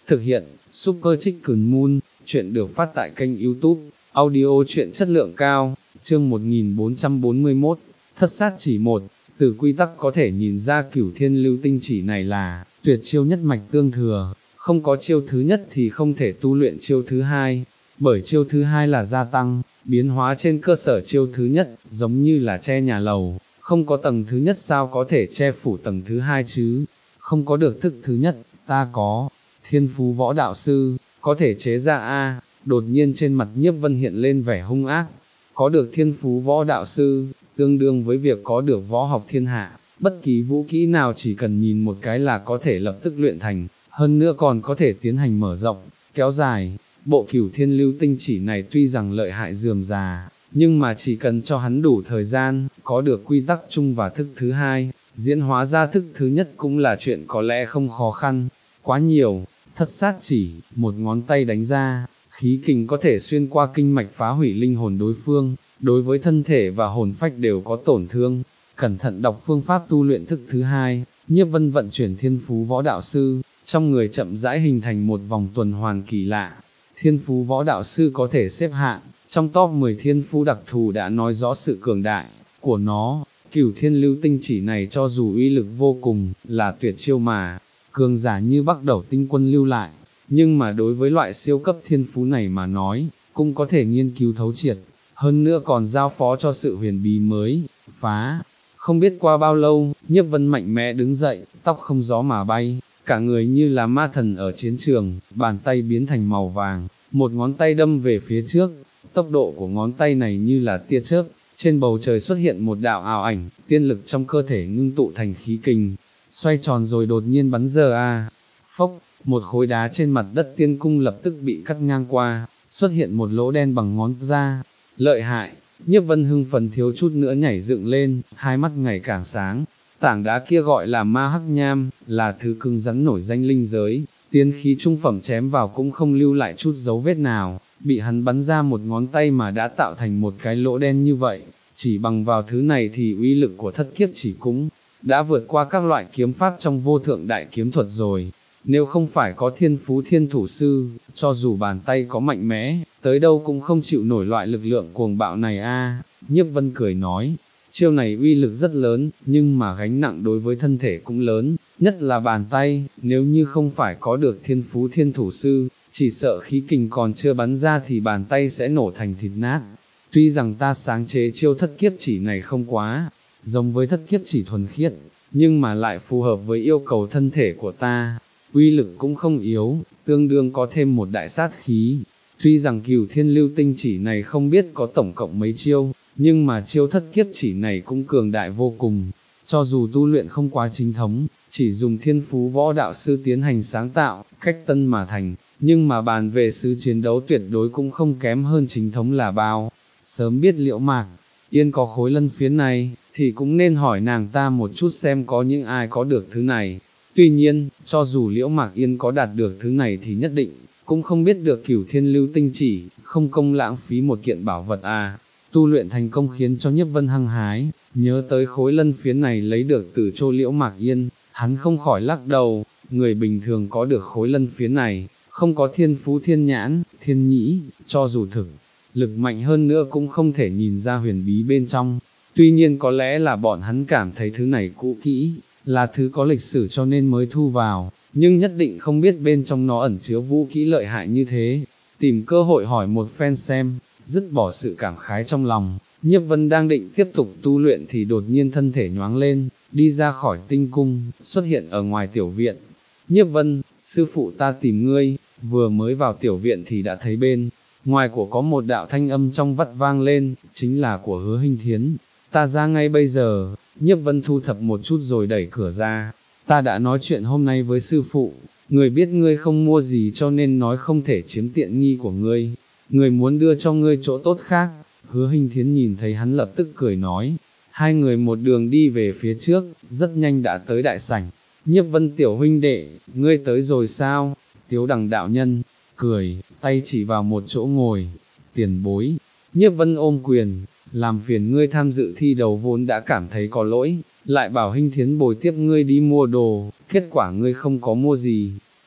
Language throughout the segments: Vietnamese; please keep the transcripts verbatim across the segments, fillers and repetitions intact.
Thực hiện, Super Chicken Moon, chuyện được phát tại kênh YouTube, audio truyện chất lượng cao, chương một nghìn bốn trăm bốn mươi mốt, thất sát chỉ một, từ quy tắc có thể nhìn ra cửu thiên lưu tinh chỉ này là, tuyệt chiêu nhất mạch tương thừa, không có chiêu thứ nhất thì không thể tu luyện chiêu thứ hai, bởi chiêu thứ hai là gia tăng, biến hóa trên cơ sở chiêu thứ nhất, giống như là che nhà lầu, không có tầng thứ nhất sao có thể che phủ tầng thứ hai chứ, không có được thức thứ nhất, ta có, thiên phú võ đạo sư, có thể chế ra a. Đột nhiên trên mặt Nhiếp Vân hiện lên vẻ hung ác, có được thiên phú võ đạo sư, tương đương với việc có được võ học thiên hạ, bất kỳ vũ kỹ nào chỉ cần nhìn một cái là có thể lập tức luyện thành, hơn nữa còn có thể tiến hành mở rộng, kéo dài. Bộ cửu thiên lưu tinh chỉ này tuy rằng lợi hại rườm rà, nhưng mà chỉ cần cho hắn đủ thời gian, có được quy tắc chung và thức thứ hai, diễn hóa ra thức thứ nhất cũng là chuyện có lẽ không khó khăn, quá nhiều. Thất sát chỉ, một ngón tay đánh ra, khí kình có thể xuyên qua kinh mạch phá hủy linh hồn đối phương, đối với thân thể và hồn phách đều có tổn thương. Cẩn thận đọc phương pháp tu luyện thức thứ hai, Nhiếp Vân vận chuyển thiên phú võ đạo sư, trong người chậm rãi hình thành một vòng tuần hoàn kỳ lạ. Thiên phú võ đạo sư có thể xếp hạng, trong top mười thiên phú đặc thù đã nói rõ sự cường đại của nó. Cửu thiên lưu tinh chỉ này cho dù uy lực vô cùng, là tuyệt chiêu mà cường giả như Bắc Đẩu Tinh Quân lưu lại, nhưng mà đối với loại siêu cấp thiên phú này mà nói, cũng có thể nghiên cứu thấu triệt, hơn nữa còn giao phó cho sự huyền bí mới, phá. Không biết qua bao lâu, Nhiếp Vân mạnh mẽ đứng dậy, tóc không gió mà bay, cả người như là ma thần ở chiến trường, bàn tay biến thành màu vàng, một ngón tay đâm về phía trước, tốc độ của ngón tay này như là tia chớp, trên bầu trời xuất hiện một đạo ảo ảnh, tiên lực trong cơ thể ngưng tụ thành khí kình, xoay tròn rồi đột nhiên bắn giờ a. Phốc, một khối đá trên mặt đất tiên cung lập tức bị cắt ngang qua, xuất hiện một lỗ đen bằng ngón ra. Lợi hại, Nhiếp Vân hưng phấn thiếu chút nữa nhảy dựng lên, hai mắt ngày càng sáng. Tảng đá kia gọi là ma hắc nham, là thứ cứng rắn nổi danh linh giới, tiên khí trung phẩm chém vào cũng không lưu lại chút dấu vết nào, bị hắn bắn ra một ngón tay mà đã tạo thành một cái lỗ đen như vậy, chỉ bằng vào thứ này thì uy lực của thất kiếp chỉ cũng đã vượt qua các loại kiếm pháp trong vô thượng đại kiếm thuật rồi. Nếu không phải có thiên phú thiên thủ sư, cho dù bàn tay có mạnh mẽ, tới đâu cũng không chịu nổi loại lực lượng cuồng bạo này a. Nhiếp Vân cười nói, chiêu này uy lực rất lớn, nhưng mà gánh nặng đối với thân thể cũng lớn, nhất là bàn tay, nếu như không phải có được thiên phú thiên thủ sư, chỉ sợ khí kình còn chưa bắn ra thì bàn tay sẽ nổ thành thịt nát. Tuy rằng ta sáng chế chiêu thất kiếp chỉ này không quá giống với thất kiếp chỉ thuần khiết, nhưng mà lại phù hợp với yêu cầu thân thể của ta, uy lực cũng không yếu, tương đương có thêm một đại sát khí. Tuy rằng cửu thiên lưu tinh chỉ này không biết có tổng cộng mấy chiêu, nhưng mà chiêu thất kiếp chỉ này cũng cường đại vô cùng, cho dù tu luyện không quá chính thống, chỉ dùng thiên phú võ đạo sư tiến hành sáng tạo, cách tân mà thành, nhưng mà bàn về sức chiến đấu tuyệt đối cũng không kém hơn chính thống là bao. Sớm biết Liễu Mạc Yên có khối lân phiến này, thì cũng nên hỏi nàng ta một chút xem có những ai có được thứ này. Tuy nhiên, cho dù Liễu Mạc Yên có đạt được thứ này thì nhất định cũng không biết được cửu thiên lưu tinh chỉ, không công lãng phí một kiện bảo vật à. Tu luyện thành công khiến cho Nhiếp Vân hăng hái, nhớ tới khối lân phiến này lấy được từ chỗ Liễu Mạc Yên, hắn không khỏi lắc đầu. Người bình thường có được khối lân phiến này, không có thiên phú thiên nhãn, thiên nhĩ, cho dù thực lực mạnh hơn nữa cũng không thể nhìn ra huyền bí bên trong. Tuy nhiên có lẽ là bọn hắn cảm thấy thứ này cũ kỹ, là thứ có lịch sử cho nên mới thu vào, nhưng nhất định không biết bên trong nó ẩn chứa vũ kỹ lợi hại như thế. Tìm cơ hội hỏi một phen xem, dứt bỏ sự cảm khái trong lòng, Nhiếp Vân đang định tiếp tục tu luyện thì đột nhiên thân thể nhoáng lên, đi ra khỏi tinh cung, xuất hiện ở ngoài tiểu viện. Nhiếp Vân, sư phụ ta tìm ngươi. Vừa mới vào tiểu viện thì đã thấy bên ngoài của có một đạo thanh âm trong vắt vang lên, chính là của Hứa Hinh Thiến. Ta ra ngay bây giờ. Nhiếp Vân thu thập một chút rồi đẩy cửa ra. Ta đã nói chuyện hôm nay với sư phụ, người biết ngươi không mua gì cho nên nói không thể chiếm tiện nghi của ngươi, người muốn đưa cho ngươi chỗ tốt khác. Hứa Hinh Thiến nhìn thấy hắn lập tức cười nói. Hai người một đường đi về phía trước, rất nhanh đã tới đại sảnh. Nhiếp Vân tiểu huynh đệ, ngươi tới rồi sao? Tiếu Đằng đạo nhân cười, tay chỉ vào một chỗ ngồi. Tiền bối. Nhiếp Vân ôm quyền, làm phiền ngươi tham dự thi đấu vốn đã cảm thấy có lỗi, lại bảo Hinh Thiến bồi tiếp ngươi đi mua đồ, kết quả ngươi không có mua gì.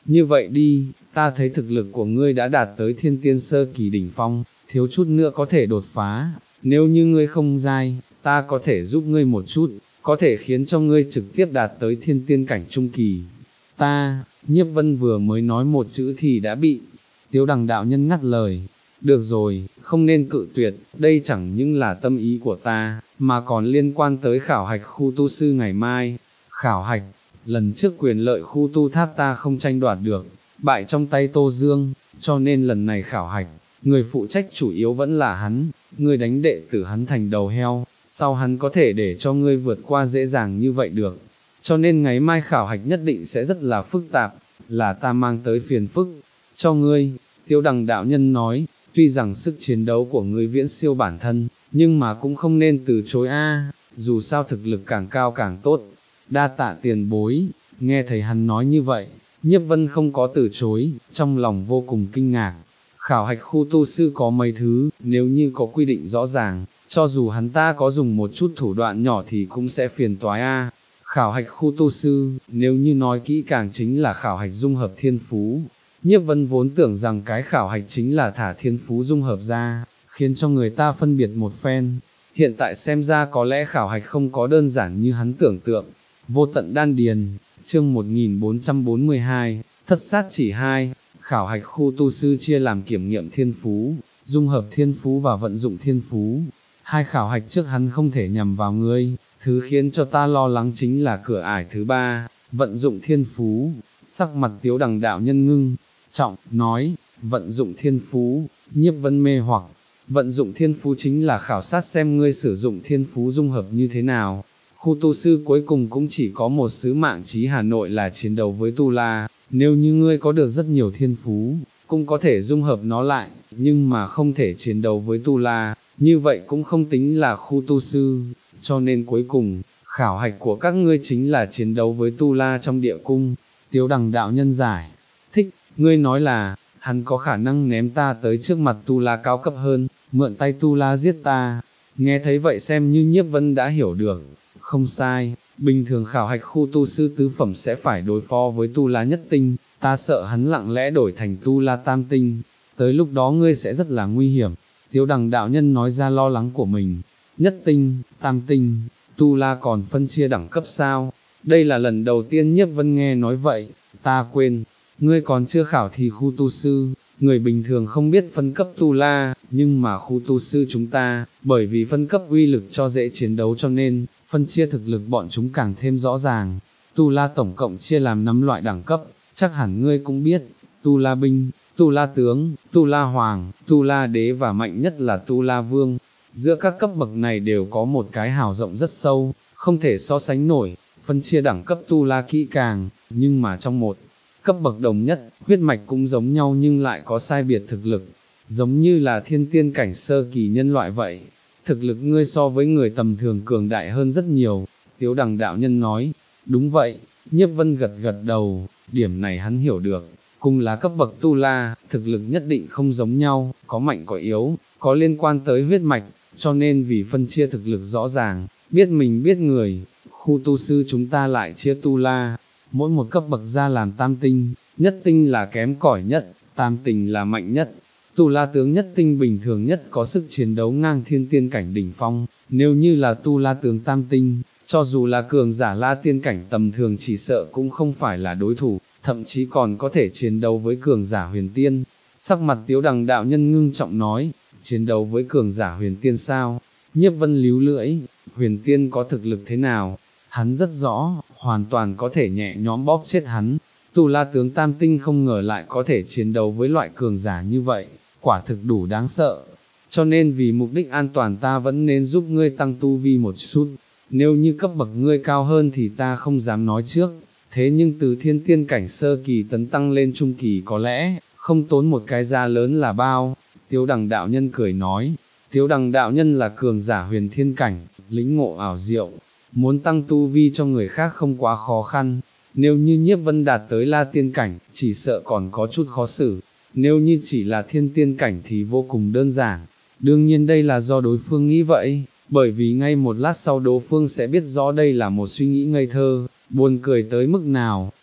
như vậy đi, ta thấy thực lực của ngươi đã đạt tới thiên tiên sơ kỳ đỉnh phong, thiếu chút nữa có thể đột phá, nếu như ngươi không giai, ta có thể giúp ngươi một chút, có thể khiến cho ngươi trực tiếp đạt tới thiên tiên cảnh trung kỳ. Ta, Nhiếp Vân vừa mới nói một chữ thì đã bị Tiếu Đằng đạo nhân ngắt lời. Được rồi, không nên cự tuyệt, đây chẳng những là tâm ý của ta, mà còn liên quan tới khảo hạch khu tu sư ngày mai. Khảo hạch, lần trước quyền lợi khu tu tháp ta không tranh đoạt được, bại trong tay Tô Dương, cho nên lần này khảo hạch, người phụ trách chủ yếu vẫn là hắn, ngươi đánh đệ tử hắn thành đầu heo, sau hắn có thể để cho ngươi vượt qua dễ dàng như vậy được. Cho nên ngày mai khảo hạch nhất định sẽ rất là phức tạp, là ta mang tới phiền phức cho ngươi. Tiếu Đằng đạo nhân nói, tuy rằng sức chiến đấu của ngươi viễn siêu bản thân, nhưng mà cũng không nên từ chối a, dù sao thực lực càng cao càng tốt. Đa tạ tiền bối. Nghe thấy hắn nói như vậy, Nhiếp Vân không có từ chối, trong lòng vô cùng kinh ngạc. Khảo hạch khu tu sư có mấy thứ, nếu như có quy định rõ ràng, cho dù hắn ta có dùng một chút thủ đoạn nhỏ thì cũng sẽ phiền toái a. Khảo hạch khu tu sư, nếu như nói kỹ càng chính là khảo hạch dung hợp thiên phú. Nhiếp Vân vốn tưởng rằng cái khảo hạch chính là thả thiên phú dung hợp ra, khiến cho người ta phân biệt một phen. Hiện tại xem ra có lẽ khảo hạch không có đơn giản như hắn tưởng tượng. Vô tận đan điền, chương một nghìn bốn trăm bốn mươi hai, thất sát chỉ hai, khảo hạch khu tu sư chia làm kiểm nghiệm thiên phú, dung hợp thiên phú và vận dụng thiên phú. Hai khảo hạch trước hắn không thể nhằm vào ngươi, thứ khiến cho ta lo lắng chính là cửa ải thứ ba, vận dụng thiên phú. Sắc mặt Tiếu Đằng đạo nhân ngưng trọng, nói, vận dụng thiên phú. Nhiếp Vân mê hoặc, vận dụng thiên phú chính là khảo sát xem ngươi sử dụng thiên phú dung hợp như thế nào. Khu tu sư cuối cùng cũng chỉ có một sứ mạng chí Hà Nội là chiến đấu với Tu La, nếu như ngươi có được rất nhiều thiên phú, cũng có thể dung hợp nó lại, nhưng mà không thể chiến đấu với Tu La, như vậy cũng không tính là khu tu sư, cho nên cuối cùng, khảo hạch của các ngươi chính là chiến đấu với Tu La trong địa cung. Tiếu Đằng đạo nhân giải thích, ngươi nói là, hắn có khả năng ném ta tới trước mặt Tu La cao cấp hơn, mượn tay Tu La giết ta. Nghe thấy vậy xem như Nhiếp Vân đã hiểu được, không sai, bình thường khảo hạch khu tu sư tứ phẩm sẽ phải đối phó với Tu La nhất tinh, ta sợ hắn lặng lẽ đổi thành Tu La tam tinh, tới lúc đó ngươi sẽ rất là nguy hiểm. Tiếu Đằng đạo nhân nói ra lo lắng của mình, nhất tinh, tam tinh, Tu La còn phân chia đẳng cấp sao? Đây là lần đầu tiên Nhiếp Vân nghe nói vậy. Ta quên, ngươi còn chưa khảo thì khu tu sư, người bình thường không biết phân cấp Tu La, nhưng mà khu tu sư chúng ta, bởi vì phân cấp uy lực cho dễ chiến đấu cho nên, phân chia thực lực bọn chúng càng thêm rõ ràng. Tu La tổng cộng chia làm năm loại đẳng cấp, chắc hẳn ngươi cũng biết, Tu La binh, Tu La tướng, Tu La hoàng, Tu La đế và mạnh nhất là Tu La vương. Giữa các cấp bậc này đều có một cái hào rộng rất sâu, không thể so sánh nổi. Phân chia đẳng cấp Tu La kỹ càng, nhưng mà trong một cấp bậc đồng nhất, huyết mạch cũng giống nhau nhưng lại có sai biệt thực lực, giống như là thiên tiên cảnh sơ kỳ nhân loại vậy. Thực lực ngươi so với người tầm thường cường đại hơn rất nhiều. Tiếu Đằng đạo nhân nói, đúng vậy. Nhiếp Vân gật gật đầu, điểm này hắn hiểu được, cùng là cấp bậc Tu La, thực lực nhất định không giống nhau, có mạnh có yếu, có liên quan tới huyết mạch, cho nên vì phân chia thực lực rõ ràng, biết mình biết người, khu tu sư chúng ta lại chia Tu La, mỗi một cấp bậc ra làm tam tinh, nhất tinh là kém cỏi nhất, tam tinh là mạnh nhất. Tu La tướng nhất tinh bình thường nhất có sức chiến đấu ngang thiên tiên cảnh đỉnh phong, nếu như là Tu La tướng tam tinh, cho dù là cường giả La tiên cảnh tầm thường chỉ sợ cũng không phải là đối thủ, thậm chí còn có thể chiến đấu với cường giả huyền tiên. Sắc mặt Tiếu Đằng đạo nhân ngưng trọng nói, chiến đấu với cường giả huyền tiên sao? Nhiếp Vân líu lưỡi, huyền tiên có thực lực thế nào? Hắn rất rõ, hoàn toàn có thể nhẹ nhõm bóp chết hắn. Tu La tướng tam tinh không ngờ lại có thể chiến đấu với loại cường giả như vậy, quả thực đủ đáng sợ. Cho nên vì mục đích an toàn ta vẫn nên giúp ngươi tăng tu vi một chút. Nếu như cấp bậc ngươi cao hơn thì ta không dám nói trước, thế nhưng từ thiên tiên cảnh sơ kỳ tấn tăng lên trung kỳ có lẽ, không tốn một cái giá lớn là bao. Tiếu Đằng đạo nhân cười nói, Tiếu Đằng đạo nhân là cường giả huyền thiên cảnh, lĩnh ngộ ảo diệu, muốn tăng tu vi cho người khác không quá khó khăn. Nếu như Nhiếp Vân đạt tới La tiên cảnh, chỉ sợ còn có chút khó xử, nếu như chỉ là thiên tiên cảnh thì vô cùng đơn giản. Đương nhiên đây là do đối phương nghĩ vậy, bởi vì ngay một lát sau đối phương sẽ biết rõ đây là một suy nghĩ ngây thơ, buồn cười tới mức nào.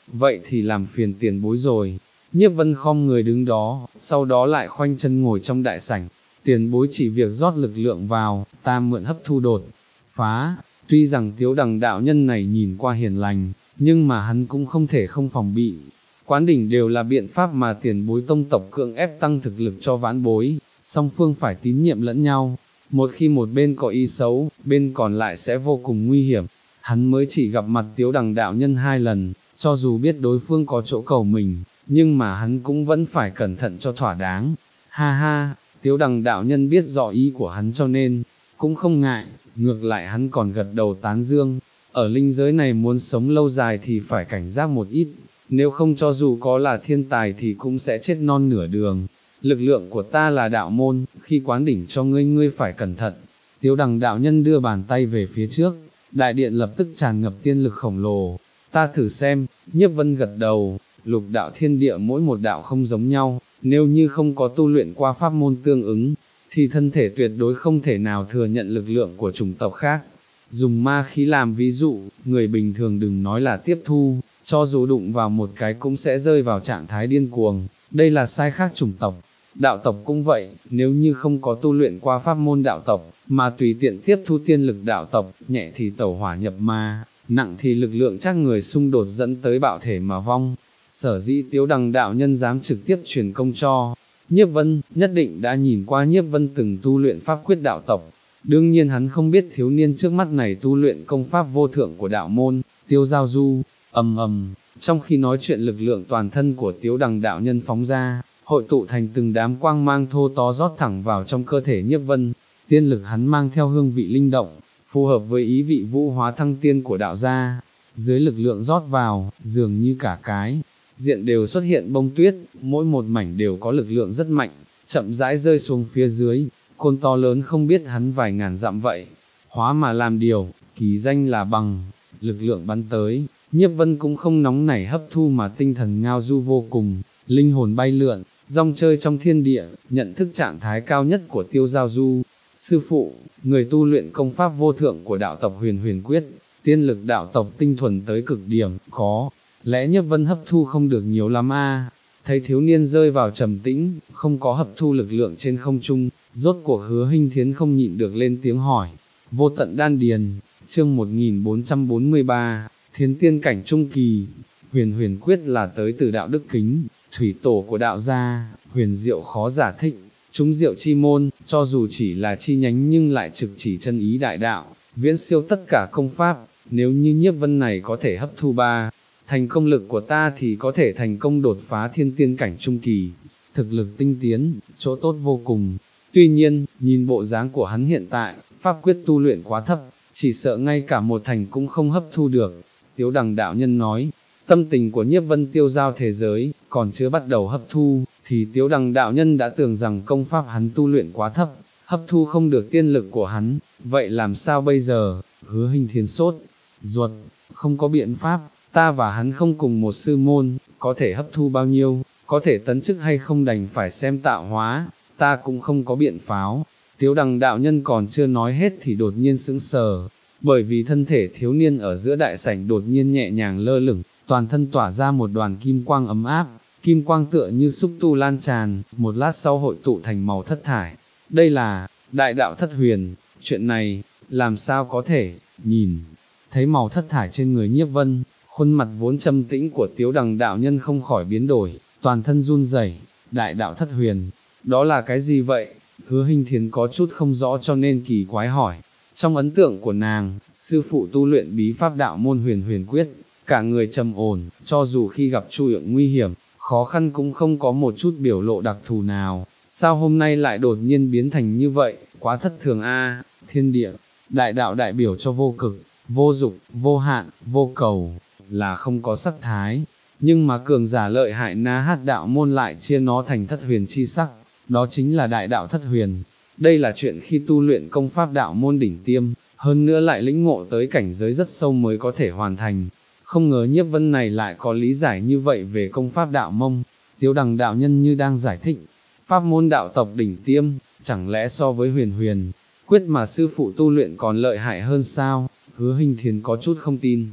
vậy thì làm phiền tiền bối rồi. Nhiếp Vân khom người đứng đó, sau đó lại khoanh chân ngồi trong đại sảnh, tiền bối chỉ việc rót lực lượng vào, ta mượn hấp thu đột phá. Tuy rằng Tiếu Đằng đạo nhân này nhìn qua hiền lành, nhưng mà hắn cũng không thể không phòng bị. Quán đỉnh đều là biện pháp mà tiền bối tông tộc cưỡng ép tăng thực lực cho vãn bối, song phương phải tín nhiệm lẫn nhau. Một khi một bên có ý xấu, bên còn lại sẽ vô cùng nguy hiểm. Hắn mới chỉ gặp mặt Tiếu Đằng đạo nhân hai lần, cho dù biết đối phương có chỗ cầu mình, nhưng mà hắn cũng vẫn phải cẩn thận cho thỏa đáng. Ha ha, Tiếu Đằng đạo nhân biết rõ ý của hắn cho nên, cũng không ngại, ngược lại hắn còn gật đầu tán dương. Ở linh giới này muốn sống lâu dài thì phải cảnh giác một ít, nếu không cho dù có là thiên tài thì cũng sẽ chết non nửa đường. Lực lượng của ta là đạo môn, khi quán đỉnh cho ngươi ngươi phải cẩn thận. Tiếu Đằng đạo nhân đưa bàn tay về phía trước, đại điện lập tức tràn ngập tiên lực khổng lồ. Ta thử xem. Nhiếp Vân gật đầu, lục đạo thiên địa mỗi một đạo không giống nhau, nếu như không có tu luyện qua pháp môn tương ứng, thì thân thể tuyệt đối không thể nào thừa nhận lực lượng của chủng tộc khác. Dùng ma khí làm ví dụ, người bình thường đừng nói là tiếp thu, cho dù đụng vào một cái cũng sẽ rơi vào trạng thái điên cuồng, đây là sai khác chủng tộc. Đạo tộc cũng vậy, nếu như không có tu luyện qua pháp môn đạo tộc, mà tùy tiện tiếp thu tiên lực đạo tộc, nhẹ thì tẩu hỏa nhập ma, nặng thì lực lượng chắc người xung đột dẫn tới bạo thể mà vong. Sở dĩ Tiếu Đằng đạo nhân dám trực tiếp truyền công cho Nhiếp Vân, nhất định đã nhìn qua Nhiếp Vân từng tu luyện pháp quyết đạo tộc. Đương nhiên hắn không biết thiếu niên trước mắt này tu luyện công pháp vô thượng của đạo môn, Tiêu Giao Du. Ầm ầm, trong khi nói chuyện lực lượng toàn thân của Tiếu Đằng đạo nhân phóng ra, hội tụ thành từng đám quang mang thô to rót thẳng vào trong cơ thể Nhiếp Vân. Tiên lực hắn mang theo hương vị linh động, phù hợp với ý vị vũ hóa thăng tiên của đạo gia. Dưới lực lượng rót vào, dường như cả cái diện đều xuất hiện bông tuyết, mỗi một mảnh đều có lực lượng rất mạnh, chậm rãi rơi xuống phía dưới, côn to lớn không biết hắn vài ngàn dặm vậy, hóa mà làm điều, kỳ danh là bằng. Lực lượng bắn tới, Nhiếp Vân cũng không nóng nảy hấp thu mà tinh thần ngao du vô cùng, linh hồn bay lượn, rong chơi trong thiên địa, nhận thức trạng thái cao nhất của Tiêu Giao Du. Sư phụ, người tu luyện công pháp vô thượng của đạo tộc Huyền Huyền Quyết, tiên lực đạo tộc tinh thuần tới cực điểm, có lẽ Nhiếp Vân hấp thu không được nhiều lắm a. Thấy thiếu niên rơi vào trầm tĩnh, không có hấp thu lực lượng trên không trung, rốt cuộc Hứa Hinh Thiến không nhịn được lên tiếng hỏi. Vô tận đan điền, chương một nghìn bốn trăm bốn mươi ba, Thiến tiên cảnh trung kỳ. Huyền Huyền Quyết là tới từ đạo đức kính, thủy tổ của đạo gia, huyền diệu khó giả thích, chúng diệu chi môn, cho dù chỉ là chi nhánh nhưng lại trực chỉ chân ý đại đạo, viễn siêu tất cả công pháp. Nếu như Nhiếp Vân này có thể hấp thu ba thành công lực của ta thì có thể thành công đột phá thiên tiên cảnh trung kỳ, thực lực tinh tiến, chỗ tốt vô cùng. Tuy nhiên, nhìn bộ dáng của hắn hiện tại, pháp quyết tu luyện quá thấp, chỉ sợ ngay cả một thành cũng không hấp thu được. Tiếu Đằng đạo nhân nói, tâm tình của Nhiếp Vân tiêu giao thế giới, còn chưa bắt đầu hấp thu, thì Tiếu Đằng đạo nhân đã tưởng rằng công pháp hắn tu luyện quá thấp, hấp thu không được tiên lực của hắn, vậy làm sao bây giờ? Hứa Hinh Thiến sốt ruột, không có biện pháp, ta và hắn không cùng một sư môn, có thể hấp thu bao nhiêu, có thể tấn chức hay không đành phải xem tạo hóa, ta cũng không có biện pháo. Tiếu Đằng đạo nhân còn chưa nói hết thì đột nhiên sững sờ, bởi vì thân thể thiếu niên ở giữa đại sảnh đột nhiên nhẹ nhàng lơ lửng, toàn thân tỏa ra một đoàn kim quang ấm áp, kim quang tựa như xúc tu lan tràn, một lát sau hội tụ thành màu thất thải. Đây là đại đạo thất huyền, chuyện này, làm sao có thể? Nhìn thấy màu thất thải trên người Nhiếp Vân, khuôn mặt vốn trầm tĩnh của Tiếu Đằng đạo nhân không khỏi biến đổi, toàn thân run rẩy. Đại đạo thất huyền, đó là cái gì vậy? Hứa Hinh Thiến có chút không rõ cho nên kỳ quái hỏi. Trong ấn tượng của nàng, sư phụ tu luyện bí pháp đạo môn Huyền Huyền Quyết, cả người trầm ổn, cho dù khi gặp chu ượng nguy hiểm, khó khăn cũng không có một chút biểu lộ đặc thù nào. Sao hôm nay lại đột nhiên biến thành như vậy, quá thất thường a. Thiên địa, đại đạo đại biểu cho vô cực, vô dục, vô hạn, vô cầu, là không có sắc thái, nhưng mà cường giả lợi hại Na Hát đạo môn lại chia nó thành thất huyền chi sắc, đó chính là đại đạo thất huyền. Đây là chuyện khi tu luyện công pháp đạo môn đỉnh tiêm, hơn nữa lại lĩnh ngộ tới cảnh giới rất sâu mới có thể hoàn thành. Không ngờ Nhiếp Vân này lại có lý giải như vậy về công pháp đạo mông. Tiếu Đằng đạo nhân như đang giải thích, pháp môn đạo tộc đỉnh tiêm, chẳng lẽ so với Huyền Huyền Quyết mà sư phụ tu luyện còn lợi hại hơn sao? Hứa Hinh Thiến có chút không tin.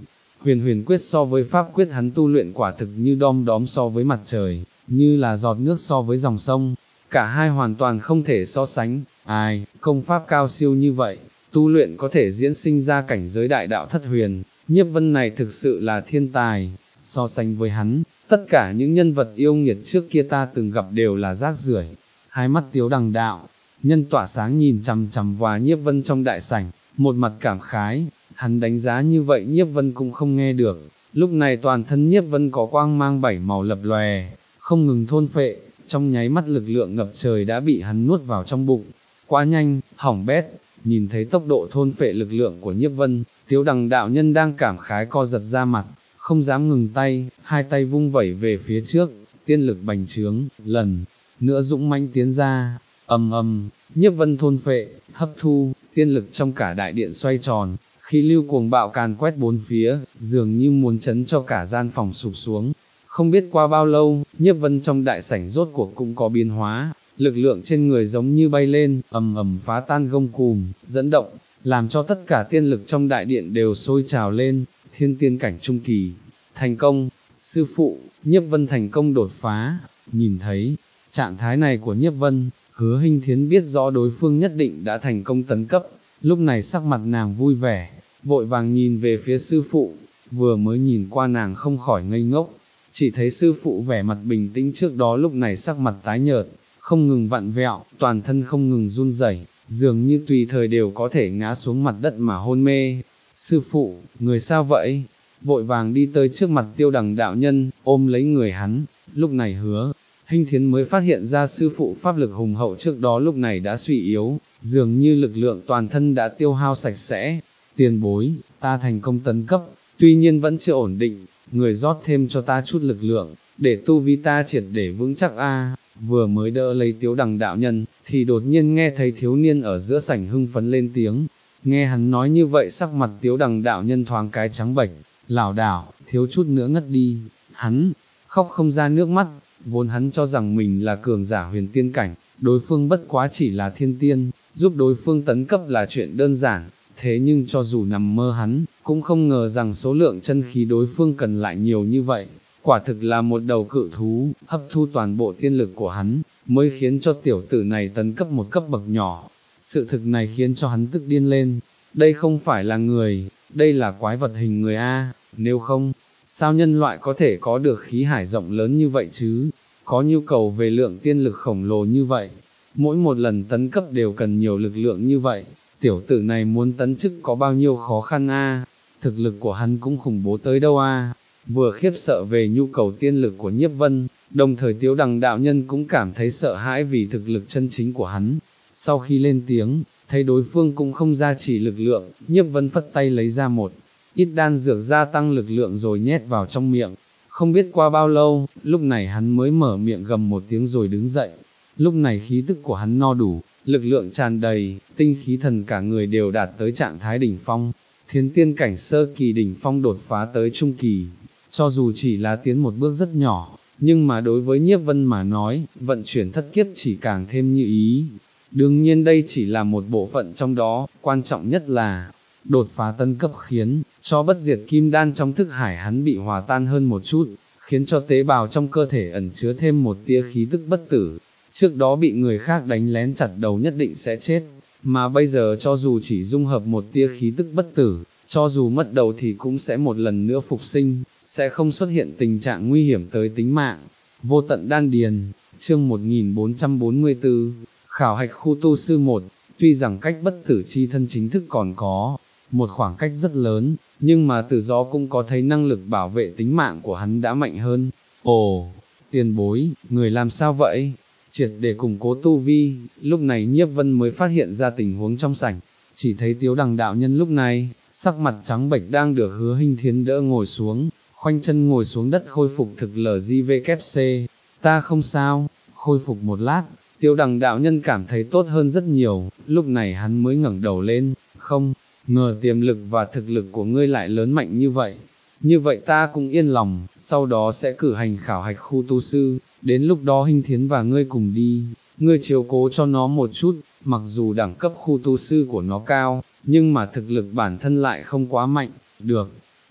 huyền huyền quyết so với pháp quyết hắn tu luyện quả thực như đom đóm so với mặt trời, như là giọt nước so với dòng sông, cả hai hoàn toàn không thể so sánh, ai, công pháp cao siêu như vậy, tu luyện có thể diễn sinh ra cảnh giới đại đạo thất huyền, Nhiếp Vân này thực sự là thiên tài, so sánh với hắn, tất cả những nhân vật yêu nghiệt trước kia ta từng gặp đều là rác rưởi. Hai mắt Tiếu Đằng Đạo Nhân tỏa sáng nhìn chằm chằm vào Nhiếp Vân trong đại sảnh, một mặt cảm khái, hắn đánh giá như vậy Nhiếp Vân cũng không nghe được, lúc này toàn thân Nhiếp Vân có quang mang bảy màu lập lòe, không ngừng thôn phệ, trong nháy mắt lực lượng ngập trời đã bị hắn nuốt vào trong bụng, quá nhanh, hỏng bét, nhìn thấy tốc độ thôn phệ lực lượng của Nhiếp Vân, Tiếu Đằng Đạo Nhân đang cảm khái co giật ra mặt, không dám ngừng tay, hai tay vung vẩy về phía trước, tiên lực bành trướng, lần nữa dũng mãnh tiến ra, ầm ầm, Nhiếp Vân thôn phệ, hấp thu, tiên lực trong cả đại điện xoay tròn, khí lưu cuồng bạo càn quét bốn phía, dường như muốn chấn cho cả gian phòng sụp xuống. Không biết qua bao lâu, Nhiếp Vân trong đại sảnh rốt cuộc cũng có biến hóa, lực lượng trên người giống như bay lên, ầm ầm phá tan gông cùm, dẫn động, làm cho tất cả tiên lực trong đại điện đều sôi trào lên, thiên tiên cảnh trung kỳ, thành công, sư phụ, Nhiếp Vân thành công đột phá, nhìn thấy, trạng thái này của Nhiếp Vân, Hứa Hinh Thiến biết rõ đối phương nhất định đã thành công tấn cấp, lúc này sắc mặt nàng vui vẻ, vội vàng nhìn về phía sư phụ, vừa mới nhìn qua nàng không khỏi ngây ngốc, chỉ thấy sư phụ vẻ mặt bình tĩnh trước đó lúc này sắc mặt tái nhợt, không ngừng vặn vẹo, toàn thân không ngừng run rẩy, dường như tùy thời đều có thể ngã xuống mặt đất mà hôn mê. Sư phụ, người sao vậy? Vội vàng đi tới trước mặt Tiêu Đằng Đạo Nhân, ôm lấy người hắn, lúc này Hứa Hinh Thiến mới phát hiện ra sư phụ pháp lực hùng hậu trước đó lúc này đã suy yếu, dường như lực lượng toàn thân đã tiêu hao sạch sẽ. Tiền bối, ta thành công tấn cấp, tuy nhiên vẫn chưa ổn định, người rót thêm cho ta chút lực lượng, để tu vi ta triệt để vững chắc a. Vừa mới đỡ lấy Tiếu Đằng Đạo Nhân, thì đột nhiên nghe thấy thiếu niên ở giữa sảnh hưng phấn lên tiếng. Nghe hắn nói như vậy sắc mặt Tiếu Đằng Đạo Nhân thoáng cái trắng bệch, lảo đảo, thiếu chút nữa ngất đi, hắn khóc không ra nước mắt, vốn hắn cho rằng mình là cường giả huyền tiên cảnh, đối phương bất quá chỉ là thiên tiên, giúp đối phương tấn cấp là chuyện đơn giản, thế nhưng cho dù nằm mơ hắn, cũng không ngờ rằng số lượng chân khí đối phương cần lại nhiều như vậy, quả thực là một đầu cự thú, hấp thu toàn bộ tiên lực của hắn, mới khiến cho tiểu tử này tấn cấp một cấp bậc nhỏ. Sự thực này khiến cho hắn tức điên lên, đây không phải là người, đây là quái vật hình người a, nếu không, sao nhân loại có thể có được khí hải rộng lớn như vậy chứ, có nhu cầu về lượng tiên lực khổng lồ như vậy, mỗi một lần tấn cấp đều cần nhiều lực lượng như vậy, tiểu tử này muốn tấn chức có bao nhiêu khó khăn a, thực lực của hắn cũng khủng bố tới đâu a. Vừa khiếp sợ về nhu cầu tiên lực của Nhiếp Vân, đồng thời Tiếu Đằng Đạo Nhân cũng cảm thấy sợ hãi vì thực lực chân chính của hắn. Sau khi lên tiếng, thấy đối phương cũng không ra chỉ lực lượng, Nhiếp Vân phất tay lấy ra một ít đan dược gia tăng lực lượng rồi nhét vào trong miệng. Không biết qua bao lâu, lúc này hắn mới mở miệng gầm một tiếng rồi đứng dậy. Lúc này khí tức của hắn no đủ, lực lượng tràn đầy, tinh khí thần cả người đều đạt tới trạng thái đỉnh phong. Thiên tiên cảnh sơ kỳ đỉnh phong đột phá tới trung kỳ, cho dù chỉ là tiến một bước rất nhỏ, nhưng mà đối với Nhiếp Vân mà nói, vận chuyển thất kiếp chỉ càng thêm như ý. Đương nhiên đây chỉ là một bộ phận trong đó, quan trọng nhất là, đột phá tân cấp khiến, cho bất diệt kim đan trong thức hải hắn bị hòa tan hơn một chút, khiến cho tế bào trong cơ thể ẩn chứa thêm một tia khí tức bất tử, trước đó bị người khác đánh lén chặt đầu nhất định sẽ chết, mà bây giờ cho dù chỉ dung hợp một tia khí tức bất tử, cho dù mất đầu thì cũng sẽ một lần nữa phục sinh, sẽ không xuất hiện tình trạng nguy hiểm tới tính mạng. Vô tận đan điền, chương một nghìn bốn trăm bốn mươi tư, khảo hạch khu tu sư một, tuy rằng cách bất tử chi thân chính thức còn có một khoảng cách rất lớn, nhưng mà Tử Gió cũng có thấy năng lực bảo vệ tính mạng của hắn đã mạnh hơn. Ồ, tiền bối, người làm sao vậy? Triệt để củng cố tu vi, lúc này Nhiếp Vân mới phát hiện ra tình huống trong sảnh, chỉ thấy Tiếu Đằng Đạo Nhân lúc này, sắc mặt trắng bệch đang được Hứa Hinh Thiến đỡ ngồi xuống, khoanh chân ngồi xuống đất khôi phục thực lờ giê vê kép xê, ta không sao, khôi phục một lát, Tiếu Đằng Đạo Nhân cảm thấy tốt hơn rất nhiều, lúc này hắn mới ngẩng đầu lên, không ngờ tiềm lực và thực lực của ngươi lại lớn mạnh như vậy, như vậy ta cũng yên lòng, sau đó sẽ cử hành khảo hạch khu tu sư, đến lúc đó Hinh Thiến và ngươi cùng đi, ngươi chiếu cố cho nó một chút, mặc dù đẳng cấp khu tu sư của nó cao, nhưng mà thực lực bản thân lại không quá mạnh, được,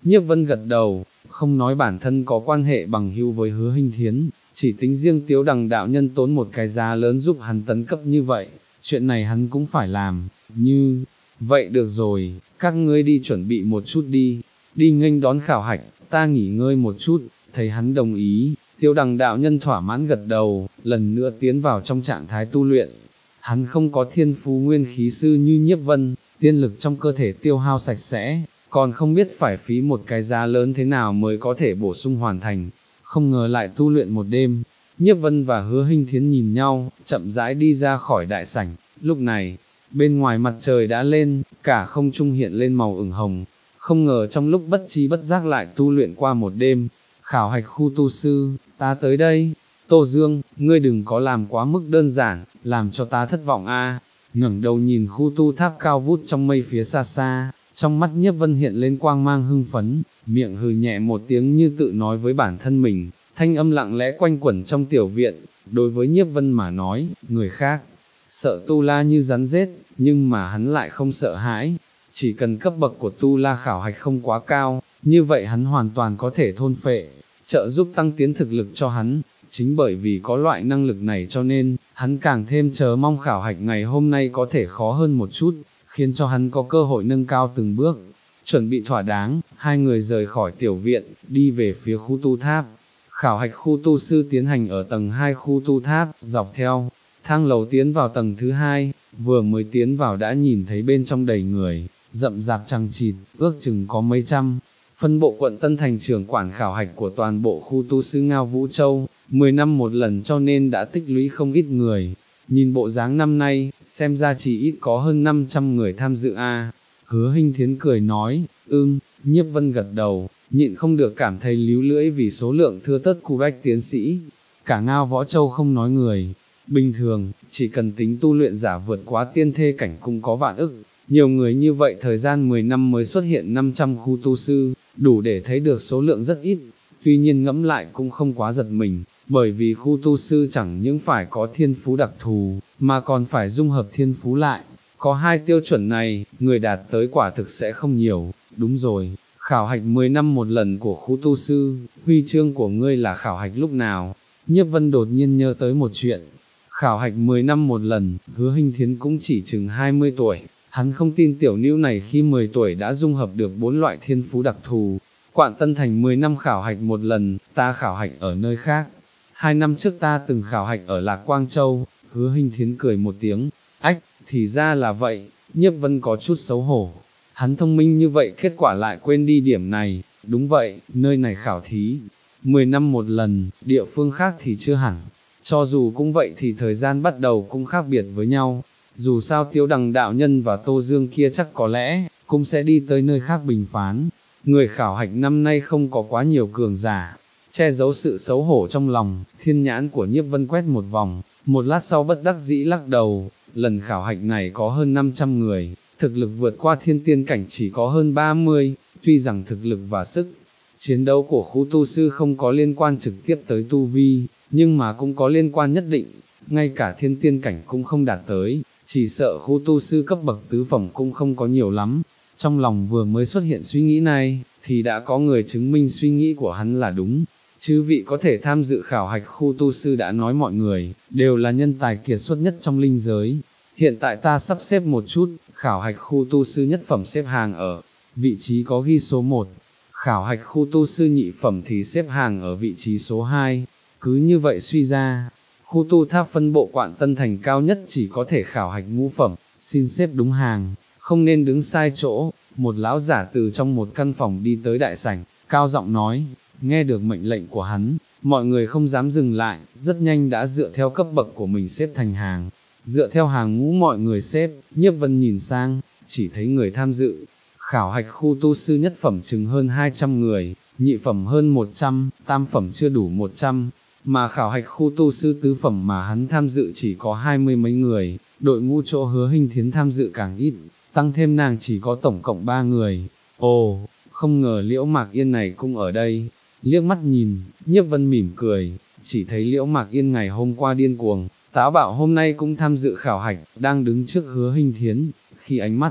Nhiếp Vân gật đầu, không nói bản thân có quan hệ bằng hữu với Hứa Hinh Thiến, chỉ tính riêng Tiếu Đằng đạo nhân tốn một cái giá lớn giúp hắn tấn cấp như vậy, chuyện này hắn cũng phải làm, như, vậy được rồi, các ngươi đi chuẩn bị một chút đi, đi nghênh đón khảo hạch, ta nghỉ ngơi một chút, thấy hắn đồng ý, Tiếu Đằng đạo nhân thỏa mãn gật đầu, lần nữa tiến vào trong trạng thái tu luyện. Hắn không có thiên phú nguyên khí sư như Nhiếp Vân, tiên lực trong cơ thể tiêu hao sạch sẽ, còn không biết phải phí một cái giá lớn thế nào mới có thể bổ sung hoàn thành, không ngờ lại tu luyện một đêm. Nhiếp Vân và Hứa Hinh Thiến nhìn nhau, chậm rãi đi ra khỏi đại sảnh, lúc này, bên ngoài mặt trời đã lên, cả không trung hiện lên màu ửng hồng, không ngờ trong lúc bất trí bất giác lại tu luyện qua một đêm. Khảo hạch khu tu sư, ta tới đây. Tô Dương, ngươi đừng có làm quá mức đơn giản, làm cho ta thất vọng a. Ngẩng đầu nhìn khu tu tháp cao vút trong mây phía xa xa, trong mắt Nhiếp Vân hiện lên quang mang hưng phấn, miệng hừ nhẹ một tiếng như tự nói với bản thân mình, thanh âm lặng lẽ quanh quẩn trong tiểu viện. Đối với Nhiếp Vân mà nói, người khác sợ tu la như rắn rết, nhưng mà hắn lại không sợ hãi. Chỉ cần cấp bậc của tu la khảo hạch không quá cao, như vậy hắn hoàn toàn có thể thôn phệ, trợ giúp tăng tiến thực lực cho hắn. Chính bởi vì có loại năng lực này cho nên, hắn càng thêm chờ mong khảo hạch ngày hôm nay có thể khó hơn một chút, khiến cho hắn có cơ hội nâng cao từng bước. Chuẩn bị thỏa đáng, hai người rời khỏi tiểu viện, đi về phía khu tu tháp. Khảo hạch khu tu sư tiến hành ở tầng hai khu tu tháp, dọc theo thang lầu tiến vào tầng thứ hai, vừa mới tiến vào đã nhìn thấy bên trong đầy người, rậm rạp chằng chịt, ước chừng có mấy trăm. Phân bộ quận Tân Thành trưởng quản khảo hạch của toàn bộ khu tu sư Ngao Vũ Châu, mười năm một lần cho nên đã tích lũy không ít người. Nhìn bộ dáng năm nay, xem ra chỉ ít có hơn năm trăm người tham dự a. Hứa Hinh Thiến cười nói, ưm, Nhiếp Vân gật đầu, nhịn không được cảm thấy líu lưỡi vì số lượng thưa tất khu bách tiến sĩ. Cả Ngao Võ Châu không nói người, bình thường, chỉ cần tính tu luyện giả vượt quá tiên thê cảnh cũng có vạn ức. Nhiều người như vậy thời gian mười năm mới xuất hiện năm trăm khu tu sư, đủ để thấy được số lượng rất ít. Tuy nhiên ngẫm lại cũng không quá giật mình, bởi vì khu tu sư chẳng những phải có thiên phú đặc thù, mà còn phải dung hợp thiên phú lại. Có hai tiêu chuẩn này, người đạt tới quả thực sẽ không nhiều. Đúng rồi, khảo hạch mười năm một lần của khu tu sư, huy chương của ngươi là khảo hạch lúc nào? Nhiếp Vân đột nhiên nhớ tới một chuyện. Khảo hạch mười năm một lần, Hứa Hinh Thiến cũng chỉ chừng hai mươi tuổi. Hắn không tin tiểu nữ này khi mười tuổi đã dung hợp được bốn loại thiên phú đặc thù. Quạn Tân Thành mười năm khảo hạch một lần, ta khảo hạch ở nơi khác. Hai năm trước ta từng khảo hạch ở Lạc Quang Châu. Hứa Hinh Thiến cười một tiếng, ách, thì ra là vậy. Nhiếp Vân có chút xấu hổ. Hắn thông minh như vậy kết quả lại quên đi điểm này. Đúng vậy, nơi này khảo thí mười năm một lần, địa phương khác thì chưa hẳn. Cho dù cũng vậy thì thời gian bắt đầu cũng khác biệt với nhau. Dù sao Tiếu Đằng đạo nhân và Tô Dương kia chắc có lẽ cũng sẽ đi tới nơi khác bình phán. Người khảo hạch năm nay không có quá nhiều cường giả. Che giấu sự xấu hổ trong lòng, thiên nhãn của Nhiếp Vân quét một vòng, một lát sau bất đắc dĩ lắc đầu. Lần khảo hạch này có hơn năm trăm người, thực lực vượt qua thiên tiên cảnh chỉ có hơn ba mươi. Tuy rằng thực lực và sức chiến đấu của khu tu sư không có liên quan trực tiếp tới tu vi, nhưng mà cũng có liên quan nhất định. Ngay cả thiên tiên cảnh cũng không đạt tới, chỉ sợ khu tu sư cấp bậc tứ phẩm cũng không có nhiều lắm. Trong lòng vừa mới xuất hiện suy nghĩ này, thì đã có người chứng minh suy nghĩ của hắn là đúng. Chư vị có thể tham dự khảo hạch khu tu sư đã nói mọi người, đều là nhân tài kiệt xuất nhất trong linh giới. Hiện tại ta sắp xếp một chút, khảo hạch khu tu sư nhất phẩm xếp hàng ở vị trí có ghi số một, khảo hạch khu tu sư nhị phẩm thì xếp hàng ở vị trí số hai. Cứ như vậy suy ra, khu tu tháp phân bộ Quạn Tân Thành cao nhất chỉ có thể khảo hạch ngũ phẩm, xin xếp đúng hàng, không nên đứng sai chỗ. Một lão giả từ trong một căn phòng đi tới đại sảnh, cao giọng nói. Nghe được mệnh lệnh của hắn, mọi người không dám dừng lại, rất nhanh đã dựa theo cấp bậc của mình xếp thành hàng. Dựa theo hàng ngũ mọi người xếp, Nhiếp Vân nhìn sang, chỉ thấy người tham dự khảo hạch khu tu sư nhất phẩm chừng hơn hai trăm người, nhị phẩm hơn một trăm, tam phẩm chưa đủ một trăm, mà khảo hạch khu tu sư tứ phẩm mà hắn tham dự chỉ có hai mươi mấy người. Đội ngũ chỗ Hứa Hinh Thiến tham dự càng ít, tăng thêm nàng chỉ có tổng cộng ba người. Ồ, không ngờ Liễu Mạc Yên này cũng ở đây. Liếc mắt nhìn, Nhiếp Vân mỉm cười, chỉ thấy Liễu Mạc Yên ngày hôm qua điên cuồng, táo bạo hôm nay cũng tham dự khảo hạch, đang đứng trước Hứa Hinh Thiến. Khi ánh mắt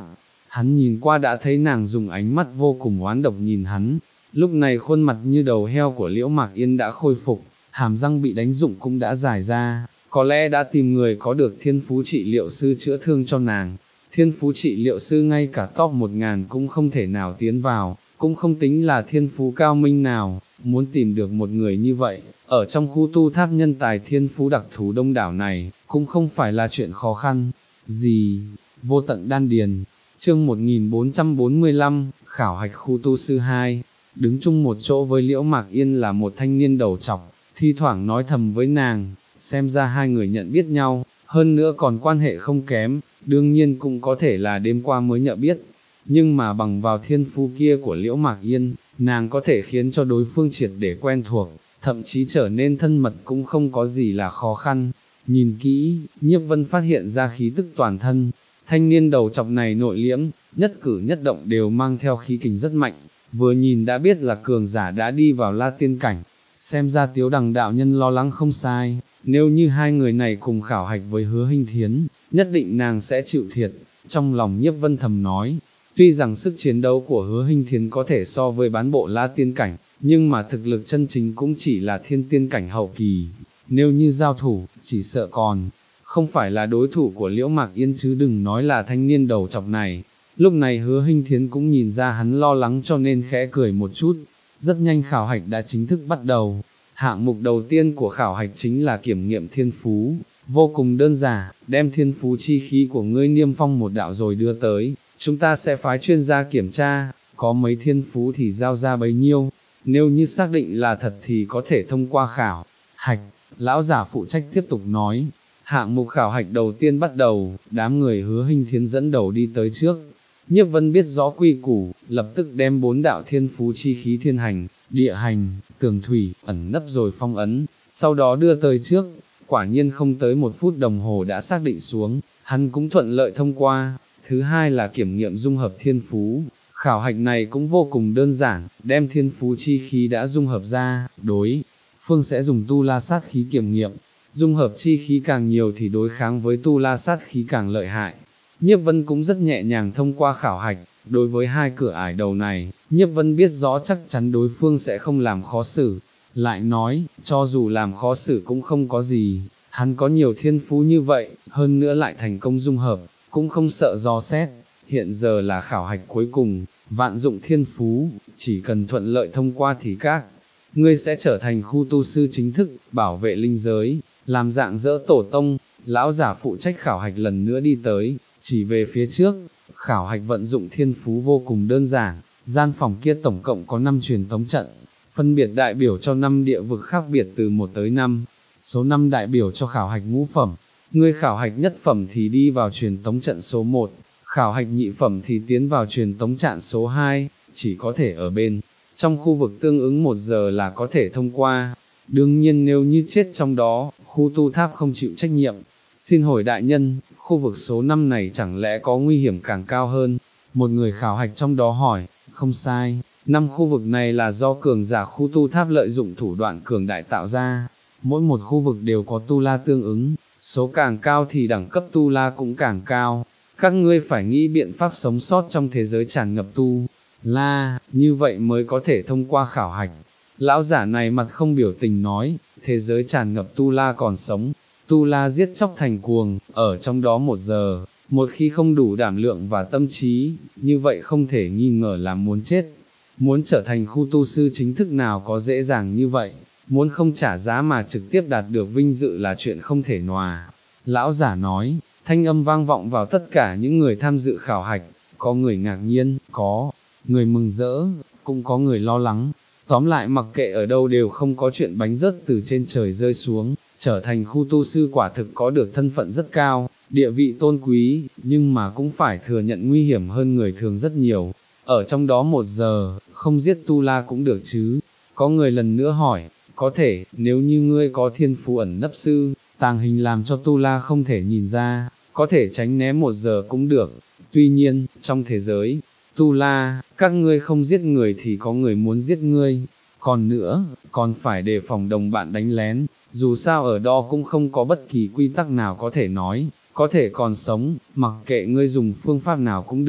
hắn nhìn qua đã thấy nàng dùng ánh mắt vô cùng oán độc nhìn hắn, lúc này khuôn mặt như đầu heo của Liễu Mạc Yên đã khôi phục, hàm răng bị đánh rụng cũng đã dài ra, có lẽ đã tìm người có được thiên phú trị liệu sư chữa thương cho nàng. Thiên phú trị liệu sư ngay cả top một ngàn cũng không thể nào tiến vào, cũng không tính là thiên phú cao minh nào, muốn tìm được một người như vậy, ở trong khu tu tháp nhân tài thiên phú đặc thù đông đảo này, cũng không phải là chuyện khó khăn. Gì? Vô tận đan điền. Chương một nghìn bốn trăm bốn mươi lăm, khảo hạch khu tu sư hai. Đứng chung một chỗ với Liễu Mạc Yên là một thanh niên đầu trọc, thi thoảng nói thầm với nàng, xem ra hai người nhận biết nhau, hơn nữa còn quan hệ không kém, đương nhiên cũng có thể là đêm qua mới nhận biết, nhưng mà bằng vào thiên phú kia của Liễu Mạc Yên, nàng có thể khiến cho đối phương triệt để quen thuộc, thậm chí trở nên thân mật cũng không có gì là khó khăn. Nhìn kỹ, Nhiếp Vân phát hiện ra khí tức toàn thân, thanh niên đầu trọc này nội liễm, nhất cử nhất động đều mang theo khí kình rất mạnh, vừa nhìn đã biết là cường giả đã đi vào La Tiên cảnh, xem ra Tiếu Đằng đạo nhân lo lắng không sai, nếu như hai người này cùng khảo hạch với Hứa Hinh Thiến, nhất định nàng sẽ chịu thiệt, trong lòng Nhiếp Vân thầm nói, tuy rằng sức chiến đấu của Hứa Hinh Thiến có thể so với bán bộ La Tiên cảnh, nhưng mà thực lực chân chính cũng chỉ là thiên tiên cảnh hậu kỳ, nếu như giao thủ, chỉ sợ còn không phải là đối thủ của Liễu Mạc Yên chứ đừng nói là thanh niên đầu trọc này. Lúc này Hứa Hinh Thiến cũng nhìn ra hắn lo lắng cho nên khẽ cười một chút. Rất nhanh khảo hạch đã chính thức bắt đầu. Hạng mục đầu tiên của khảo hạch chính là kiểm nghiệm thiên phú, vô cùng đơn giản, đem thiên phú chi khí của ngươi niêm phong một đạo rồi đưa tới, chúng ta sẽ phái chuyên gia kiểm tra, có mấy thiên phú thì giao ra bấy nhiêu, nếu như xác định là thật thì có thể thông qua khảo hạch. Lão giả phụ trách tiếp tục nói, hạng mục khảo hạch đầu tiên bắt đầu, đám người Hứa Hinh Thiến dẫn đầu đi tới trước. Nhiếp Vân biết rõ quy củ, lập tức đem bốn đạo thiên phú chi khí thiên hành, địa hành, tường thủy, ẩn nấp rồi phong ấn, sau đó đưa tới trước, quả nhiên không tới một phút đồng hồ đã xác định xuống, hắn cũng thuận lợi thông qua. Thứ hai là kiểm nghiệm dung hợp thiên phú, khảo hạch này cũng vô cùng đơn giản, đem thiên phú chi khí đã dung hợp ra, đối phương sẽ dùng tu la sát khí kiểm nghiệm, dung hợp chi khí càng nhiều thì đối kháng với tu la sát khí càng lợi hại. Nhiếp Vân cũng rất nhẹ nhàng thông qua khảo hạch, đối với hai cửa ải đầu này, Nhiếp Vân biết rõ chắc chắn đối phương sẽ không làm khó xử, lại nói, cho dù làm khó xử cũng không có gì, hắn có nhiều thiên phú như vậy, hơn nữa lại thành công dung hợp, cũng không sợ dò xét, hiện giờ là khảo hạch cuối cùng, vạn dụng thiên phú, chỉ cần thuận lợi thông qua thì các ngươi sẽ trở thành khu tu sư chính thức, bảo vệ linh giới, làm dạng dỡ tổ tông. Lão giả phụ trách khảo hạch lần nữa đi tới, chỉ về phía trước, khảo hạch vận dụng thiên phú vô cùng đơn giản, gian phòng kia tổng cộng có năm truyền tống trận, phân biệt đại biểu cho năm địa vực khác biệt từ một tới năm, số năm đại biểu cho khảo hạch ngũ phẩm, người khảo hạch nhất phẩm thì đi vào truyền tống trận số một, khảo hạch nhị phẩm thì tiến vào truyền tống trận số hai, chỉ có thể ở bên trong khu vực tương ứng một giờ là có thể thông qua, đương nhiên nếu như chết trong đó, khu tu tháp không chịu trách nhiệm. Xin hỏi đại nhân, khu vực số năm này chẳng lẽ có nguy hiểm càng cao hơn? Một người khảo hạch trong đó hỏi, không sai, năm khu vực này là do cường giả khu tu tháp lợi dụng thủ đoạn cường đại tạo ra, mỗi một khu vực đều có tu la tương ứng, số càng cao thì đẳng cấp tu la cũng càng cao, các ngươi phải nghĩ biện pháp sống sót trong thế giới tràn ngập tu la, như vậy mới có thể thông qua khảo hạch. Lão giả này mặt không biểu tình nói, thế giới tràn ngập tu la còn sống, tu la giết chóc thành cuồng, ở trong đó một giờ, một khi không đủ đảm lượng và tâm trí, như vậy không thể nghi ngờ là muốn chết. Muốn trở thành khu tu sư chính thức nào có dễ dàng như vậy, muốn không trả giá mà trực tiếp đạt được vinh dự là chuyện không thể nòa. Lão giả nói, thanh âm vang vọng vào tất cả những người tham dự khảo hạch, có người ngạc nhiên, có người mừng rỡ, cũng có người lo lắng. Tóm lại mặc kệ ở đâu đều không có chuyện bánh rớt từ trên trời rơi xuống, trở thành khu tu sư quả thực có được thân phận rất cao, địa vị tôn quý, nhưng mà cũng phải thừa nhận nguy hiểm hơn người thường rất nhiều. Ở trong đó một giờ, không giết tu la cũng được chứ. Có người lần nữa hỏi, có thể, nếu như ngươi có thiên phú ẩn nấp sư, tàng hình làm cho tu la không thể nhìn ra, có thể tránh né một giờ cũng được. Tuy nhiên, trong thế giới tu la, các ngươi không giết người thì có người muốn giết ngươi, còn nữa, còn phải đề phòng đồng bạn đánh lén, dù sao ở đó cũng không có bất kỳ quy tắc nào có thể nói, có thể còn sống, mặc kệ ngươi dùng phương pháp nào cũng được,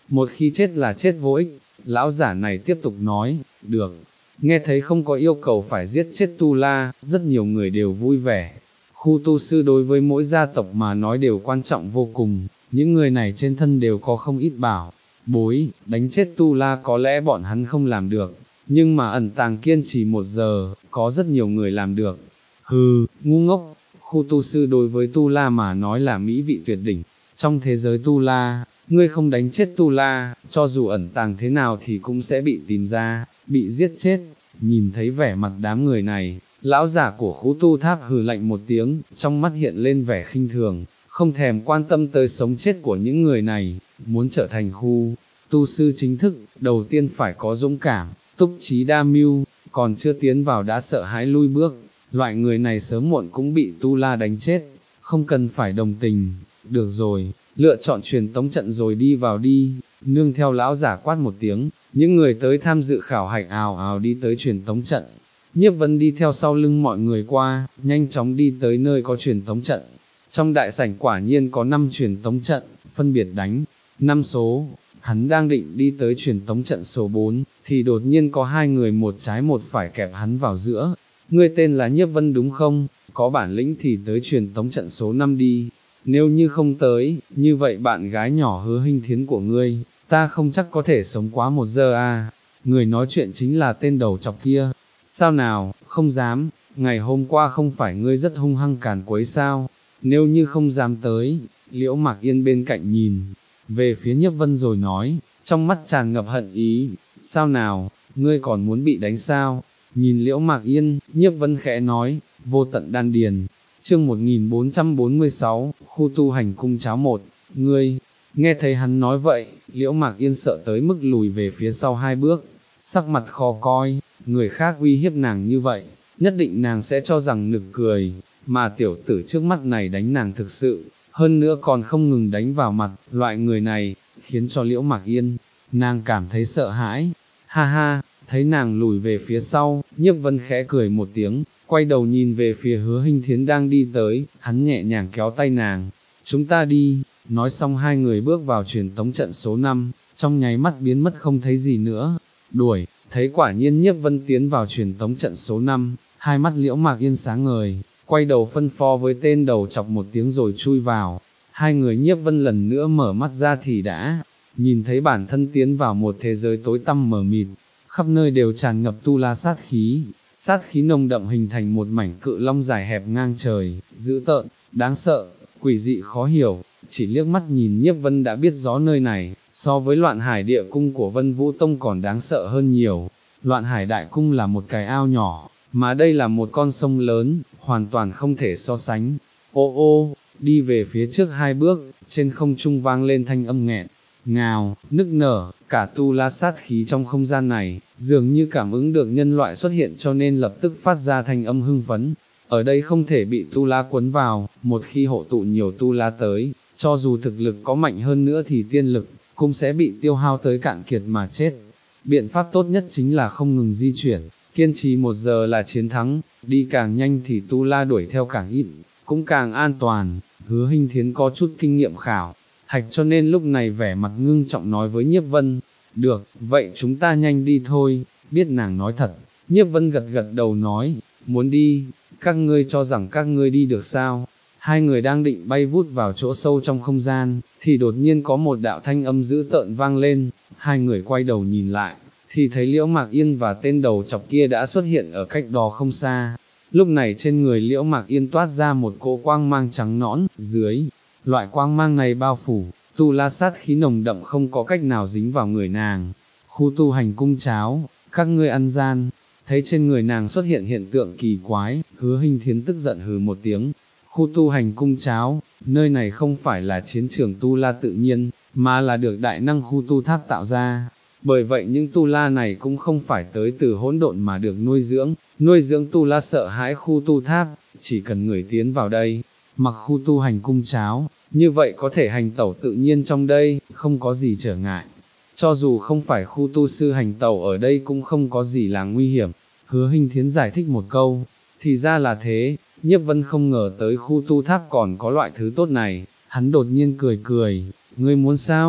một khi chết là chết vô ích. Lão giả này tiếp tục nói, được, nghe thấy không có yêu cầu phải giết chết Tu La, rất nhiều người đều vui vẻ. Khu tu sư đối với mỗi gia tộc mà nói đều quan trọng vô cùng, những người này trên thân đều có không ít bảo bối, đánh chết Tu La có lẽ bọn hắn không làm được, nhưng mà ẩn tàng kiên trì một giờ, có rất nhiều người làm được. Hừ, ngu ngốc, khu tu sư đối với Tu La mà nói là mỹ vị tuyệt đỉnh, trong thế giới Tu La, ngươi không đánh chết Tu La, cho dù ẩn tàng thế nào thì cũng sẽ bị tìm ra, bị giết chết. Nhìn thấy vẻ mặt đám người này, lão giả của khu tu tháp hừ lạnh một tiếng, trong mắt hiện lên vẻ khinh thường, không thèm quan tâm tới sống chết của những người này, muốn trở thành khu tu sư chính thức, đầu tiên phải có dũng cảm, túc trí đa mưu, còn chưa tiến vào đã sợ hãi lui bước, loại người này sớm muộn cũng bị Tu La đánh chết, không cần phải đồng tình. Được rồi, lựa chọn truyền tống trận rồi đi vào đi. Nương theo lão giả quát một tiếng, những người tới tham dự khảo hạch ào ào đi tới truyền tống trận. Nhiếp Vân đi theo sau lưng mọi người qua, nhanh chóng đi tới nơi có truyền tống trận. Trong đại sảnh quả nhiên có năm truyền tống trận, phân biệt đánh năm số. Hắn đang định đi tới truyền tống trận số bốn, thì đột nhiên có hai người một trái một phải kẹp hắn vào giữa. Ngươi tên là Nhiếp Vân đúng không? Có bản lĩnh thì tới truyền tống trận số năm đi. Nếu như không tới, như vậy bạn gái nhỏ Hứa Hinh Thiến của ngươi, ta không chắc có thể sống quá một giờ à. Người nói chuyện chính là tên đầu chọc kia. Sao nào, không dám, ngày hôm qua không phải ngươi rất hung hăng càn quấy sao? Nếu như không dám tới, Liễu Mạc Yên bên cạnh nhìn về phía Nhiếp Vân rồi nói, trong mắt tràn ngập hận ý, sao nào, ngươi còn muốn bị đánh sao? Nhìn Liễu Mạc Yên, Nhiếp Vân khẽ nói, vô tận đan điền. Chương một nghìn bốn trăm bốn mươi sáu, khu tu hành cung cháo một, ngươi, nghe thấy hắn nói vậy, Liễu Mạc Yên sợ tới mức lùi về phía sau hai bước, sắc mặt khó coi, người khác uy hiếp nàng như vậy, nhất định nàng sẽ cho rằng nực cười, mà tiểu tử trước mắt này đánh nàng thực sự, hơn nữa còn không ngừng đánh vào mặt, loại người này, khiến cho Liễu Mạc Yên, nàng cảm thấy sợ hãi, ha ha, thấy nàng lùi về phía sau, Nhiếp Vân khẽ cười một tiếng, quay đầu nhìn về phía Hứa Hinh Thiến đang đi tới, hắn nhẹ nhàng kéo tay nàng, chúng ta đi, nói xong hai người bước vào truyền tống trận số năm, trong nháy mắt biến mất không thấy gì nữa, đuổi, thấy quả nhiên Nhiếp Vân tiến vào truyền tống trận số năm, hai mắt Liễu Mạc Yên sáng ngời, quay đầu phân phó với tên đầu chọc một tiếng rồi chui vào, hai người Nhiếp Vân lần nữa mở mắt ra thì đã, nhìn thấy bản thân tiến vào một thế giới tối tăm mờ mịt, khắp nơi đều tràn ngập tu la sát khí, sát khí nồng đậm hình thành một mảnh cự long dài hẹp ngang trời, dữ tợn, đáng sợ, quỷ dị khó hiểu, chỉ liếc mắt nhìn Nhiếp Vân đã biết rõ nơi này, so với Loạn Hải Địa Cung của Vân Vũ Tông còn đáng sợ hơn nhiều. Loạn Hải Đại Cung là một cái ao nhỏ, mà đây là một con sông lớn, hoàn toàn không thể so sánh. Ô ô, đi về phía trước hai bước, trên không trung vang lên thanh âm nghẹn ngào, nức nở, cả tu la sát khí trong không gian này, dường như cảm ứng được nhân loại xuất hiện cho nên lập tức phát ra thanh âm hưng phấn. Ở đây không thể bị tu la cuốn vào, một khi hộ tụ nhiều tu la tới, cho dù thực lực có mạnh hơn nữa thì tiên lực, cũng sẽ bị tiêu hao tới cạn kiệt mà chết. Biện pháp tốt nhất chính là không ngừng di chuyển, kiên trì một giờ là chiến thắng, đi càng nhanh thì tu la đuổi theo càng ít, cũng càng an toàn. Hứa Hinh Thiến có chút kinh nghiệm khảo hạch cho nên lúc này vẻ mặt ngưng trọng nói với Nhiếp Vân, được, vậy chúng ta nhanh đi thôi, biết nàng nói thật. Nhiếp Vân gật gật đầu nói, muốn đi, các ngươi cho rằng các ngươi đi được sao? Hai người đang định bay vút vào chỗ sâu trong không gian, thì đột nhiên có một đạo thanh âm dữ tợn vang lên, hai người quay đầu nhìn lại, thì thấy Liễu Mạc Yên và tên đầu chọc kia đã xuất hiện ở cách đó không xa. Lúc này trên người Liễu Mạc Yên toát ra một cỗ quang mang trắng nõn, dưới loại quang mang này bao phủ, tu la sát khí nồng đậm không có cách nào dính vào người nàng. Khu tu hành cung cháo, các ngươi ăn gian. Thấy trên người nàng xuất hiện hiện tượng kỳ quái, Hứa Hinh Thiến tức giận hừ một tiếng. Khu tu hành cung cháo, nơi này không phải là chiến trường tu la tự nhiên, mà là được đại năng khu tu tháp tạo ra. Bởi vậy những tu la này cũng không phải tới từ hỗn độn mà được nuôi dưỡng, nuôi dưỡng tu la sợ hãi khu tu tháp, chỉ cần người tiến vào đây, mặc khu tu hành cung cháo, như vậy có thể hành tẩu tự nhiên trong đây, không có gì trở ngại. Cho dù không phải khu tu sư hành tẩu ở đây cũng không có gì là nguy hiểm. Hứa Hinh Thiến giải thích một câu, thì ra là thế. Nhiếp Vân không ngờ tới khu tu tháp còn có loại thứ tốt này, hắn đột nhiên cười cười, ngươi muốn sao?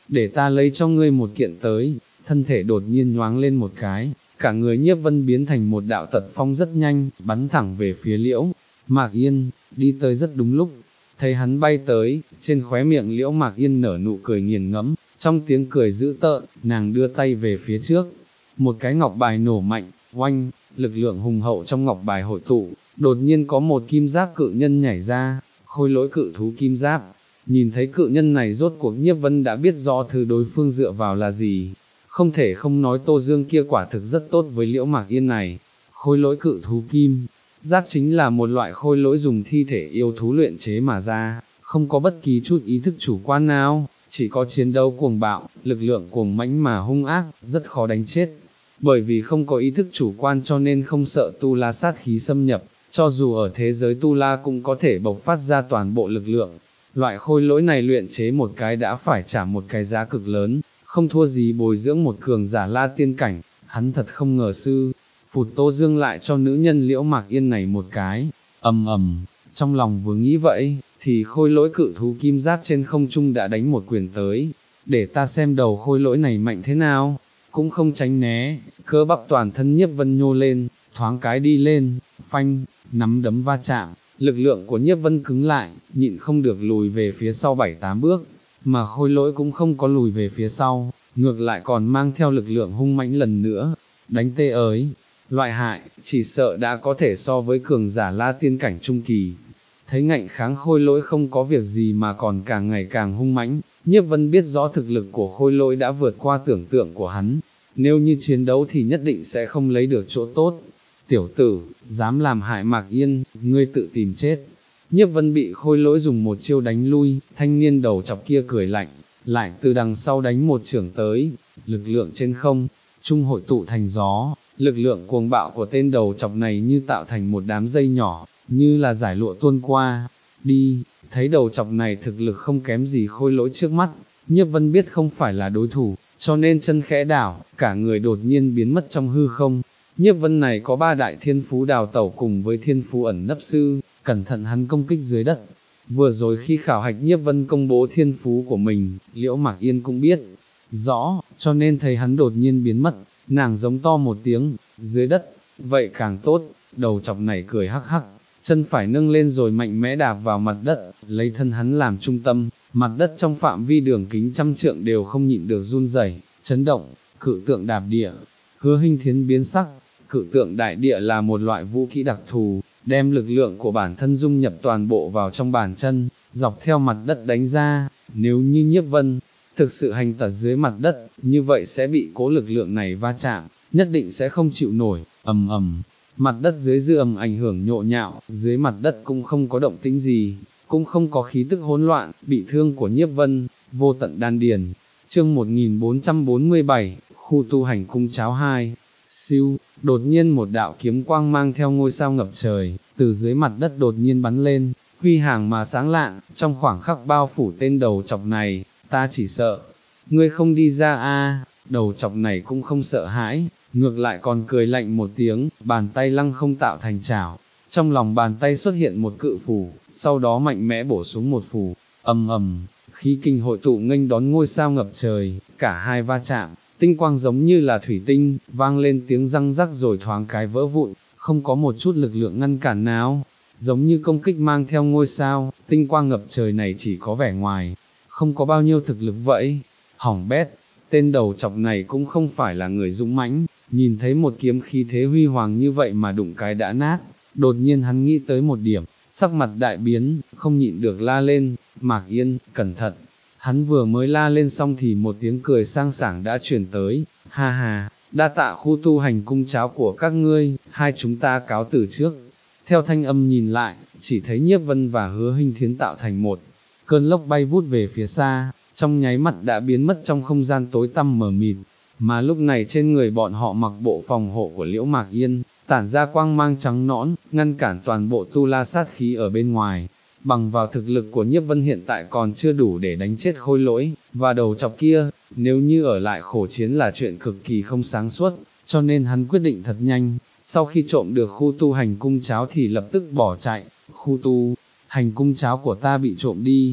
để ta lấy cho ngươi một kiện tới, thân thể đột nhiên nhoáng lên một cái, cả người Nhiếp Vân biến thành một đạo tật phong rất nhanh, bắn thẳng về phía Liễu Mạc Yên, đi tới rất đúng lúc, thấy hắn bay tới, trên khóe miệng Liễu Mạc Yên nở nụ cười nghiền ngẫm, trong tiếng cười dữ tợn, nàng đưa tay về phía trước, một cái ngọc bài nổ mạnh, oanh, lực lượng hùng hậu trong ngọc bài hội tụ, đột nhiên có một kim giáp cự nhân nhảy ra, khôi lỗi cự thú kim giáp. Nhìn thấy cự nhân này rốt cuộc Nhiếp Vân đã biết rõ thứ đối phương dựa vào là gì, không thể không nói Tô Dương kia quả thực rất tốt với Liễu Mạc Yên này. Khôi lỗi cự thú kim giáp chính là một loại khôi lỗi dùng thi thể yêu thú luyện chế mà ra, không có bất kỳ chút ý thức chủ quan nào, chỉ có chiến đấu cuồng bạo, lực lượng cuồng mãnh mà hung ác, rất khó đánh chết. Bởi vì không có ý thức chủ quan cho nên không sợ tu la sát khí xâm nhập, cho dù ở thế giới tu la cũng có thể bộc phát ra toàn bộ lực lượng. Loại khôi lỗi này luyện chế một cái đã phải trả một cái giá cực lớn, không thua gì bồi dưỡng một cường giả la tiên cảnh, hắn thật không ngờ sư, phụt Tô Dương lại cho nữ nhân Liễu Mạc Yên này một cái, ầm ầm, trong lòng vừa nghĩ vậy, thì khôi lỗi cự thú kim giáp trên không trung đã đánh một quyền tới, để ta xem đầu khôi lỗi này mạnh thế nào, cũng không tránh né, cơ bắp toàn thân Nhiếp Vân nhô lên, thoáng cái đi lên, phanh, nắm đấm va chạm. Lực lượng của Nhiếp Vân cứng lại, nhịn không được lùi về phía sau bảy tám bước, mà khôi lỗi cũng không có lùi về phía sau, ngược lại còn mang theo lực lượng hung mãnh lần nữa, đánh tê ới, loại hại, chỉ sợ đã có thể so với cường giả la tiên cảnh trung kỳ. Thấy ngạnh kháng khôi lỗi không có việc gì mà còn càng ngày càng hung mãnh, Nhiếp Vân biết rõ thực lực của khôi lỗi đã vượt qua tưởng tượng của hắn, nếu như chiến đấu thì nhất định sẽ không lấy được chỗ tốt. Tiểu tử, dám làm hại Mạc Yên, ngươi tự tìm chết. Nhiếp Vân bị khôi lỗi dùng một chiêu đánh lui, thanh niên đầu chọc kia cười lạnh, lại từ đằng sau đánh một chưởng tới, lực lượng trên không, trung hội tụ thành gió, lực lượng cuồng bạo của tên đầu chọc này như tạo thành một đám dây nhỏ, như là giải lụa tuôn qua, đi, thấy đầu chọc này thực lực không kém gì khôi lỗi trước mắt, Nhiếp Vân biết không phải là đối thủ, cho nên chân khẽ đảo, cả người đột nhiên biến mất trong hư không. Nhiếp Vân này có ba đại thiên phú đào tẩu cùng với thiên phú ẩn nấp sư, cẩn thận hắn công kích dưới đất. Vừa rồi khi khảo hạch Nhiếp Vân công bố thiên phú của mình, Liễu Mạc Yên cũng biết rõ, cho nên thấy hắn đột nhiên biến mất, nàng giống to một tiếng, dưới đất, vậy càng tốt, đầu chọc này cười hắc hắc, chân phải nâng lên rồi mạnh mẽ đạp vào mặt đất, lấy thân hắn làm trung tâm, mặt đất trong phạm vi đường kính trăm trượng đều không nhịn được run rẩy, chấn động, cự tượng đạp địa. Hứa Hinh Thiến biến sắc, cự tượng đại địa là một loại vũ kỹ đặc thù, đem lực lượng của bản thân dung nhập toàn bộ vào trong bàn chân, dọc theo mặt đất đánh ra, nếu như Nhiếp Vân thực sự hành tật dưới mặt đất, như vậy sẽ bị cố lực lượng này va chạm, nhất định sẽ không chịu nổi, ầm ầm, mặt đất dưới dư ầm ảnh hưởng nhộn nhạo, dưới mặt đất cũng không có động tĩnh gì, cũng không có khí tức hỗn loạn, bị thương của Nhiếp Vân, vô tận đan điền. Chương một nghìn bốn trăm bốn mươi bảy, khu tu hành cung cháo hai. Siêu, đột nhiên một đạo kiếm quang mang theo ngôi sao ngập trời, từ dưới mặt đất đột nhiên bắn lên, huy hàng mà sáng lạn, trong khoảng khắc bao phủ tên đầu chọc này, ta chỉ sợ, ngươi không đi ra a. Đầu chọc này cũng không sợ hãi, ngược lại còn cười lạnh một tiếng, bàn tay lăng không tạo thành chảo, trong lòng bàn tay xuất hiện một cự phù, sau đó mạnh mẽ bổ xuống một phù, ầm ầm, khí kinh hội tụ nghênh đón ngôi sao ngập trời, cả hai va chạm. Tinh quang giống như là thủy tinh, vang lên tiếng răng rắc rồi thoáng cái vỡ vụn, không có một chút lực lượng ngăn cản nào, giống như công kích mang theo ngôi sao, tinh quang ngập trời này chỉ có vẻ ngoài, không có bao nhiêu thực lực vậy, hỏng bét, tên đầu chọc này cũng không phải là người dũng mãnh, nhìn thấy một kiếm khí thế huy hoàng như vậy mà đụng cái đã nát, đột nhiên hắn nghĩ tới một điểm, sắc mặt đại biến, không nhịn được la lên, Mạc Yên, cẩn thận. Hắn vừa mới la lên xong thì một tiếng cười sang sảng đã chuyển tới, ha ha, đa tạ khu tu hành cung cháo của các ngươi, hai chúng ta cáo từ trước. Theo thanh âm nhìn lại, chỉ thấy Nhiếp Vân và Hứa Hinh Thiến tạo thành một cơn lốc bay vút về phía xa, trong nháy mắt đã biến mất trong không gian tối tăm mờ mịt, mà lúc này trên người bọn họ mặc bộ phòng hộ của Liễu Mạc Yên, tản ra quang mang trắng nõn, ngăn cản toàn bộ tu la sát khí ở bên ngoài. Bằng vào thực lực của Nhiếp Vân hiện tại còn chưa đủ để đánh chết khôi lỗi, và đầu chọc kia, nếu như ở lại khổ chiến là chuyện cực kỳ không sáng suốt, cho nên hắn quyết định thật nhanh, sau khi trộm được khu tu hành cung cháo thì lập tức bỏ chạy, khu tu hành cung cháo của ta bị trộm đi,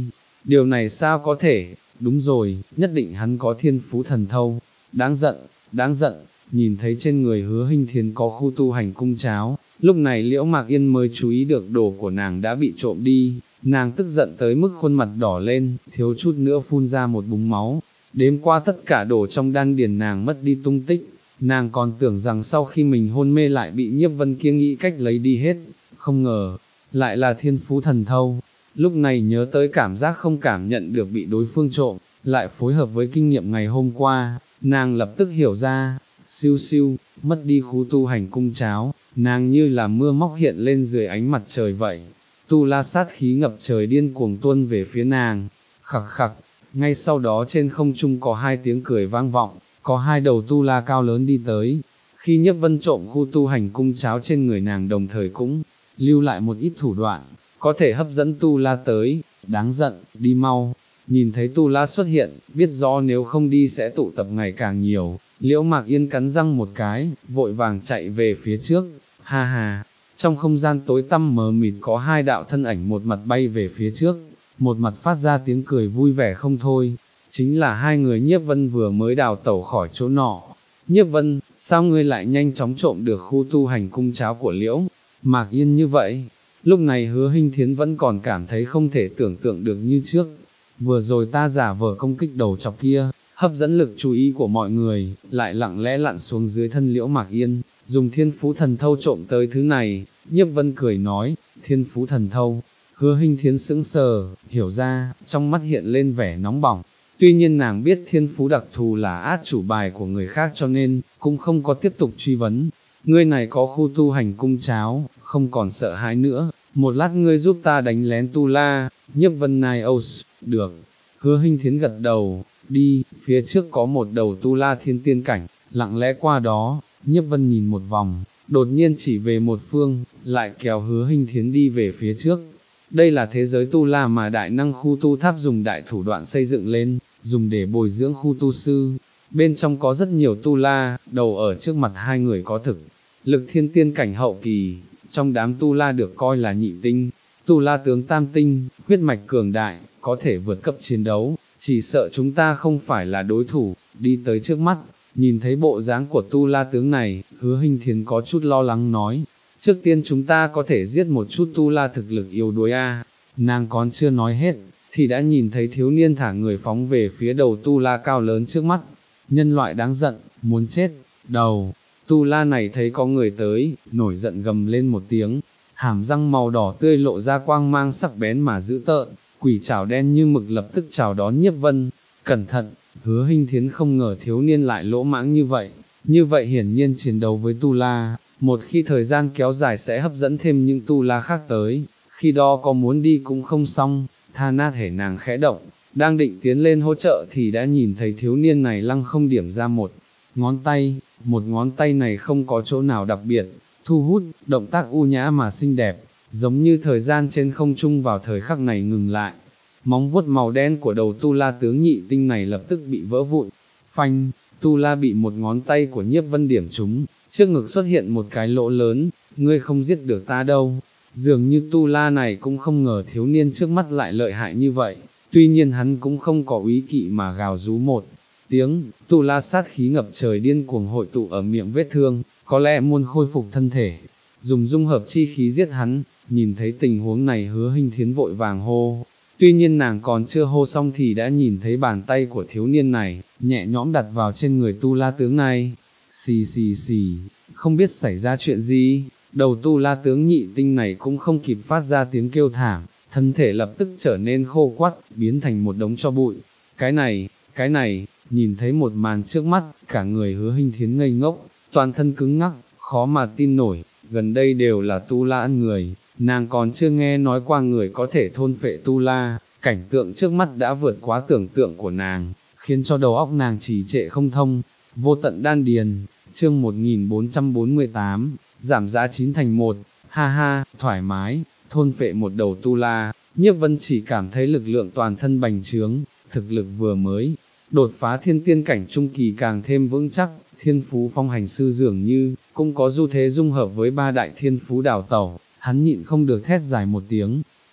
điều này sao có thể, đúng rồi, nhất định hắn có thiên phú thần thâu, đáng giận, đáng giận, nhìn thấy trên người Hứa Hinh Thiến có khu tu hành cung cháo, lúc này Liễu Mạc Yên mới chú ý được đồ của nàng đã bị trộm đi, nàng tức giận tới mức khuôn mặt đỏ lên, thiếu chút nữa phun ra một búng máu, đếm qua tất cả đồ trong đan điền nàng mất đi tung tích, nàng còn tưởng rằng sau khi mình hôn mê lại bị Nhiếp Vân kia nghĩ cách lấy đi hết, không ngờ, lại là thiên phú thần thâu. Lúc này nhớ tới cảm giác không cảm nhận được bị đối phương trộm, lại phối hợp với kinh nghiệm ngày hôm qua, nàng lập tức hiểu ra, siêu siêu, mất đi khu tu hành cung cháo, nàng như là mưa móc hiện lên dưới ánh mặt trời vậy. Tu la sát khí ngập trời điên cuồng tuôn về phía nàng, khặc khặc, ngay sau đó trên không trung có hai tiếng cười vang vọng, có hai đầu tu la cao lớn đi tới. Khi Nhiếp Vân trộm khu tu hành cung cháo trên người nàng đồng thời cũng lưu lại một ít thủ đoạn, có thể hấp dẫn tu la tới, đáng giận, đi mau. Nhìn thấy tu la xuất hiện, biết rõ nếu không đi sẽ tụ tập ngày càng nhiều, Liễu Mạc Yên cắn răng một cái, vội vàng chạy về phía trước, ha ha. Trong không gian tối tăm mờ mịt có hai đạo thân ảnh một mặt bay về phía trước, một mặt phát ra tiếng cười vui vẻ không thôi, chính là hai người Nhiếp Vân vừa mới đào tẩu khỏi chỗ nọ. Nhiếp Vân, sao ngươi lại nhanh chóng trộm được khu tu hành cung cháo của Liễu Mạc Yên như vậy? Lúc này Hứa Hinh Thiến vẫn còn cảm thấy không thể tưởng tượng được như trước, vừa rồi ta giả vờ công kích đầu chọc kia, hấp dẫn lực chú ý của mọi người, lại lặng lẽ lặn xuống dưới thân Liễu Mạc Yên, dùng thiên phú thần thâu trộm tới thứ này. Nhiếp Vân cười nói, thiên phú thần thâu. Hứa Hinh Thiến sững sờ, hiểu ra, trong mắt hiện lên vẻ nóng bỏng. Tuy nhiên nàng biết thiên phú đặc thù là át chủ bài của người khác cho nên, cũng không có tiếp tục truy vấn. Ngươi này có khu tu hành cung cháo, không còn sợ hãi nữa, một lát ngươi giúp ta đánh lén tu la. Nhiếp Vân nai ous, được. Hứa Hinh Thiến gật đầu, đi, phía trước có một đầu tu la thiên tiên cảnh, lặng lẽ qua đó. Nhiếp Vân nhìn một vòng, đột nhiên chỉ về một phương, lại kéo Hứa Hinh Thiến đi về phía trước. Đây là thế giới tu la mà đại năng khu tu tháp dùng đại thủ đoạn xây dựng lên, dùng để bồi dưỡng khu tu sư. Bên trong có rất nhiều tu la, đầu ở trước mặt hai người có thực lực thiên tiên cảnh hậu kỳ, trong đám tu la được coi là nhị tinh, tu la tướng tam tinh, huyết mạch cường đại, có thể vượt cấp chiến đấu, chỉ sợ chúng ta không phải là đối thủ. Đi tới trước mắt, nhìn thấy bộ dáng của tu la tướng này, Hứa Hinh Thiến có chút lo lắng nói, trước tiên chúng ta có thể giết một chút tu la thực lực yếu đuối a. Nàng còn chưa nói hết, thì đã nhìn thấy thiếu niên thả người phóng về phía đầu tu la cao lớn trước mắt. Nhân loại đáng giận, muốn chết, đầu. Tu la này thấy có người tới, nổi giận gầm lên một tiếng, hàm răng màu đỏ tươi lộ ra quang mang sắc bén mà dữ tợn, quỷ trảo đen như mực lập tức chào đón Nhiếp Vân. Cẩn thận, Hứa Hinh Thiến không ngờ thiếu niên lại lỗ mãng như vậy, như vậy hiển nhiên chiến đấu với tu la, một khi thời gian kéo dài sẽ hấp dẫn thêm những tu la khác tới, khi đó có muốn đi cũng không xong. Tha na thể nàng khẽ động, đang định tiến lên hỗ trợ thì đã nhìn thấy thiếu niên này lăng không điểm ra một ngón tay, một ngón tay này không có chỗ nào đặc biệt, thu hút, động tác u nhã mà xinh đẹp, giống như thời gian trên không trung vào thời khắc này ngừng lại. Móng vuốt màu đen của đầu tu la tướng nhị tinh này lập tức bị vỡ vụn, phanh, tu la bị một ngón tay của Nhiếp Vân điểm trúng, trước ngực xuất hiện một cái lỗ lớn, ngươi không giết được ta đâu. Dường như tu la này cũng không ngờ thiếu niên trước mắt lại lợi hại như vậy, tuy nhiên hắn cũng không có úy kỵ mà gào rú một tiếng, tu la sát khí ngập trời điên cuồng hội tụ ở miệng vết thương, có lẽ muốn khôi phục thân thể, dùng dung hợp chi khí giết hắn. Nhìn thấy tình huống này Hứa Hinh Thiến vội vàng hô, tuy nhiên nàng còn chưa hô xong thì đã nhìn thấy bàn tay của thiếu niên này, nhẹ nhõm đặt vào trên người tu la tướng này. Xì xì xì, không biết xảy ra chuyện gì, đầu tu la tướng nhị tinh này cũng không kịp phát ra tiếng kêu thảm, thân thể lập tức trở nên khô quắt, biến thành một đống tro bụi. Cái này, cái này, nhìn thấy một màn trước mắt, cả người Hứa Hinh Thiến ngây ngốc, toàn thân cứng ngắc, khó mà tin nổi, gần đây đều là tu la ăn người, nàng còn chưa nghe nói qua người có thể thôn phệ tu la, cảnh tượng trước mắt đã vượt quá tưởng tượng của nàng, khiến cho đầu óc nàng trì trệ không thông. Vô tận đan điền, chương một nghìn bốn trăm bốn mươi tám, giảm giá chín thành một, ha ha, thoải mái, thôn phệ một đầu tu la. Nhiếp Vân chỉ cảm thấy lực lượng toàn thân bành trướng, thực lực vừa mới đột phá thiên tiên cảnh trung kỳ càng thêm vững chắc, thiên phú phong hành sư dường như cũng có du thế dung hợp với ba đại thiên phú đào tẩu, hắn nhịn không được thét dài một tiếng,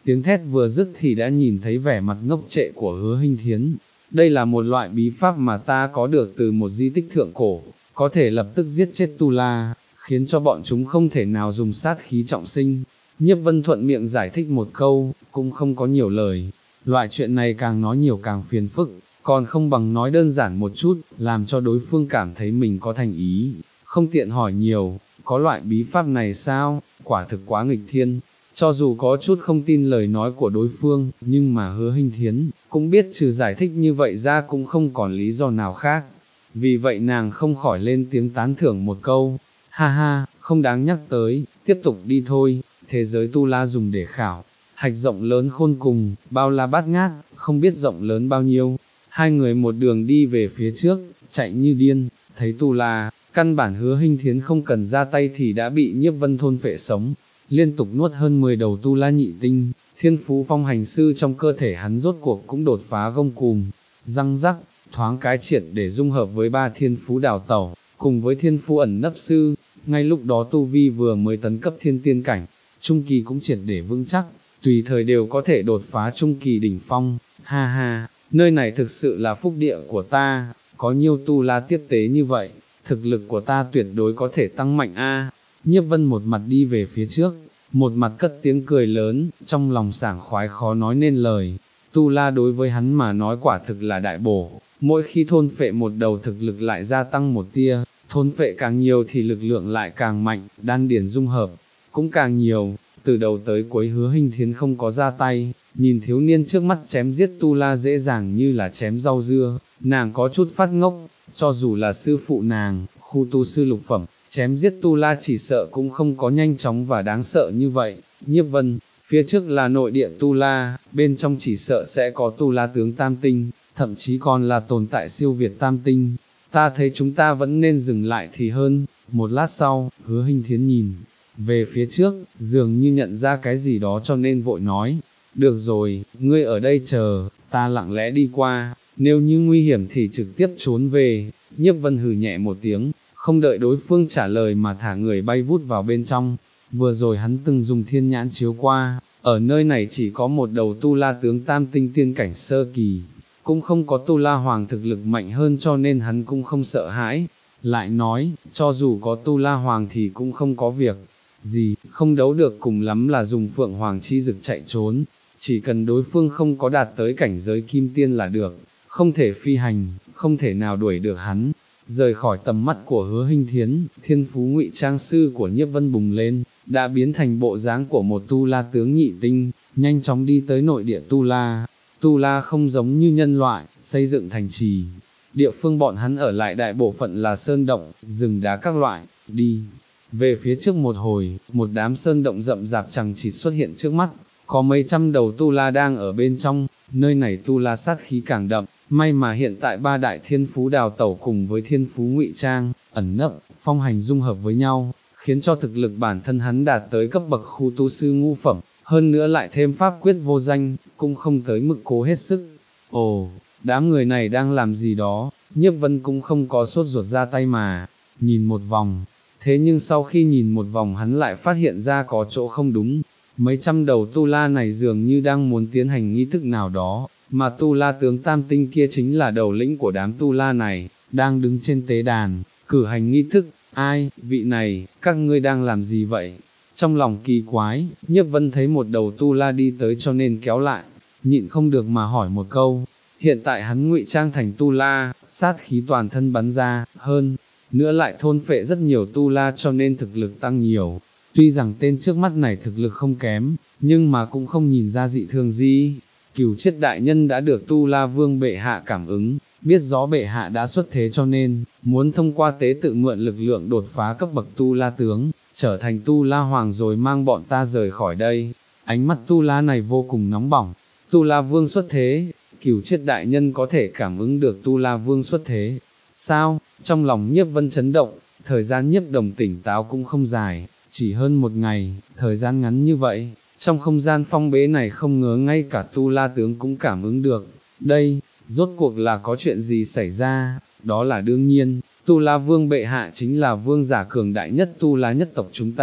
tiếng thét vừa dứt thì đã nhìn thấy vẻ mặt ngốc trệ của Hứa Hinh Thiến. Đây là một loại bí pháp mà ta có được từ một di tích thượng cổ, có thể lập tức giết chết tu la, khiến cho bọn chúng không thể nào dùng sát khí trọng sinh. Nhiếp Vân thuận miệng giải thích một câu, cũng không có nhiều lời. Loại chuyện này càng nói nhiều càng phiền phức, còn không bằng nói đơn giản một chút, làm cho đối phương cảm thấy mình có thành ý, không tiện hỏi nhiều. Có loại bí pháp này sao? Quả thực quá nghịch thiên. Cho dù có chút không tin lời nói của đối phương, nhưng mà Hứa Hinh Thiến cũng biết trừ giải thích như vậy ra cũng không còn lý do nào khác. Vì vậy nàng không khỏi lên tiếng tán thưởng một câu, ha ha, không đáng nhắc tới, tiếp tục đi thôi. Thế giới tu la dùng để khảo hạch rộng lớn khôn cùng, bao la bát ngát, không biết rộng lớn bao nhiêu. Hai người một đường đi về phía trước, chạy như điên, thấy tu la, căn bản Hứa Hinh Thiến không cần ra tay thì đã bị Nhiếp Vân thôn phệ sống, liên tục nuốt hơn mười đầu tu la nhị tinh. Thiên phú phong hành sư trong cơ thể hắn rốt cuộc cũng đột phá gông cùm, răng rắc, thoáng cái triệt để dung hợp với ba thiên phú đào tẩu, cùng với thiên phú ẩn nấp sư. Ngay lúc đó tu vi vừa mới tấn cấp thiên tiên cảnh, trung kỳ cũng triệt để vững chắc, tùy thời đều có thể đột phá trung kỳ đỉnh phong. Ha ha, nơi này thực sự là phúc địa của ta, có nhiều tu la tiếp tế như vậy, thực lực của ta tuyệt đối có thể tăng mạnh a. Nhiếp Vân một mặt đi về phía trước, một mặt cất tiếng cười lớn, trong lòng sảng khoái khó nói nên lời. Tu la đối với hắn mà nói quả thực là đại bổ, mỗi khi thôn phệ một đầu thực lực lại gia tăng một tia, thôn phệ càng nhiều thì lực lượng lại càng mạnh, đan điển dung hợp cũng càng nhiều. Từ đầu tới cuối Hứa Hinh Thiến không có ra tay, nhìn thiếu niên trước mắt chém giết tu la dễ dàng như là chém rau dưa, nàng có chút phát ngốc. Cho dù là sư phụ nàng, khu tu sư lục phẩm, chém giết tu la chỉ sợ cũng không có nhanh chóng và đáng sợ như vậy. Nhiếp Vân, phía trước là nội địa tu la, bên trong chỉ sợ sẽ có tu la tướng tam tinh, thậm chí còn là tồn tại siêu việt tam tinh. Ta thấy chúng ta vẫn nên dừng lại thì hơn. Một lát sau, Hứa Hinh Thiến nhìn về phía trước, dường như nhận ra cái gì đó cho nên vội nói, được rồi, ngươi ở đây chờ, ta lặng lẽ đi qua, nếu như nguy hiểm thì trực tiếp trốn về. Nhiếp Vân hừ nhẹ một tiếng, không đợi đối phương trả lời mà thả người bay vút vào bên trong. Vừa rồi hắn từng dùng thiên nhãn chiếu qua, ở nơi này chỉ có một đầu tu la tướng tam tinh tiên cảnh sơ kỳ, cũng không có tu la hoàng thực lực mạnh hơn cho nên hắn cũng không sợ hãi. Lại nói, cho dù có tu la hoàng thì cũng không có việc gì, không đấu được cùng lắm là dùng phượng hoàng chi dực chạy trốn, chỉ cần đối phương không có đạt tới cảnh giới kim tiên là được, không thể phi hành, không thể nào đuổi được hắn. Rời khỏi tầm mắt của Hứa Hinh Thiến, thiên phú ngụy trang sư của Nhiếp Vân bùng lên, đã biến thành bộ dáng của một tu la tướng nhị tinh, nhanh chóng đi tới nội địa tu la. Tu la không giống như nhân loại, xây dựng thành trì, địa phương bọn hắn ở lại đại bộ phận là sơn động, rừng đá các loại. Đi về phía trước một hồi, một đám sơn động rậm rạp chằng chịt xuất hiện trước mắt, có mấy trăm đầu tu la đang ở bên trong. Nơi này tu la sát khí càng đậm, may mà hiện tại ba đại thiên phú đào tẩu cùng với thiên phú ngụy trang, ẩn nấp, phong hành dung hợp với nhau, khiến cho thực lực bản thân hắn đạt tới cấp bậc khu tu sư ngũ phẩm, hơn nữa lại thêm pháp quyết vô danh, cũng không tới mức cố hết sức. Ồ, đám người này đang làm gì đó? Nhiếp Vân cũng không có sốt ruột ra tay mà, nhìn một vòng. Thế nhưng sau khi nhìn một vòng hắn lại phát hiện ra có chỗ không đúng. Mấy trăm đầu tu la này dường như đang muốn tiến hành nghi thức nào đó, mà tu la tướng tam tinh kia chính là đầu lĩnh của đám tu la này, đang đứng trên tế đàn, cử hành nghi thức. Ai, vị này, các ngươi đang làm gì vậy? Trong lòng kỳ quái, Nhiếp Vân thấy một đầu tu la đi tới cho nên kéo lại, nhịn không được mà hỏi một câu. Hiện tại hắn ngụy trang thành tu la, sát khí toàn thân bắn ra, hơn nữa lại thôn phệ rất nhiều tu la cho nên thực lực tăng nhiều. Tuy rằng tên trước mắt này thực lực không kém, nhưng mà cũng không nhìn ra dị thường gì. Cửu Chiết đại nhân đã được tu la vương bệ hạ cảm ứng, biết rõ bệ hạ đã xuất thế cho nên, muốn thông qua tế tự mượn lực lượng đột phá cấp bậc tu la tướng, trở thành tu la hoàng rồi mang bọn ta rời khỏi đây. Ánh mắt tu la này vô cùng nóng bỏng. Tu la vương xuất thế, Cửu Chiết đại nhân có thể cảm ứng được tu la vương xuất thế. Sao? Trong lòng Nhiếp Vân chấn động, thời gian Nhiếp Đồng tỉnh táo cũng không dài, chỉ hơn một ngày, thời gian ngắn như vậy, trong không gian phong bế này không ngờ ngay cả tu la tướng cũng cảm ứng được. Đây, rốt cuộc là có chuyện gì xảy ra? Đó là đương nhiên, tu la vương bệ hạ chính là vương giả cường đại nhất tu la nhất tộc chúng ta,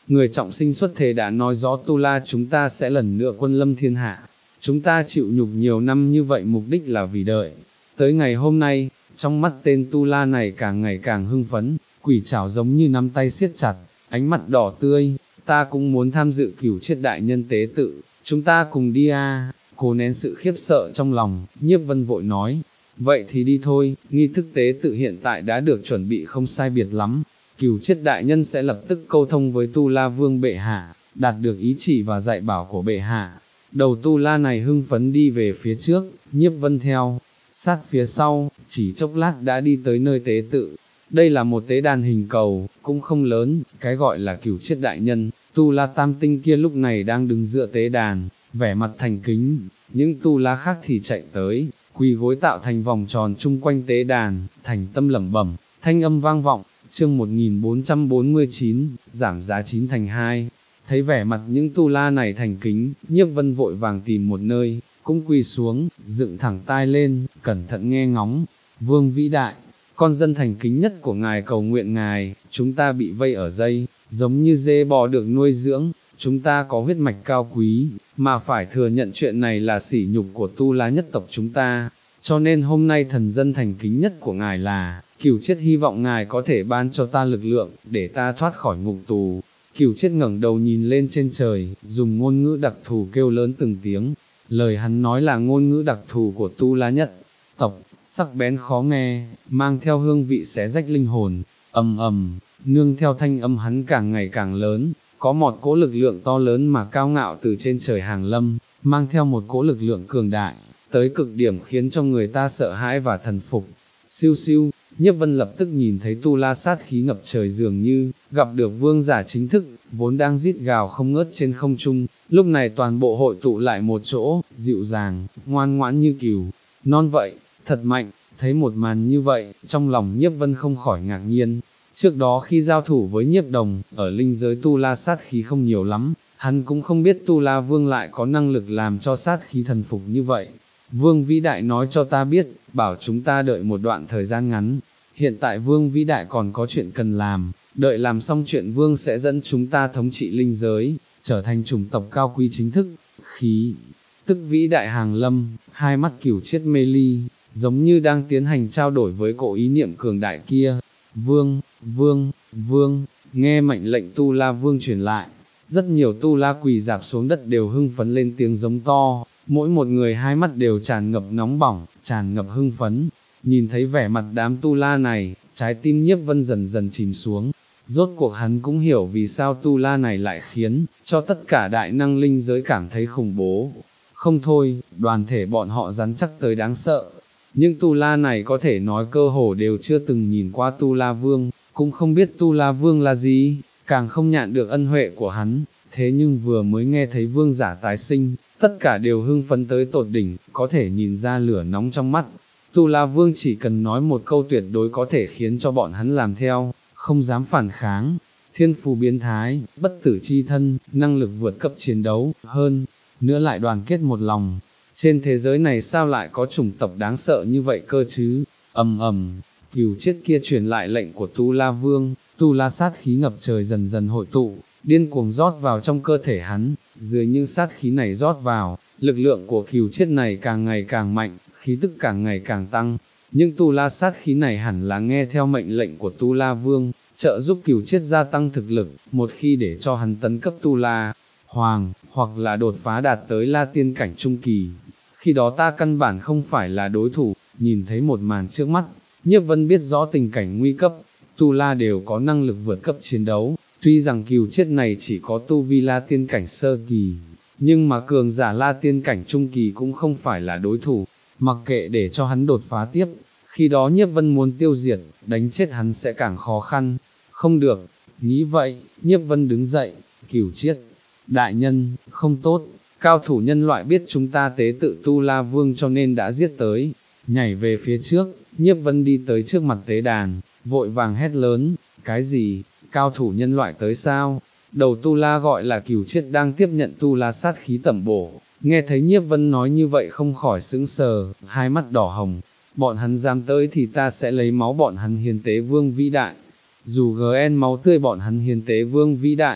người trọng sinh xuất thế đã nói rõ Tu La chúng ta sẽ lần nữa quân lâm thiên hạ, chúng ta chịu nhục nhiều năm như vậy mục đích là vì đợi. Tới ngày hôm nay, trong mắt tên Tu La này càng ngày càng hưng phấn, quỷ trảo giống như nắm tay siết chặt, ánh mặt đỏ tươi, ta cũng muốn tham dự cửu triết đại nhân tế tự, chúng ta cùng đi a. Cố nén sự khiếp sợ trong lòng, Nhiếp Vân vội nói, vậy thì đi thôi, nghi thức tế tự hiện tại đã được chuẩn bị không sai biệt lắm, cửu triết đại nhân sẽ lập tức câu thông với Tu La Vương bệ hạ, đạt được ý chỉ và dạy bảo của bệ hạ. Đầu Tu La này hưng phấn đi về phía trước, Nhiếp Vân theo, sát phía sau, chỉ chốc lát đã đi tới nơi tế tự. Đây là một tế đàn hình cầu, cũng không lớn, cái gọi là cửu triết đại nhân, Tu La tam tinh kia lúc này đang đứng dựa tế đàn, vẻ mặt thành kính, những Tu La khác thì chạy tới, quỳ gối tạo thành vòng tròn chung quanh tế đàn, thành tâm lẩm bẩm, thanh âm vang vọng. Chương một nghìn bốn trăm bốn mươi chín, giảm giá chín thành hai. Thấy vẻ mặt những Tu La này thành kính, Nhiếp Vân vội vàng tìm một nơi, cũng quỳ xuống, dựng thẳng tai lên, cẩn thận nghe ngóng. Vương vĩ đại, con dân thành kính nhất của ngài cầu nguyện ngài, chúng ta bị vây ở dây, giống như dê bò được nuôi dưỡng, chúng ta có huyết mạch cao quý, mà phải thừa nhận chuyện này là sỉ nhục của Tu La nhất tộc chúng ta, cho nên hôm nay thần dân thành kính nhất của ngài là Cửu Triết hy vọng ngài có thể ban cho ta lực lượng, để ta thoát khỏi ngục tù. Cửu Triết ngẩng đầu nhìn lên trên trời, dùng ngôn ngữ đặc thù kêu lớn từng tiếng, lời hắn nói là ngôn ngữ đặc thù của Tu La nhất tộc, sắc bén khó nghe, mang theo hương vị xé rách linh hồn, ầm ầm, nương theo thanh âm hắn càng ngày càng lớn, có một cỗ lực lượng to lớn mà cao ngạo từ trên trời hàng lâm, mang theo một cỗ lực lượng cường đại, tới cực điểm khiến cho người ta sợ hãi và thần phục. Siêu siêu, Nhiếp Vân lập tức nhìn thấy Tu La sát khí ngập trời dường như, gặp được vương giả chính thức, vốn đang rít gào không ngớt trên không trung, lúc này toàn bộ hội tụ lại một chỗ, dịu dàng, ngoan ngoãn như cừu, non vậy, thật mạnh. Thấy một màn như vậy, trong lòng Nhiếp Vân không khỏi ngạc nhiên. Trước đó khi giao thủ với Nhiếp Đồng, ở linh giới Tu La sát khí không nhiều lắm, hắn cũng không biết Tu La Vương lại có năng lực làm cho sát khí thần phục như vậy. Vương vĩ đại nói cho ta biết, bảo chúng ta đợi một đoạn thời gian ngắn, hiện tại Vương vĩ đại còn có chuyện cần làm, đợi làm xong chuyện Vương sẽ dẫn chúng ta thống trị linh giới, trở thành chủng tộc cao quý chính thức, khí, tức vĩ đại hàng lâm, hai mắt Cửu Triết mê ly, giống như đang tiến hành trao đổi với cỗ ý niệm cường đại kia. Vương, Vương, Vương, nghe mệnh lệnh Tu La Vương truyền lại, rất nhiều Tu La quỳ dạp xuống đất đều hưng phấn lên tiếng giống to, mỗi một người hai mắt đều tràn ngập nóng bỏng, tràn ngập hưng phấn. Nhìn thấy vẻ mặt đám Tu La này, trái tim Nhiếp Vân dần dần chìm xuống, rốt cuộc hắn cũng hiểu vì sao Tu La này lại khiến cho tất cả đại năng linh giới cảm thấy khủng bố. Không thôi, đoàn thể bọn họ rắn chắc tới đáng sợ. Nhưng Tu La này có thể nói cơ hồ đều chưa từng nhìn qua Tu La Vương, cũng không biết Tu La Vương là gì, càng không nhận được ân huệ của hắn, thế nhưng vừa mới nghe thấy vương giả tái sinh, tất cả đều hưng phấn tới tột đỉnh, có thể nhìn ra lửa nóng trong mắt. Tu La Vương chỉ cần nói một câu tuyệt đối có thể khiến cho bọn hắn làm theo, không dám phản kháng. Thiên phù biến thái, bất tử chi thân, năng lực vượt cấp chiến đấu, hơn nữa lại đoàn kết một lòng. Trên thế giới này sao lại có chủng tộc đáng sợ như vậy cơ chứ? Ầm ầm, Cửu Triết kia truyền lại lệnh của Tu La Vương, Tu La sát khí ngập trời dần dần hội tụ, điên cuồng rót vào trong cơ thể hắn. Dưới những sát khí này rót vào, lực lượng của Cửu Triết này càng ngày càng mạnh, khí tức càng ngày càng tăng. Nhưng Tu La sát khí này hẳn là nghe theo mệnh lệnh của Tu La Vương, trợ giúp Cửu Triết gia tăng thực lực, một khi để cho hắn tấn cấp Tu La Hoàng, hoặc là đột phá đạt tới La Tiên cảnh trung kỳ, khi đó ta căn bản không phải là đối thủ. Nhìn thấy một màn trước mắt, Nhiếp Vân biết rõ tình cảnh nguy cấp, Tu La đều có năng lực vượt cấp chiến đấu, tuy rằng Cửu Triết này chỉ có tu vi La Tiên cảnh sơ kỳ, nhưng mà cường giả La Tiên cảnh trung kỳ cũng không phải là đối thủ, mặc kệ để cho hắn đột phá tiếp, khi đó Nhiếp Vân muốn tiêu diệt, đánh chết hắn sẽ càng khó khăn. Không được, nghĩ vậy, Nhiếp Vân đứng dậy, Cửu Triết đại nhân, không tốt, cao thủ nhân loại biết chúng ta tế tự Tu La Vương cho nên đã giết tới. Nhảy về phía trước, Nhiếp Vân đi tới trước mặt tế đàn, vội vàng hét lớn, cái gì, cao thủ nhân loại tới sao? Đầu Tu La gọi là Cửu Triết đang tiếp nhận Tu La sát khí tẩm bổ, nghe thấy Nhiếp Vân nói như vậy không khỏi sững sờ, hai mắt đỏ hồng, bọn hắn dám tới thì ta sẽ lấy máu bọn hắn hiến tế Vương vĩ đại, dù gn máu tươi bọn hắn hiến tế Vương vĩ đại.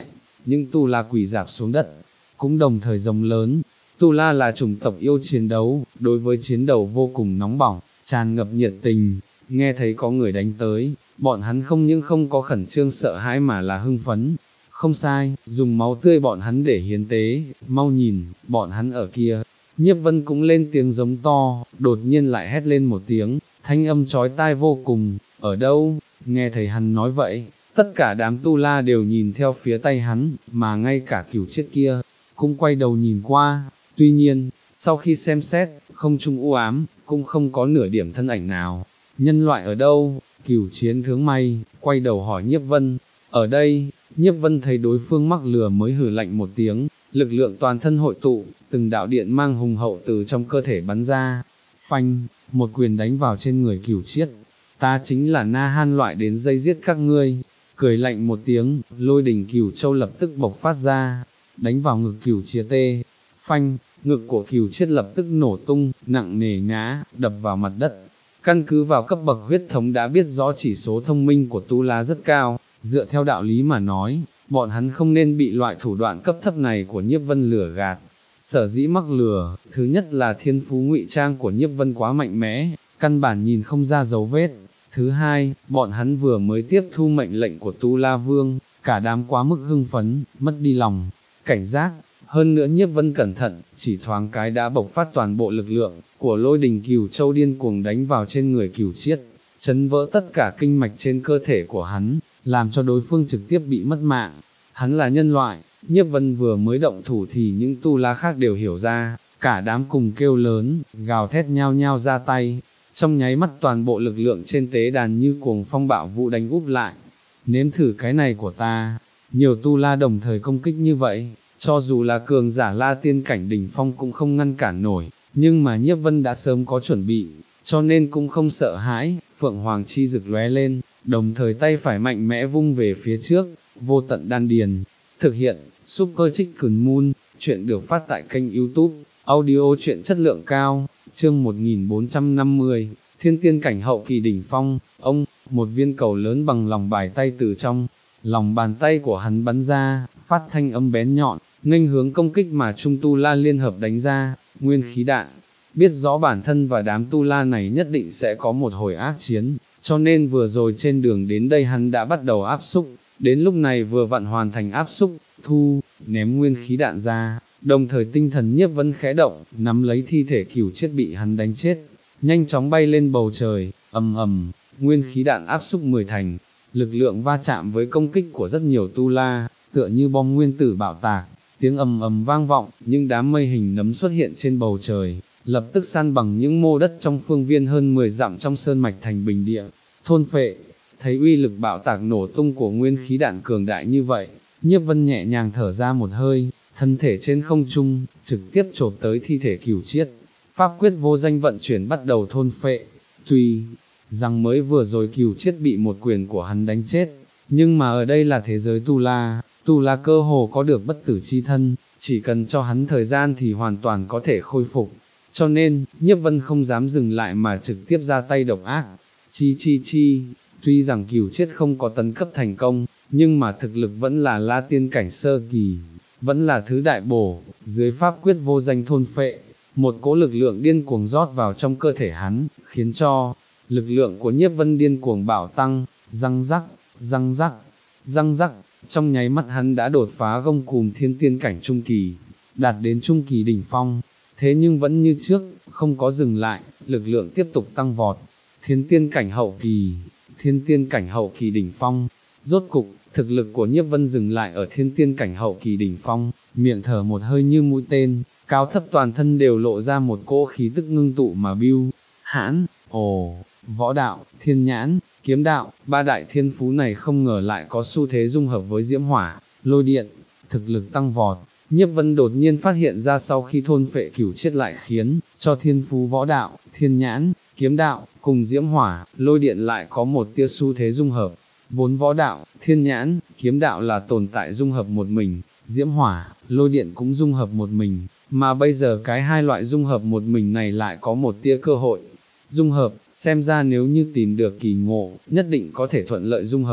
những tu la quỳ rạp xuống đất, cũng đồng thời rống lớn. Tu la là chủng tộc yêu chiến đấu, đối với chiến đấu vô cùng nóng bỏng, tràn ngập nhiệt tình, nghe thấy có người đánh tới, bọn hắn không những không có khẩn trương sợ hãi mà là hưng phấn. Không sai, dùng máu tươi bọn hắn để hiến tế, mau nhìn, bọn hắn ở kia. Nhiếp Vân cũng lên tiếng giống to, đột nhiên lại hét lên một tiếng, thanh âm chói tai vô cùng, ở đâu? Nghe thấy hắn nói vậy, tất cả đám tu la đều nhìn theo phía tay hắn, mà ngay cả Cửu Chiết kia, cũng quay đầu nhìn qua. Tuy nhiên, sau khi xem xét, không trung u ám, cũng không có nửa điểm thân ảnh nào. Nhân loại ở đâu? Cửu Chiến Thướng May, quay đầu hỏi Nhiếp Vân. Ở đây, Nhiếp Vân thấy đối phương mắc lừa mới hừ lạnh một tiếng, lực lượng toàn thân hội tụ, từng đạo điện mang hùng hậu từ trong cơ thể bắn ra. Phanh, một quyền đánh vào trên người Cửu Chiết. Ta chính là Na Han loại đến dây giết các ngươi. Cười lạnh một tiếng, lôi đỉnh Cửu Châu lập tức bộc phát ra, đánh vào ngực Cửu Chiết tê. Phanh, ngực của Cửu Chiết lập tức nổ tung, nặng nề ngã, đập vào mặt đất. Căn cứ vào cấp bậc huyết thống đã biết rõ chỉ số thông minh của tu la rất cao, dựa theo đạo lý mà nói, bọn hắn không nên bị loại thủ đoạn cấp thấp này của Nhiếp Vân lừa gạt. Sở dĩ mắc lừa, thứ nhất là thiên phú ngụy trang của Nhiếp Vân quá mạnh mẽ, căn bản nhìn không ra dấu vết. Thứ hai, bọn hắn vừa mới tiếp thu mệnh lệnh của Tu La Vương, cả đám quá mức hưng phấn, mất đi lòng cảnh giác. Hơn nữa Nhiếp Vân cẩn thận, chỉ thoáng cái đã bộc phát toàn bộ lực lượng của lôi đình Cửu Châu điên cuồng đánh vào trên người Cửu Chiết, chấn vỡ tất cả kinh mạch trên cơ thể của hắn, làm cho đối phương trực tiếp bị mất mạng. Hắn là nhân loại. Nhiếp Vân vừa mới động thủ thì những tu la khác đều hiểu ra, cả đám cùng kêu lớn, gào thét nhao nhao ra tay. Trong nháy mắt toàn bộ lực lượng trên tế đàn như cuồng phong bạo vũ đánh úp lại. Nếm thử cái này của ta. Nhiều tu la đồng thời công kích như vậy, cho dù là cường giả la tiên cảnh đỉnh phong cũng không ngăn cản nổi, nhưng mà Nhiếp Vân đã sớm có chuẩn bị, cho nên cũng không sợ hãi. Phượng Hoàng chi rực lóe lên, đồng thời tay phải mạnh mẽ vung về phía trước, vô tận đan điền. Thực hiện, Super Chicken Moon, chuyện được phát tại kênh YouTube, audio chuyện chất lượng cao, chương một nghìn bốn trăm năm mươi, thiên tiên cảnh hậu kỳ đỉnh phong. Ông, một viên cầu lớn bằng lòng bàn tay từ trong lòng bàn tay của hắn bắn ra, phát thanh âm bén nhọn, nghênh hướng công kích mà Trung Tu La liên hợp đánh ra, nguyên khí đạn. Biết rõ bản thân và đám Tu La này nhất định sẽ có một hồi ác chiến, cho nên vừa rồi trên đường đến đây hắn đã bắt đầu áp xúc, đến lúc này vừa vặn hoàn thành áp xúc, thu, ném nguyên khí đạn ra, đồng thời tinh thần Nhiếp Vân khẽ động, nắm lấy thi thể Cửu Chiết bị hắn đánh chết, nhanh chóng bay lên bầu trời, ầm ầm, nguyên khí đạn áp xúc mười thành, lực lượng va chạm với công kích của rất nhiều tu la, tựa như bom nguyên tử bạo tạc, tiếng ầm ầm vang vọng, những đám mây hình nấm xuất hiện trên bầu trời, lập tức san bằng những mô đất trong phương viên hơn mười dặm trong sơn mạch thành bình địa, thôn phệ. Thấy uy lực bạo tạc nổ tung của nguyên khí đạn cường đại như vậy, Nhiếp Vân nhẹ nhàng thở ra một hơi, thân thể trên không trung, trực tiếp chộp tới thi thể Cửu Chiết, pháp quyết vô danh vận chuyển bắt đầu thôn phệ. Tuy rằng mới vừa rồi Cửu Chiết bị một quyền của hắn đánh chết, nhưng mà ở đây là thế giới tu la, tu la cơ hồ có được bất tử chi thân, chỉ cần cho hắn thời gian thì hoàn toàn có thể khôi phục. Cho nên, Nhiếp Vân không dám dừng lại mà trực tiếp ra tay độc ác. Chi chi chi, tuy rằng Cửu Chiết không có tấn cấp thành công, nhưng mà thực lực vẫn là la tiên cảnh sơ kỳ, vẫn là thứ đại bổ. Dưới pháp quyết vô danh thôn phệ, một cỗ lực lượng điên cuồng rót vào trong cơ thể hắn, khiến cho lực lượng của Nhiếp Vân điên cuồng bảo tăng, răng rắc, răng rắc, răng rắc. Trong nháy mắt hắn đã đột phá gông cùm thiên tiên cảnh trung kỳ, đạt đến trung kỳ đỉnh phong. Thế nhưng vẫn như trước, không có dừng lại, lực lượng tiếp tục tăng vọt. Thiên tiên cảnh hậu kỳ, thiên tiên cảnh hậu kỳ đỉnh phong. Rốt cục, thực lực của Nhiếp Vân dừng lại ở thiên tiên cảnh hậu kỳ đỉnh phong, miệng thở một hơi như mũi tên, cao thấp toàn thân đều lộ ra một cỗ khí tức ngưng tụ mà bưu hãn. Ồ, võ đạo, thiên nhãn, kiếm đạo, ba đại thiên phú này không ngờ lại có xu thế dung hợp với diễm hỏa, lôi điện, thực lực tăng vọt. Nhiếp Vân đột nhiên phát hiện ra sau khi thôn phệ Cửu Chiết lại khiến cho thiên phú võ đạo, thiên nhãn, kiếm đạo, cùng diễm hỏa, lôi điện lại có một tia xu thế dung hợp. Vốn võ đạo, thiên nhãn, kiếm đạo là tồn tại dung hợp một mình, diễm hỏa, lôi điện cũng dung hợp một mình, mà bây giờ cái hai loại dung hợp một mình này lại có một tia cơ hội dung hợp, xem ra nếu như tìm được kỳ ngộ, nhất định có thể thuận lợi dung hợp.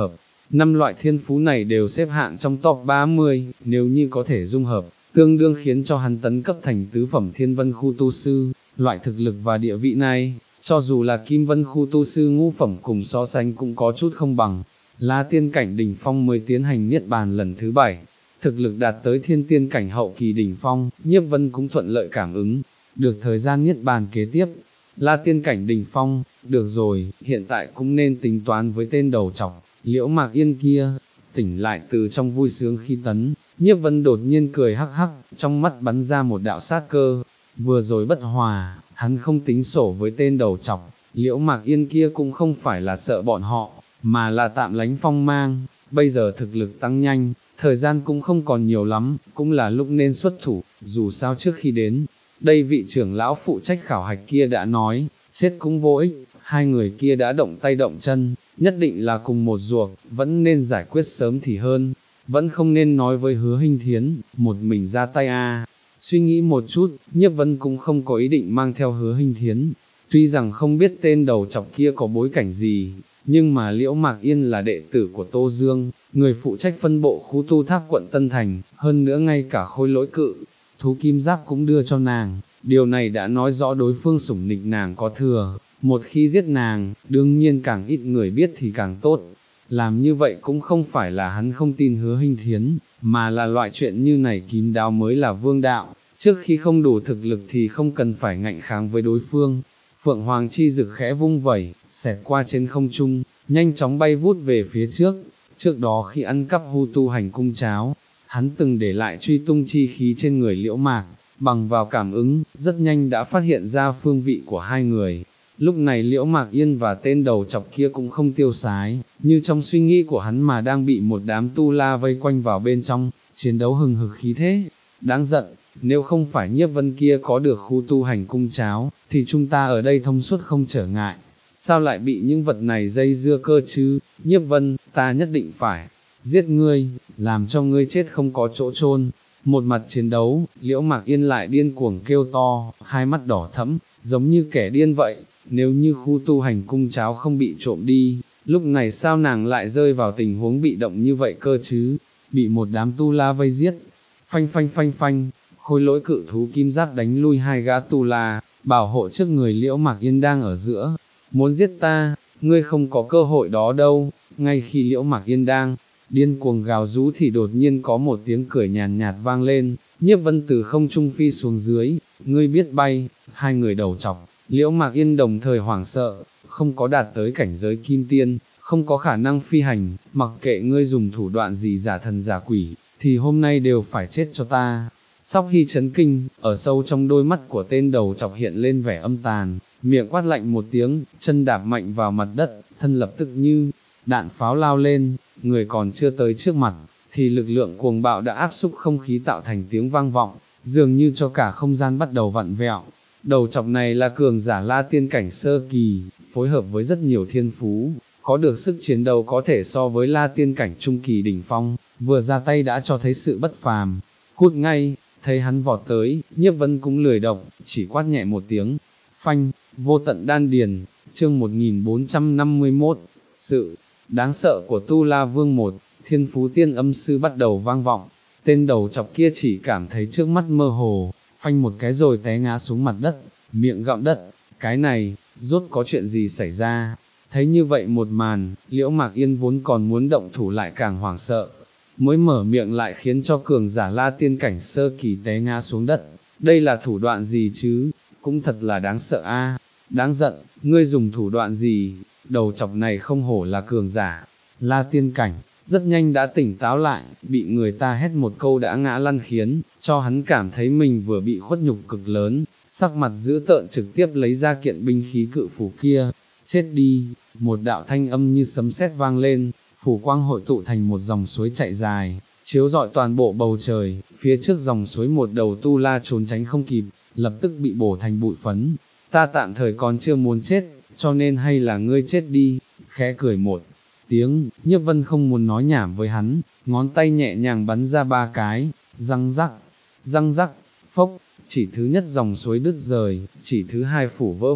năm loại thiên phú này đều xếp hạng trong top ba mươi, nếu như có thể dung hợp, tương đương khiến cho hắn tấn cấp thành tứ phẩm thiên vân khu tu sư, loại thực lực và địa vị này, cho dù là kim vân khu tu sư ngũ phẩm cùng so sánh cũng có chút không bằng. La tiên cảnh đỉnh phong mới tiến hành niết bàn lần thứ bảy, thực lực đạt tới thiên tiên cảnh hậu kỳ đỉnh phong, Nhiếp Vân cũng thuận lợi cảm ứng, được thời gian niết bàn kế tiếp. La tiên cảnh đỉnh phong, được rồi, hiện tại cũng nên tính toán với tên đầu trọc, Liễu Mạc Yên kia. Tỉnh lại từ trong vui sướng khi tấn, Nhiếp Vân đột nhiên cười hắc hắc, trong mắt bắn ra một đạo sát cơ. Vừa rồi bất hòa, hắn không tính sổ với tên đầu trọc, Liễu Mạc Yên kia cũng không phải là sợ bọn họ, mà là tạm lánh phong mang. Bây giờ thực lực tăng nhanh, thời gian cũng không còn nhiều lắm, cũng là lúc nên xuất thủ. Dù sao trước khi đến đây, vị trưởng lão phụ trách khảo hạch kia đã nói, chết cũng vô ích, hai người kia đã động tay động chân, nhất định là cùng một ruột, vẫn nên giải quyết sớm thì hơn, vẫn không nên nói với Hứa Hinh Thiến, một mình ra tay a. Suy nghĩ một chút, Nhiếp Vân cũng không có ý định mang theo Hứa Hinh Thiến, tuy rằng không biết tên đầu trọc kia có bối cảnh gì, nhưng mà Liễu Mạc Yên là đệ tử của Tô Dương, người phụ trách phân bộ khu tu tháp quận Tân Thành, hơn nữa ngay cả khôi lỗi cự thú kim giáp cũng đưa cho nàng, điều này đã nói rõ đối phương sủng nịch nàng có thừa, một khi giết nàng, đương nhiên càng ít người biết thì càng tốt. Làm như vậy cũng không phải là hắn không tin Hứa Hinh Thiến, mà là loại chuyện như này kín đáo mới là vương đạo, trước khi không đủ thực lực thì không cần phải ngạnh kháng với đối phương. Phượng Hoàng chi dực khẽ vung vẩy, xẹt qua trên không trung, nhanh chóng bay vút về phía trước. Trước đó khi ăn cắp Hu Tu Hành Cung cháo, hắn từng để lại truy tung chi khí trên người Liễu Mạc, bằng vào cảm ứng, rất nhanh đã phát hiện ra phương vị của hai người. Lúc này Liễu Mạc Yên và tên đầu chọc kia cũng không tiêu sái, như trong suy nghĩ của hắn mà đang bị một đám tu la vây quanh vào bên trong, chiến đấu hừng hực khí thế. Đáng giận, nếu không phải Nhiếp Vân kia có được Khu Tu Hành Cung cháo, thì chúng ta ở đây thông suốt không trở ngại. Sao lại bị những vật này dây dưa cơ chứ? Nhiếp Vân, ta nhất định phải giết ngươi, làm cho ngươi chết không có chỗ chôn. Một mặt chiến đấu, Liễu Mạc Yên lại điên cuồng kêu to, hai mắt đỏ thẫm, giống như kẻ điên vậy. Nếu như Khu Tu Hành Cung cháo không bị trộm đi, lúc này sao nàng lại rơi vào tình huống bị động như vậy cơ chứ? Bị một đám tu la vây giết. Phanh phanh phanh phanh, khôi lỗi cự thú kim giáp đánh lui hai gã tu la, bảo hộ trước người Liễu Mạc Yên đang ở giữa. Muốn giết ta, ngươi không có cơ hội đó đâu. Ngay khi Liễu Mạc Yên đang điên cuồng gào rú thì đột nhiên có một tiếng cười nhàn nhạt, nhạt vang lên. Nhiếp Vân từ không trung phi xuống dưới, ngươi biết bay. Hai người đầu chọc, Liễu Mạc Yên đồng thời hoảng sợ, không có đạt tới cảnh giới kim tiên, không có khả năng phi hành, mặc kệ ngươi dùng thủ đoạn gì giả thần giả quỷ, thì hôm nay đều phải chết cho ta. Sóc Hy chấn kinh, ở sâu trong đôi mắt của tên đầu chọc hiện lên vẻ âm tàn, miệng quát lạnh một tiếng, chân đạp mạnh vào mặt đất, thân lập tức như đạn pháo lao lên, người còn chưa tới trước mặt, thì lực lượng cuồng bạo đã áp xúc không khí tạo thành tiếng vang vọng, dường như cho cả không gian bắt đầu vặn vẹo. Đầu chọc này là cường giả La tiên cảnh sơ kỳ, phối hợp với rất nhiều thiên phú, có được sức chiến đấu có thể so với La tiên cảnh trung kỳ đỉnh phong, vừa ra tay đã cho thấy sự bất phàm. Cút ngay, thấy hắn vọt tới, Nhiếp Vân cũng lười động, chỉ quát nhẹ một tiếng, phanh, vô tận đan điền. Chương một nghìn bốn trăm năm mươi mốt, sự đáng sợ của Tu La Vương một, thiên phú tiên âm sư bắt đầu vang vọng. Tên đầu chọc kia chỉ cảm thấy trước mắt mơ hồ, phanh một cái rồi té ngã xuống mặt đất, miệng gặm đất. Cái này, rốt có chuyện gì xảy ra? Thấy như vậy một màn, Liễu Mạc Yên vốn còn muốn động thủ lại càng hoảng sợ, mới mở miệng lại khiến cho cường giả La tiên cảnh sơ kỳ té ngã xuống đất. Đây là thủ đoạn gì chứ? Cũng thật là đáng sợ a. Đáng giận, ngươi dùng thủ đoạn gì? Đầu chọc này không hổ là cường giả La tiên cảnh, rất nhanh đã tỉnh táo lại, bị người ta hét một câu đã ngã lăn khiến cho hắn cảm thấy mình vừa bị khuất nhục cực lớn, sắc mặt dữ tợn trực tiếp lấy ra kiện binh khí cự phủ kia. Chết đi, một đạo thanh âm như sấm sét vang lên, phủ quang hội tụ thành một dòng suối chạy dài, chiếu rọi toàn bộ bầu trời. Phía trước dòng suối một đầu tu la trốn tránh không kịp, lập tức bị bổ thành bụi phấn. Ta tạm thời còn chưa muốn chết, cho nên hay là ngươi chết đi. Khẽ cười một tiếng, Nhiếp Vân không muốn nói nhảm với hắn, ngón tay nhẹ nhàng bắn ra ba cái, răng rắc, răng rắc, phốc, chỉ thứ nhất dòng suối đứt rời, chỉ thứ hai phủ vỡ vụn,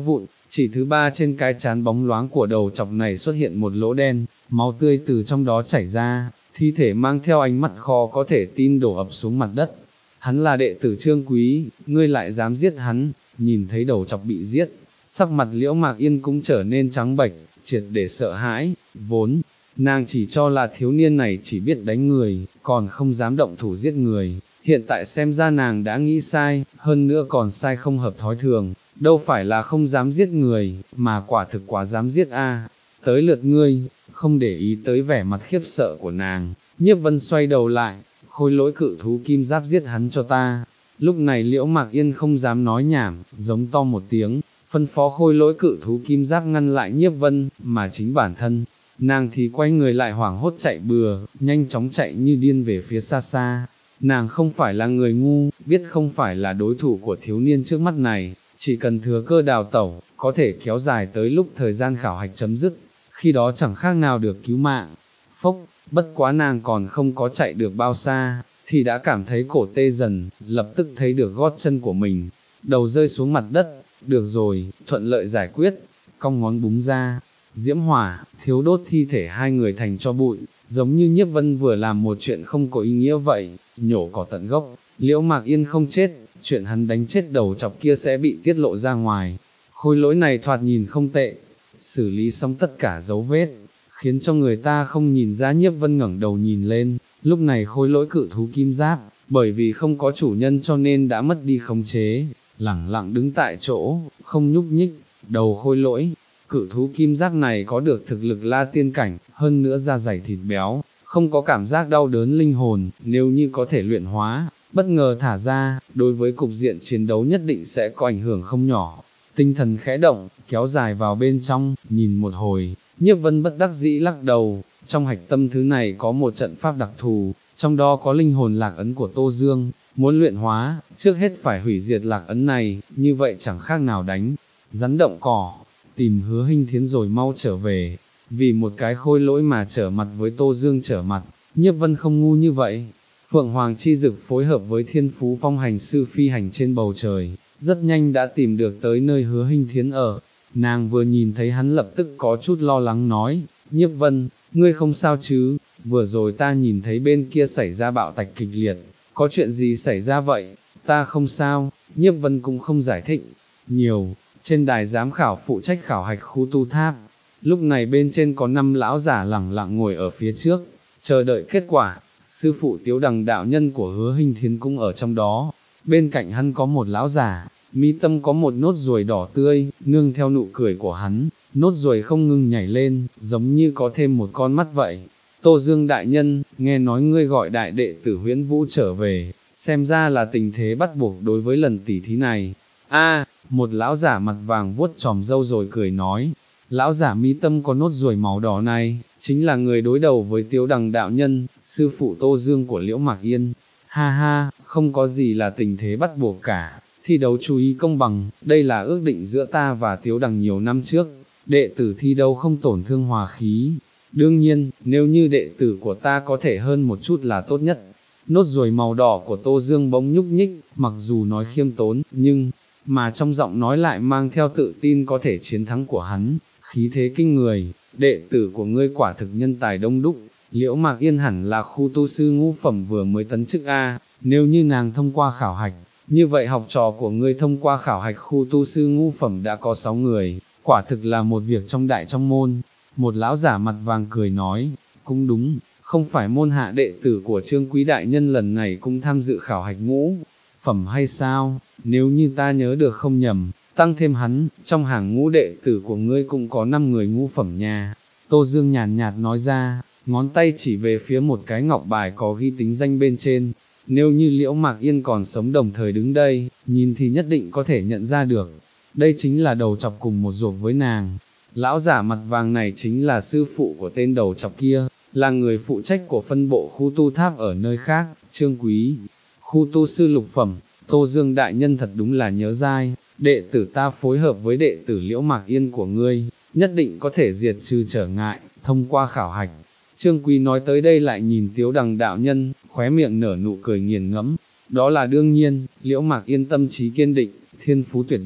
chỉ thứ ba trên cái trán bóng loáng của đầu chọc này xuất hiện một lỗ đen, máu tươi từ trong đó chảy ra, thi thể mang theo ánh mắt khó có thể tin đổ ập xuống mặt đất. Hắn là đệ tử Trương Quý, ngươi lại dám giết hắn, nhìn thấy đầu chọc bị giết, sắc mặt Liễu Mạc Yên cũng trở nên trắng bệch, triệt để sợ hãi, vốn, nàng chỉ cho là thiếu niên này chỉ biết đánh người, còn không dám động thủ giết người, hiện tại xem ra nàng đã nghĩ sai, hơn nữa còn sai không hợp thói thường, đâu phải là không dám giết người, mà quả thực quá dám giết a. Tới lượt ngươi, không để ý tới vẻ mặt khiếp sợ của nàng, Nhiếp Vân xoay đầu lại, khôi lỗi cự thú kim giáp giết hắn cho ta. Lúc này Liễu Mạc Yên không dám nói nhảm, giống to một tiếng, phân phó khôi lỗi cự thú kim giáp ngăn lại Nhiếp Vân, mà chính bản thân, nàng thì quay người lại hoảng hốt chạy bừa, nhanh chóng chạy như điên về phía xa xa. Nàng không phải là người ngu, biết không phải là đối thủ của thiếu niên trước mắt này, chỉ cần thừa cơ đào tẩu, có thể kéo dài tới lúc thời gian khảo hạch chấm dứt, khi đó chẳng khác nào được cứu mạng. Phốc, bất quá nàng còn không có chạy được bao xa, thì đã cảm thấy cổ tê dần, lập tức thấy được gót chân của mình, đầu rơi xuống mặt đất, được rồi, thuận lợi giải quyết, cong ngón búng ra, diễm hỏa, thiếu đốt thi thể hai người thành cho bụi, giống như Nhiếp Vân vừa làm một chuyện không có ý nghĩa vậy, nhổ cỏ tận gốc. Liễu Mạc Yên không chết, chuyện hắn đánh chết đầu chọc kia sẽ bị tiết lộ ra ngoài, khôi lỗi này thoạt nhìn không tệ, xử lý xong tất cả dấu vết, khiến cho người ta không nhìn ra. Nhiếp Vân ngẩng đầu nhìn lên, lúc này khôi lỗi cự thú kim giáp, bởi vì không có chủ nhân cho nên đã mất đi khống chế, lẳng lặng đứng tại chỗ, không nhúc nhích. Đầu khôi lỗi cự thú kim giáp này có được thực lực La Tiên cảnh, hơn nữa da dày thịt béo, không có cảm giác đau đớn linh hồn, nếu như có thể luyện hóa, bất ngờ thả ra, đối với cục diện chiến đấu nhất định sẽ có ảnh hưởng không nhỏ. Tinh thần khẽ động, kéo dài vào bên trong, nhìn một hồi, Nhiếp Vân bất đắc dĩ lắc đầu, trong hạch tâm thứ này có một trận pháp đặc thù, trong đó có linh hồn lạc ấn của Tô Dương, muốn luyện hóa, trước hết phải hủy diệt lạc ấn này, như vậy chẳng khác nào đánh rắn động cỏ. Tìm Hứa Hinh Thiến rồi mau trở về, vì một cái khôi lỗi mà trở mặt với Tô Dương trở mặt, Nhiếp Vân không ngu như vậy. Phượng Hoàng chi dực phối hợp với Thiên Phú Phong hành sư phi hành trên bầu trời, rất nhanh đã tìm được tới nơi Hứa Hinh Thiến ở. Nàng vừa nhìn thấy hắn lập tức có chút lo lắng nói, Nhiếp Vân, ngươi không sao chứ, vừa rồi ta nhìn thấy bên kia xảy ra bạo tạch kịch liệt, có chuyện gì xảy ra vậy? Ta không sao, Nhiếp Vân cũng không giải thích nhiều. Trên đài giám khảo phụ trách khảo hạch khu tu tháp, lúc này bên trên có năm lão giả lẳng lặng ngồi ở phía trước, chờ đợi kết quả. Sư phụ Tiếu Đằng đạo nhân của Hứa Hinh Thiến cũng ở trong đó, bên cạnh hắn có một lão giả, mi tâm có một nốt ruồi đỏ tươi, nương theo nụ cười của hắn, nốt ruồi không ngừng nhảy lên, giống như có thêm một con mắt vậy. Tô Dương đại nhân, nghe nói ngươi gọi đại đệ tử Huyễn Vũ trở về, xem ra là tình thế bắt buộc đối với lần tỉ thí này. A, một lão giả mặt vàng vuốt chòm râu rồi cười nói, lão giả mi tâm có nốt ruồi màu đỏ này, chính là người đối đầu với Tiếu Đằng đạo nhân, sư phụ Tô Dương của Liễu Mạc Yên. Ha ha, không có gì là tình thế bắt buộc cả, thi đấu chú ý công bằng, đây là ước định giữa ta và Tiếu Đằng nhiều năm trước, đệ tử thi đấu không tổn thương hòa khí. Đương nhiên, nếu như đệ tử của ta có thể hơn một chút là tốt nhất. Nốt ruồi màu đỏ của Tô Dương bỗng nhúc nhích, mặc dù nói khiêm tốn, nhưng mà trong giọng nói lại mang theo tự tin có thể chiến thắng của hắn, khí thế kinh người. Đệ tử của ngươi quả thực nhân tài đông đúc, Liễu Mạc Yên hẳn là khu tu sư ngũ phẩm vừa mới tấn chức A, nếu như nàng thông qua khảo hạch, như vậy học trò của ngươi thông qua khảo hạch khu tu sư ngũ phẩm đã có sáu người, quả thực là một việc trong đại trong môn. Một lão giả mặt vàng cười nói, cũng đúng, không phải môn hạ đệ tử của Trương Quý đại nhân lần này cũng tham dự khảo hạch ngũ phẩm hay sao? Nếu như ta nhớ được không nhầm, tăng thêm hắn, trong hàng ngũ đệ tử của ngươi cũng có năm người ngũ phẩm nha. Tô Dương nhàn nhạt nói ra, ngón tay chỉ về phía một cái ngọc bài có ghi tính danh bên trên. Nếu như Liễu Mạc Yên còn sống đồng thời đứng đây, nhìn thì nhất định có thể nhận ra được. Đây chính là đầu chọc cùng một ruột với nàng. Lão giả mặt vàng này chính là sư phụ của tên đầu chọc kia, là người phụ trách của phân bộ khu tu tháp ở nơi khác, Trương Quý. Khu tu sư lục phẩm, Tô Dương đại nhân thật đúng là nhớ dai, đệ tử ta phối hợp với đệ tử Liễu Mạc Yên của ngươi, nhất định có thể diệt trừ trở ngại, thông qua khảo hạch. Trương Quý nói tới đây lại nhìn Tiếu Đằng đạo nhân, khóe miệng nở nụ cười nghiền ngẫm, đó là đương nhiên. Liễu Mạc Yên tâm trí kiên định, thiên phú tuyệt đỉnh,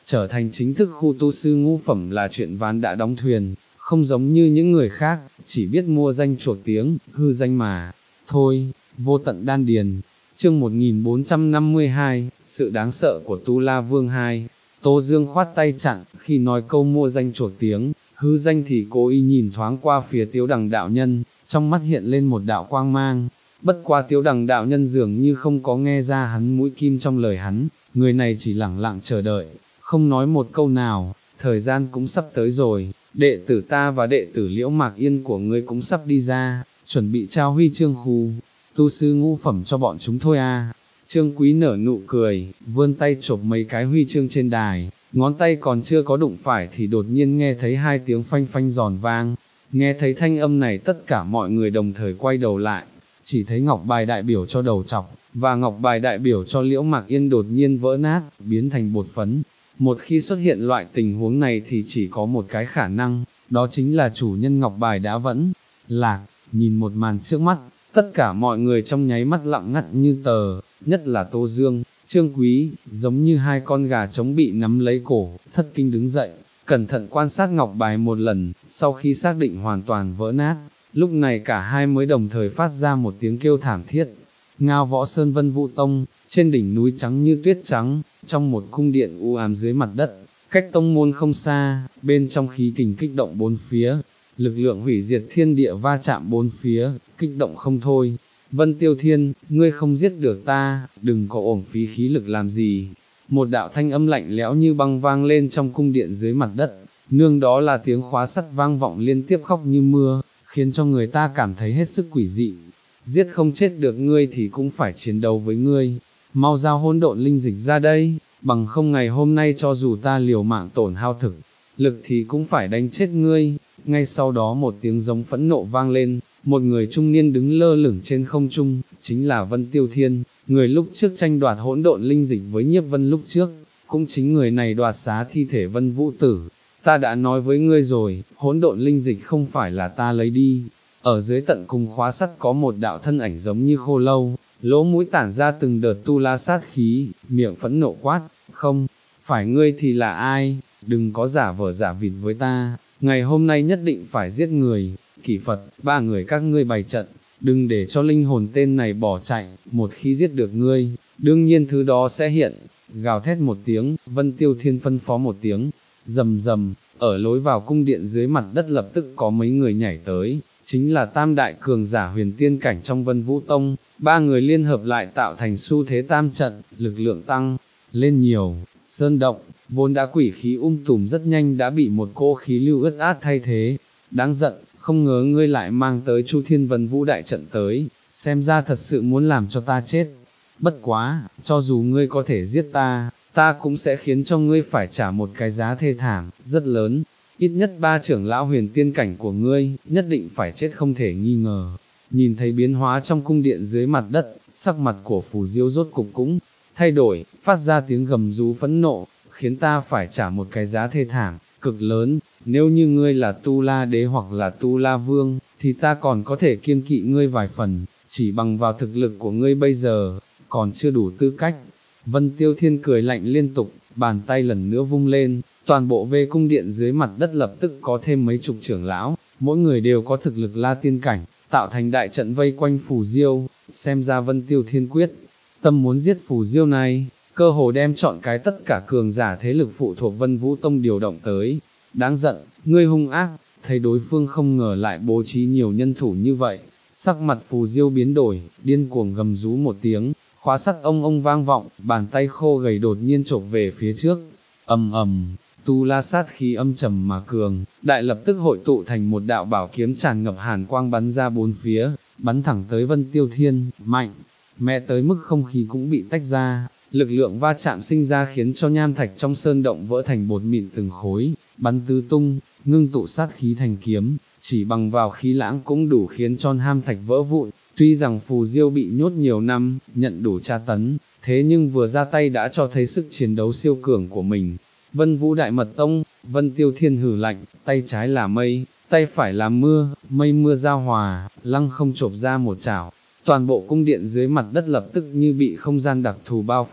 trở thành chính thức khu tu sư ngũ phẩm là chuyện ván đã đóng thuyền, không giống như những người khác, chỉ biết mua danh chuộc tiếng, hư danh mà, thôi, vô tận đan điền. Chương một nghìn bốn trăm năm mươi hai, sự đáng sợ của Tu La Vương hai. Tô Dương khoát tay chặn, khi nói câu mua danh chuộc tiếng, hư danh thì cố ý nhìn thoáng qua phía Tiếu Đằng đạo nhân, trong mắt hiện lên một đạo quang mang. Bất quá Tiếu Đằng đạo nhân dường như không có nghe ra hắn mũi kim trong lời hắn, người này chỉ lẳng lặng chờ đợi, không nói một câu nào. Thời gian cũng sắp tới rồi, đệ tử ta và đệ tử Liễu Mạc Yên của ngươi cũng sắp đi ra, chuẩn bị trao huy chương khu tu sư ngũ phẩm cho bọn chúng thôi à. Trương Quý nở nụ cười, vươn tay chộp mấy cái huy chương trên đài, ngón tay còn chưa có đụng phải thì đột nhiên nghe thấy hai tiếng phanh phanh giòn vang. Nghe thấy thanh âm này tất cả mọi người đồng thời quay đầu lại, chỉ thấy ngọc bài đại biểu cho đầu trọc, và ngọc bài đại biểu cho Liễu Mạc Yên đột nhiên vỡ nát, biến thành bột phấn. Một khi xuất hiện loại tình huống này thì chỉ có một cái khả năng, đó chính là chủ nhân ngọc bài đã vẫn lạc. Nhìn một màn trước mắt, tất cả mọi người trong nháy mắt lặng ngắt như tờ, nhất là Tô Dương, Trương Quý, giống như hai con gà trống bị nắm lấy cổ, thất kinh đứng dậy, cẩn thận quan sát ngọc bài một lần. Sau khi xác định hoàn toàn vỡ nát, lúc này cả hai mới đồng thời phát ra một tiếng kêu thảm thiết. Ngao Võ Sơn Vân Vũ Tông, trên đỉnh núi trắng như tuyết trắng, trong một cung điện u ám dưới mặt đất, cách tông môn không xa, bên trong khí kình kích động bốn phía, lực lượng hủy diệt thiên địa va chạm bốn phía, kích động không thôi. Vân Tiêu Thiên, ngươi không giết được ta, đừng có uổng phí khí lực làm gì. Một đạo thanh âm lạnh lẽo như băng vang lên trong cung điện dưới mặt đất, nương đó là tiếng khóa sắt vang vọng liên tiếp khóc như mưa, khiến cho người ta cảm thấy hết sức quỷ dị. Giết không chết được ngươi thì cũng phải chiến đấu với ngươi, mau giao hỗn độn linh dịch ra đây, bằng không ngày hôm nay cho dù ta liều mạng tổn hao thực lực thì cũng phải đánh chết ngươi. Ngay sau đó một tiếng giống phẫn nộ vang lên, một người trung niên đứng lơ lửng trên không trung, chính là Vân Tiêu Thiên, người lúc trước tranh đoạt hỗn độn linh dịch với Nhiếp Vân lúc trước, cũng chính người này đoạt xá thi thể Vân Vũ Tử. Ta đã nói với ngươi rồi, hỗn độn linh dịch không phải là ta lấy đi. Ở dưới tận cùng khóa sắt có một đạo thân ảnh giống như khô lâu, lỗ mũi tản ra từng đợt tu la sát khí, miệng phẫn nộ quát, không, phải ngươi thì là ai, đừng có giả vờ giả vịt với ta, ngày hôm nay nhất định phải giết người. Kỷ Phật, ba người các ngươi bày trận, đừng để cho linh hồn tên này bỏ chạy, một khi giết được ngươi, đương nhiên thứ đó sẽ hiện. Gào thét một tiếng, Vân Tiêu Thiên phân phó một tiếng, rầm rầm, ở lối vào cung điện dưới mặt đất lập tức có mấy người nhảy tới, chính là tam đại cường giả huyền tiên cảnh trong Vân Vũ Tông. Ba người liên hợp lại tạo thành xu thế tam trận, lực lượng tăng lên nhiều. Sơn động, vốn đã quỷ khí um tùm rất nhanh đã bị một cỗ khí lưu ướt át thay thế. Đáng giận, không ngờ ngươi lại mang tới Chu Thiên Vân Vũ đại trận tới, xem ra thật sự muốn làm cho ta chết. Bất quá, cho dù ngươi có thể giết ta, ta cũng sẽ khiến cho ngươi phải trả một cái giá thê thảm, rất lớn. Ít nhất ba trưởng lão huyền tiên cảnh của ngươi, nhất định phải chết không thể nghi ngờ. Nhìn thấy biến hóa trong cung điện dưới mặt đất, sắc mặt của Phù Diêu rốt cục cũng thay đổi, phát ra tiếng gầm rú phẫn nộ, khiến ta phải trả một cái giá thê thảm, cực lớn. Nếu như ngươi là Tu La Đế hoặc là Tu La Vương, thì ta còn có thể kiêng kỵ ngươi vài phần, chỉ bằng vào thực lực của ngươi bây giờ, còn chưa đủ tư cách. Vân Tiêu Thiên cười lạnh liên tục, bàn tay lần nữa vung lên, toàn bộ về cung điện dưới mặt đất lập tức có thêm mấy chục trưởng lão, mỗi người đều có thực lực La Tiên cảnh, tạo thành đại trận vây quanh Phù Diêu. Xem ra Vân Tiêu Thiên quyết tâm muốn giết Phù Diêu này, cơ hồ đem chọn cái tất cả cường giả thế lực phụ thuộc Vân Vũ Tông điều động tới. Đáng giận, ngươi hung ác. Thấy đối phương không ngờ lại bố trí nhiều nhân thủ như vậy, sắc mặt Phù Diêu biến đổi, điên cuồng gầm rú một tiếng, khóa sắt ông ông vang vọng, bàn tay khô gầy đột nhiên chộp về phía trước. Ầm ầm, tu la sát khí âm trầm mà cường, đại lập tức hội tụ thành một đạo bảo kiếm tràn ngập hàn quang bắn ra bốn phía, bắn thẳng tới Vân Tiêu Thiên, mạnh mẽ tới mức không khí cũng bị tách ra. Lực lượng va chạm sinh ra khiến cho nham thạch trong sơn động vỡ thành bột mịn từng khối, bắn tứ tung, ngưng tụ sát khí thành kiếm, chỉ bằng vào khí lãng cũng đủ khiến cho nham thạch vỡ vụn. Tuy rằng Phù Diêu bị nhốt nhiều năm, nhận đủ tra tấn, thế nhưng vừa ra tay đã cho thấy sức chiến đấu siêu cường của mình. Vân Vũ Đại Mật Tông, Vân Tiêu Thiên hừ lạnh, tay trái là mây, tay phải là mưa, mây mưa giao hòa, lăng không chộp ra một chảo. Toàn bộ cung điện dưới mặt đất lập tức như bị không gian đặc thù bao phủ,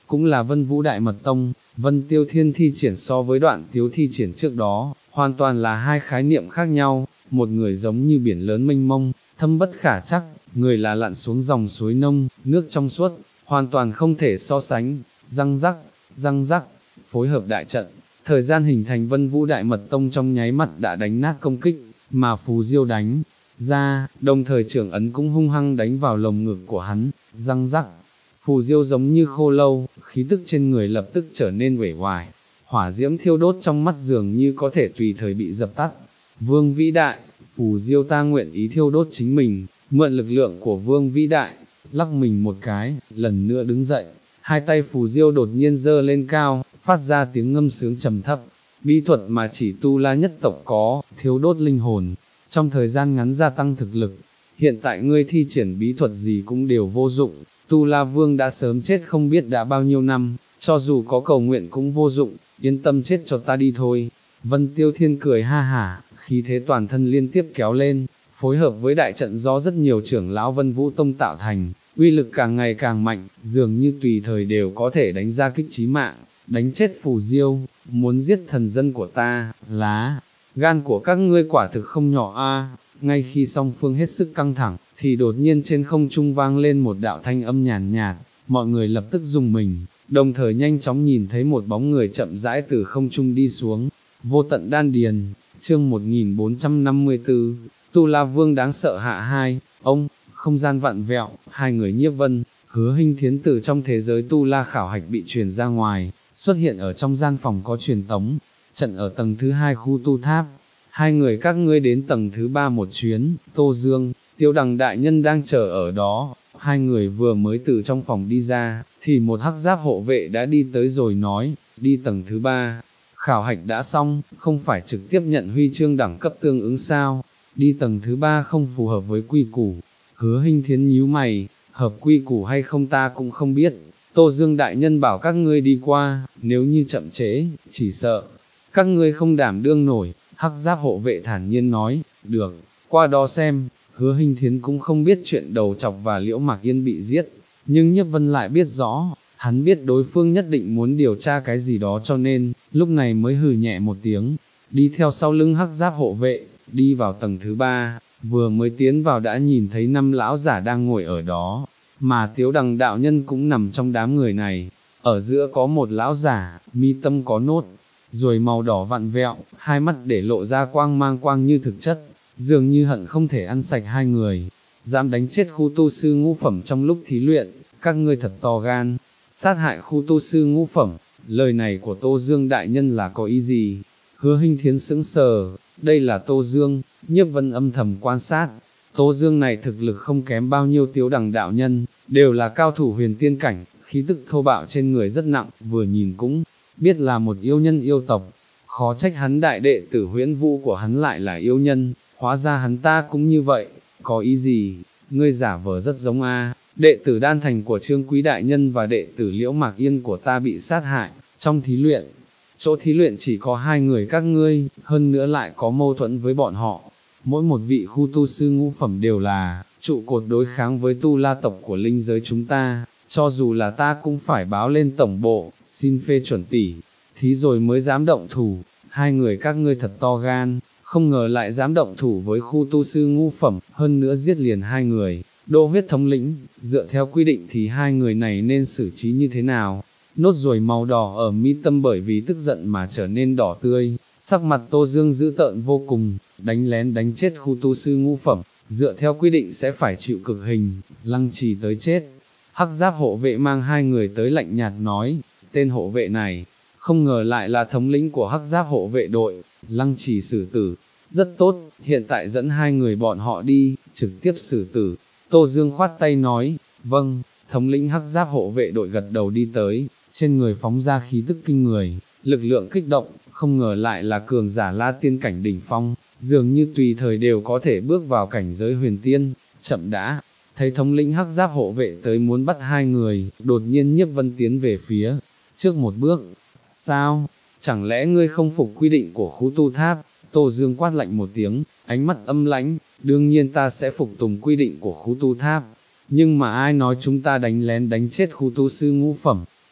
cũng là Vân Vũ Đại Mật Tông. Vân Tiêu Thiên thi triển so với Đoạn Tiếu thi triển trước đó, hoàn toàn là hai khái niệm khác nhau, một người giống như biển lớn mênh mông, thâm bất khả trắc, người là lặn xuống dòng suối nông, nước trong suốt, hoàn toàn không thể so sánh. Răng rắc, răng rắc, phối hợp đại trận, thời gian hình thành Vân Vũ Đại Mật Tông trong nháy mắt đã đánh nát công kích, mà Phù Diêu đánh ra, đồng thời trưởng ấn cũng hung hăng đánh vào lồng ngực của hắn. Răng rắc, Phù Diêu giống như khô lâu, khí tức trên người lập tức trở nên uể oải, hỏa diễm thiêu đốt trong mắt dường như có thể tùy thời bị dập tắt. Vương vĩ đại, Phù Diêu ta nguyện ý thiêu đốt chính mình, mượn lực lượng của Vương vĩ đại. Lắc mình một cái, lần nữa đứng dậy, hai tay Phù Diêu đột nhiên giơ lên cao, phát ra tiếng ngâm sướng trầm thấp. Bí thuật mà chỉ tu la nhất tộc có, thiêu đốt linh hồn, trong thời gian ngắn gia tăng thực lực. Hiện tại ngươi thi triển bí thuật gì cũng đều vô dụng, Tu La Vương đã sớm chết không biết đã bao nhiêu năm, cho dù có cầu nguyện cũng vô dụng, yên tâm chết cho ta đi thôi. Vân Tiêu Thiên cười ha hả, khí thế toàn thân liên tiếp kéo lên, phối hợp với đại trận do rất nhiều trưởng lão Vân Vũ Tông tạo thành, uy lực càng ngày càng mạnh, dường như tùy thời đều có thể đánh ra kích chí mạng, đánh chết Phù Diêu. Muốn giết thần dân của ta, lá gan của các ngươi quả thực không nhỏ a. Ngay khi song phương hết sức căng thẳng, thì đột nhiên trên không trung vang lên một đạo thanh âm nhàn nhạt, nhạt, mọi người lập tức rùng mình, đồng thời nhanh chóng nhìn thấy một bóng người chậm rãi từ không trung đi xuống. Vô tận đan điền, chương một nghìn bốn trăm năm mươi tư, Tu La Vương đáng sợ hạ hai. Ông, không gian vặn vẹo, hai người Nhiếp Vân, Hứa Hinh Thiến từ trong thế giới Tu La khảo hạch bị truyền ra ngoài, xuất hiện ở trong gian phòng có truyền tống trận ở tầng thứ hai khu tu tháp. Hai người các ngươi đến tầng thứ ba một chuyến. Tô Dương, Tiêu Đằng đại nhân đang chờ ở đó. Hai người vừa mới từ trong phòng đi ra, thì một hắc giáp hộ vệ đã đi tới rồi nói, đi tầng thứ ba, khảo hạch đã xong, không phải trực tiếp nhận huy chương đẳng cấp tương ứng sao? Đi tầng thứ ba không phù hợp với quy củ. Hứa Hinh Thiến nhíu mày, hợp quy củ hay không ta cũng không biết. Tô Dương đại nhân bảo các ngươi đi qua, nếu như chậm trễ, chỉ sợ các ngươi không đảm đương nổi. Hắc giáp hộ vệ thản nhiên nói, được, qua đó xem. Hứa Hinh Thiến cũng không biết chuyện đầu chọc và Liễu Mạc Yên bị giết, nhưng Nhiếp Vân lại biết rõ, hắn biết đối phương nhất định muốn điều tra cái gì đó cho nên, lúc này mới hừ nhẹ một tiếng, đi theo sau lưng hắc giáp hộ vệ, đi vào tầng thứ ba, vừa mới tiến vào đã nhìn thấy năm lão giả đang ngồi ở đó, mà Tiếu Đằng đạo nhân cũng nằm trong đám người này, ở giữa có một lão giả, mi tâm có nốt ruồi màu đỏ vặn vẹo, hai mắt để lộ ra quang mang quang như thực chất, dường như hận không thể ăn sạch hai người, dám đánh chết khu tu sư ngũ phẩm trong lúc thí luyện, các ngươi thật to gan, sát hại khu tu sư ngũ phẩm. Lời này của Tô Dương đại nhân là có ý gì? Hứa Hinh Thiến sững sờ, đây là Tô Dương. Nhiếp Vân âm thầm quan sát, Tô Dương này thực lực không kém bao nhiêu Tiếu Đằng đạo nhân, đều là cao thủ huyền tiên cảnh, khí tức thô bạo trên người rất nặng, vừa nhìn cũng biết là một yêu nhân yêu tộc, khó trách hắn đại đệ tử Huyễn Vũ của hắn lại là yêu nhân, hóa ra hắn ta cũng như vậy, có ý gì? Ngươi giả vờ rất giống a. Đệ tử Đan Thành của Trương Quý đại nhân và đệ tử Liễu Mạc Yên của ta bị sát hại, trong thí luyện, chỗ thí luyện chỉ có hai người các ngươi, hơn nữa lại có mâu thuẫn với bọn họ, mỗi một vị khu tu sư ngũ phẩm đều là trụ cột đối kháng với tu la tộc của linh giới chúng ta, cho dù là ta cũng phải báo lên tổng bộ, xin phê chuẩn tỉ, thí rồi mới dám động thủ. Hai người các ngươi thật to gan, không ngờ lại dám động thủ với khu tu sư ngũ phẩm, hơn nữa giết liền hai người. Đô huyết thống lĩnh, dựa theo quy định thì hai người này nên xử trí như thế nào? Nốt ruồi màu đỏ ở mi tâm bởi vì tức giận mà trở nên đỏ tươi, sắc mặt Tô Dương dữ tợn vô cùng, đánh lén đánh chết khu tu sư ngũ phẩm, dựa theo quy định sẽ phải chịu cực hình, lăng trì tới chết. Hắc giáp hộ vệ mang hai người tới lạnh nhạt nói, tên hộ vệ này, không ngờ lại là thống lĩnh của hắc giáp hộ vệ đội, lăng trì xử tử. Rất tốt, hiện tại dẫn hai người bọn họ đi, trực tiếp xử tử. Tô Dương khoát tay nói, vâng. Thống lĩnh hắc giáp hộ vệ đội gật đầu đi tới, trên người phóng ra khí tức kinh người, lực lượng kích động, không ngờ lại là cường giả la tiên cảnh đỉnh phong, dường như tùy thời đều có thể bước vào cảnh giới huyền tiên. Chậm đã, thấy thống lĩnh hắc giáp hộ vệ tới muốn bắt hai người, đột nhiên Nhiếp Vân tiến về phía trước một bước. Sao? Chẳng lẽ ngươi không phục quy định của khu tu tháp? Tô Dương quát lạnh một tiếng, ánh mắt âm lãnh, đương nhiên ta sẽ phục tùng quy định của khu tu tháp. Nhưng mà ai nói chúng ta đánh lén đánh chết khu tu sư ngũ phẩm?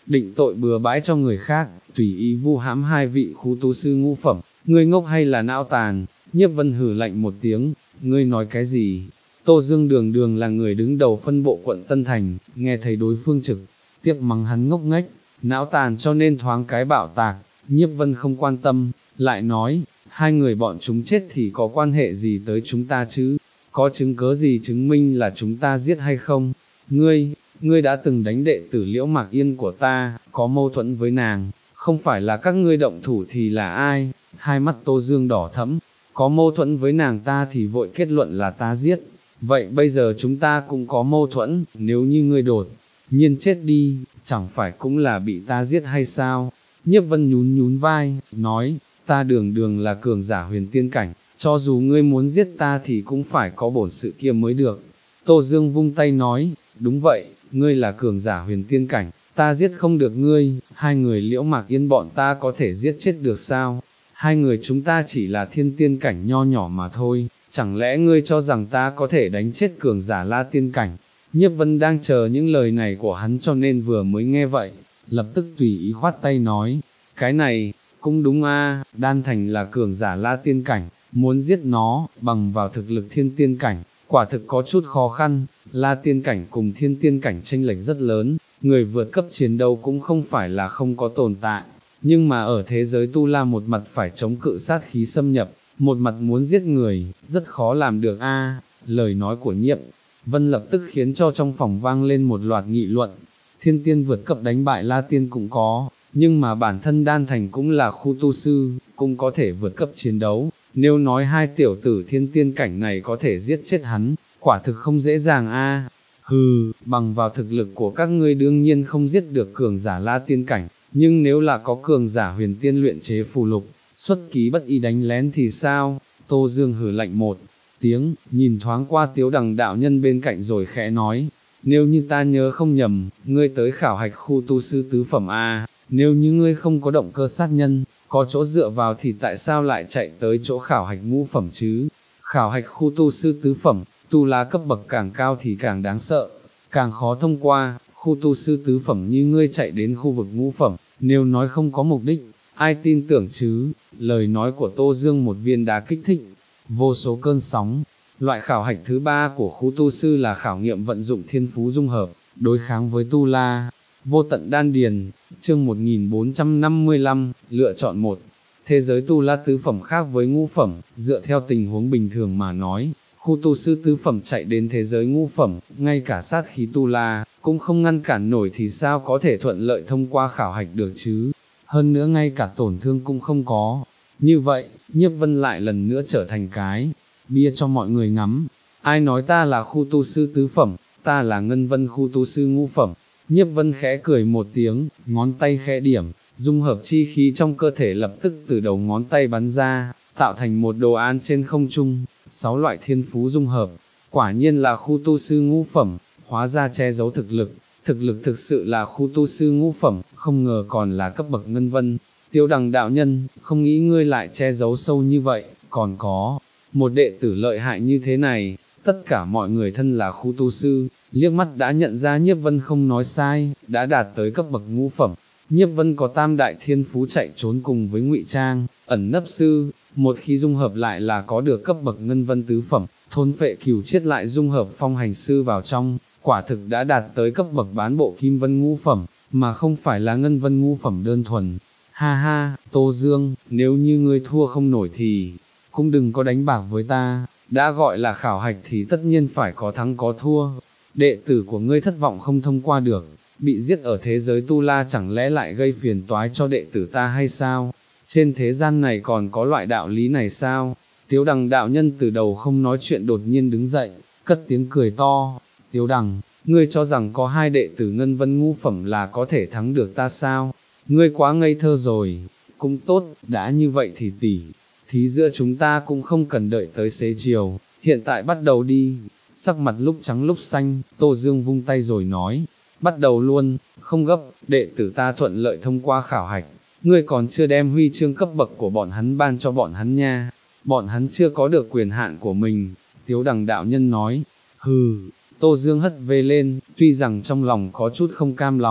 định tội bừa bãi cho người khác, tùy ý vu hãm hai vị khu tu sư ngũ phẩm, ngươi ngốc hay là não tàn? Nhiếp Vân hừ lạnh một tiếng, ngươi nói cái gì? Tô Dương đường đường là người đứng đầu phân bộ quận Tân Thành, nghe thấy đối phương trực tiếp mắng hắn ngốc nghếch, não tàn cho nên thoáng cái bạo tạc. Nhiếp Vân không quan tâm, lại nói, hai người bọn chúng chết thì có quan hệ gì tới chúng ta chứ? Có chứng cớ gì chứng minh là chúng ta giết hay không? Ngươi, ngươi đã từng đánh đệ tử Liễu Mạc Yên của ta, có mâu thuẫn với nàng, không phải là các ngươi động thủ thì là ai? Hai mắt Tô Dương đỏ thẫm, có mâu thuẫn với nàng ta thì vội kết luận là ta giết. Vậy bây giờ chúng ta cũng có mâu thuẫn, nếu như ngươi đột nhiên chết đi, chẳng phải cũng là bị ta giết hay sao? Nhiếp Vân nhún nhún vai, nói, ta đường đường là cường giả huyền tiên cảnh, cho dù ngươi muốn giết ta thì cũng phải có bổn sự kia mới được. Tô Dương vung tay nói, đúng vậy, ngươi là cường giả huyền tiên cảnh, ta giết không được ngươi, hai người Liễu Mạc Yên bọn ta có thể giết chết được sao? Hai người chúng ta chỉ là thiên tiên cảnh nho nhỏ mà thôi, chẳng lẽ ngươi cho rằng ta có thể đánh chết cường giả La tiên cảnh? Nhiếp Vân đang chờ những lời này của hắn cho nên vừa mới nghe vậy, lập tức tùy ý khoát tay nói, cái này, cũng đúng a, Đan Thành là cường giả La tiên cảnh, muốn giết nó, bằng vào thực lực thiên tiên cảnh, quả thực có chút khó khăn. La tiên cảnh cùng thiên tiên cảnh chênh lệch rất lớn, người vượt cấp chiến đấu cũng không phải là không có tồn tại, nhưng mà ở thế giới tu la một mặt phải chống cự sát khí xâm nhập, một mặt muốn giết người, rất khó làm được a. Lời nói của Nhiếp Vân lập tức khiến cho trong phòng vang lên một loạt nghị luận. Thiên tiên vượt cấp đánh bại La tiên cũng có, nhưng mà bản thân Đan Thành cũng là khu tu sư, cũng có thể vượt cấp chiến đấu. Nếu nói hai tiểu tử thiên tiên cảnh này có thể giết chết hắn, quả thực không dễ dàng a. Hừ, bằng vào thực lực của các ngươi đương nhiên không giết được cường giả La tiên cảnh, nhưng nếu là có cường giả huyền tiên luyện chế phù lục, xuất ký bất ý đánh lén thì sao? Tô Dương hừ lạnh một tiếng, nhìn thoáng qua Tiếu Đằng đạo nhân bên cạnh rồi khẽ nói, nếu như ta nhớ không nhầm, ngươi tới khảo hạch khu tu sư tứ phẩm a, nếu như ngươi không có động cơ sát nhân, có chỗ dựa vào thì tại sao lại chạy tới chỗ khảo hạch ngũ phẩm chứ? Khảo hạch khu tu sư tứ phẩm, tu la cấp bậc càng cao thì càng đáng sợ, càng khó thông qua. Khu tu sư tứ phẩm như ngươi chạy đến khu vực ngũ phẩm, nếu nói không có mục đích, ai tin tưởng chứ? Lời nói của Tô Dương một viên đá kích thích vô số cơn sóng. Loại khảo hạch thứ ba của khu tu sư là khảo nghiệm vận dụng thiên phú dung hợp, đối kháng với tu la. Vô tận đan điền, chương một nghìn bốn trăm năm mươi lăm, lựa chọn một. Thế giới tu la tứ phẩm khác với ngũ phẩm, dựa theo tình huống bình thường mà nói, khu tu sư tứ phẩm chạy đến thế giới ngũ phẩm, ngay cả sát khí tu la, cũng không ngăn cản nổi thì sao có thể thuận lợi thông qua khảo hạch được chứ? Hơn nữa ngay cả tổn thương cũng không có. Như vậy, Nhiếp Vân lại lần nữa trở thành cái bia cho mọi người ngắm. Ai nói ta là khu tu sư tứ phẩm, ta là Ngân Vân khu tu sư ngũ phẩm. Nhiếp Vân khẽ cười một tiếng, ngón tay khẽ điểm, dung hợp chi khí trong cơ thể lập tức từ đầu ngón tay bắn ra, tạo thành một đồ án trên không trung, sáu loại thiên phú dung hợp. Quả nhiên là khu tu sư ngũ phẩm, hóa ra che giấu thực lực, thực lực thực sự là khu tu sư ngũ phẩm, không ngờ còn là cấp bậc Ngân Vân. Tiếu Đằng đạo nhân, không nghĩ ngươi lại che giấu sâu như vậy, còn có một đệ tử lợi hại như thế này. Tất cả mọi người thân là khu tu sư, liếc mắt đã nhận ra Nhiếp Vân không nói sai, đã đạt tới cấp bậc ngũ phẩm. Nhiếp Vân có tam đại thiên phú chạy trốn cùng với ngụy trang, ẩn nấp sư, một khi dung hợp lại là có được cấp bậc Ngân Vân tứ phẩm, thôn phệ cửu chiết lại dung hợp phong hành sư vào trong, quả thực đã đạt tới cấp bậc bán bộ Kim Vân ngũ phẩm, mà không phải là Ngân Vân ngũ phẩm đơn thuần. Ha ha, Tô Dương, nếu như ngươi thua không nổi thì cũng đừng có đánh bạc với ta, đã gọi là khảo hạch thì tất nhiên phải có thắng có thua. Đệ tử của ngươi thất vọng không thông qua được, bị giết ở thế giới tu la chẳng lẽ lại gây phiền toái cho đệ tử ta hay sao? Trên thế gian này còn có loại đạo lý này sao? Tiếu Đằng đạo nhân từ đầu không nói chuyện đột nhiên đứng dậy, cất tiếng cười to. Tiếu Đằng, ngươi cho rằng có hai đệ tử Ngân Vân ngũ phẩm là có thể thắng được ta sao? Ngươi quá ngây thơ rồi. Cũng tốt, đã như vậy thì tỷ thí giữa chúng ta cũng không cần đợi tới xế chiều, hiện tại bắt đầu đi. Sắc mặt lúc trắng lúc xanh, Tô Dương vung tay rồi nói, bắt đầu luôn, không gấp, đệ tử ta thuận lợi thông qua khảo hạch, ngươi còn chưa đem huy chương cấp bậc của bọn hắn ban cho bọn hắn nha, bọn hắn chưa có được quyền hạn của mình. Tiếu Đằng đạo nhân nói, hừ. Tô Dương hất vê lên, tuy rằng trong lòng có chút không cam lòng,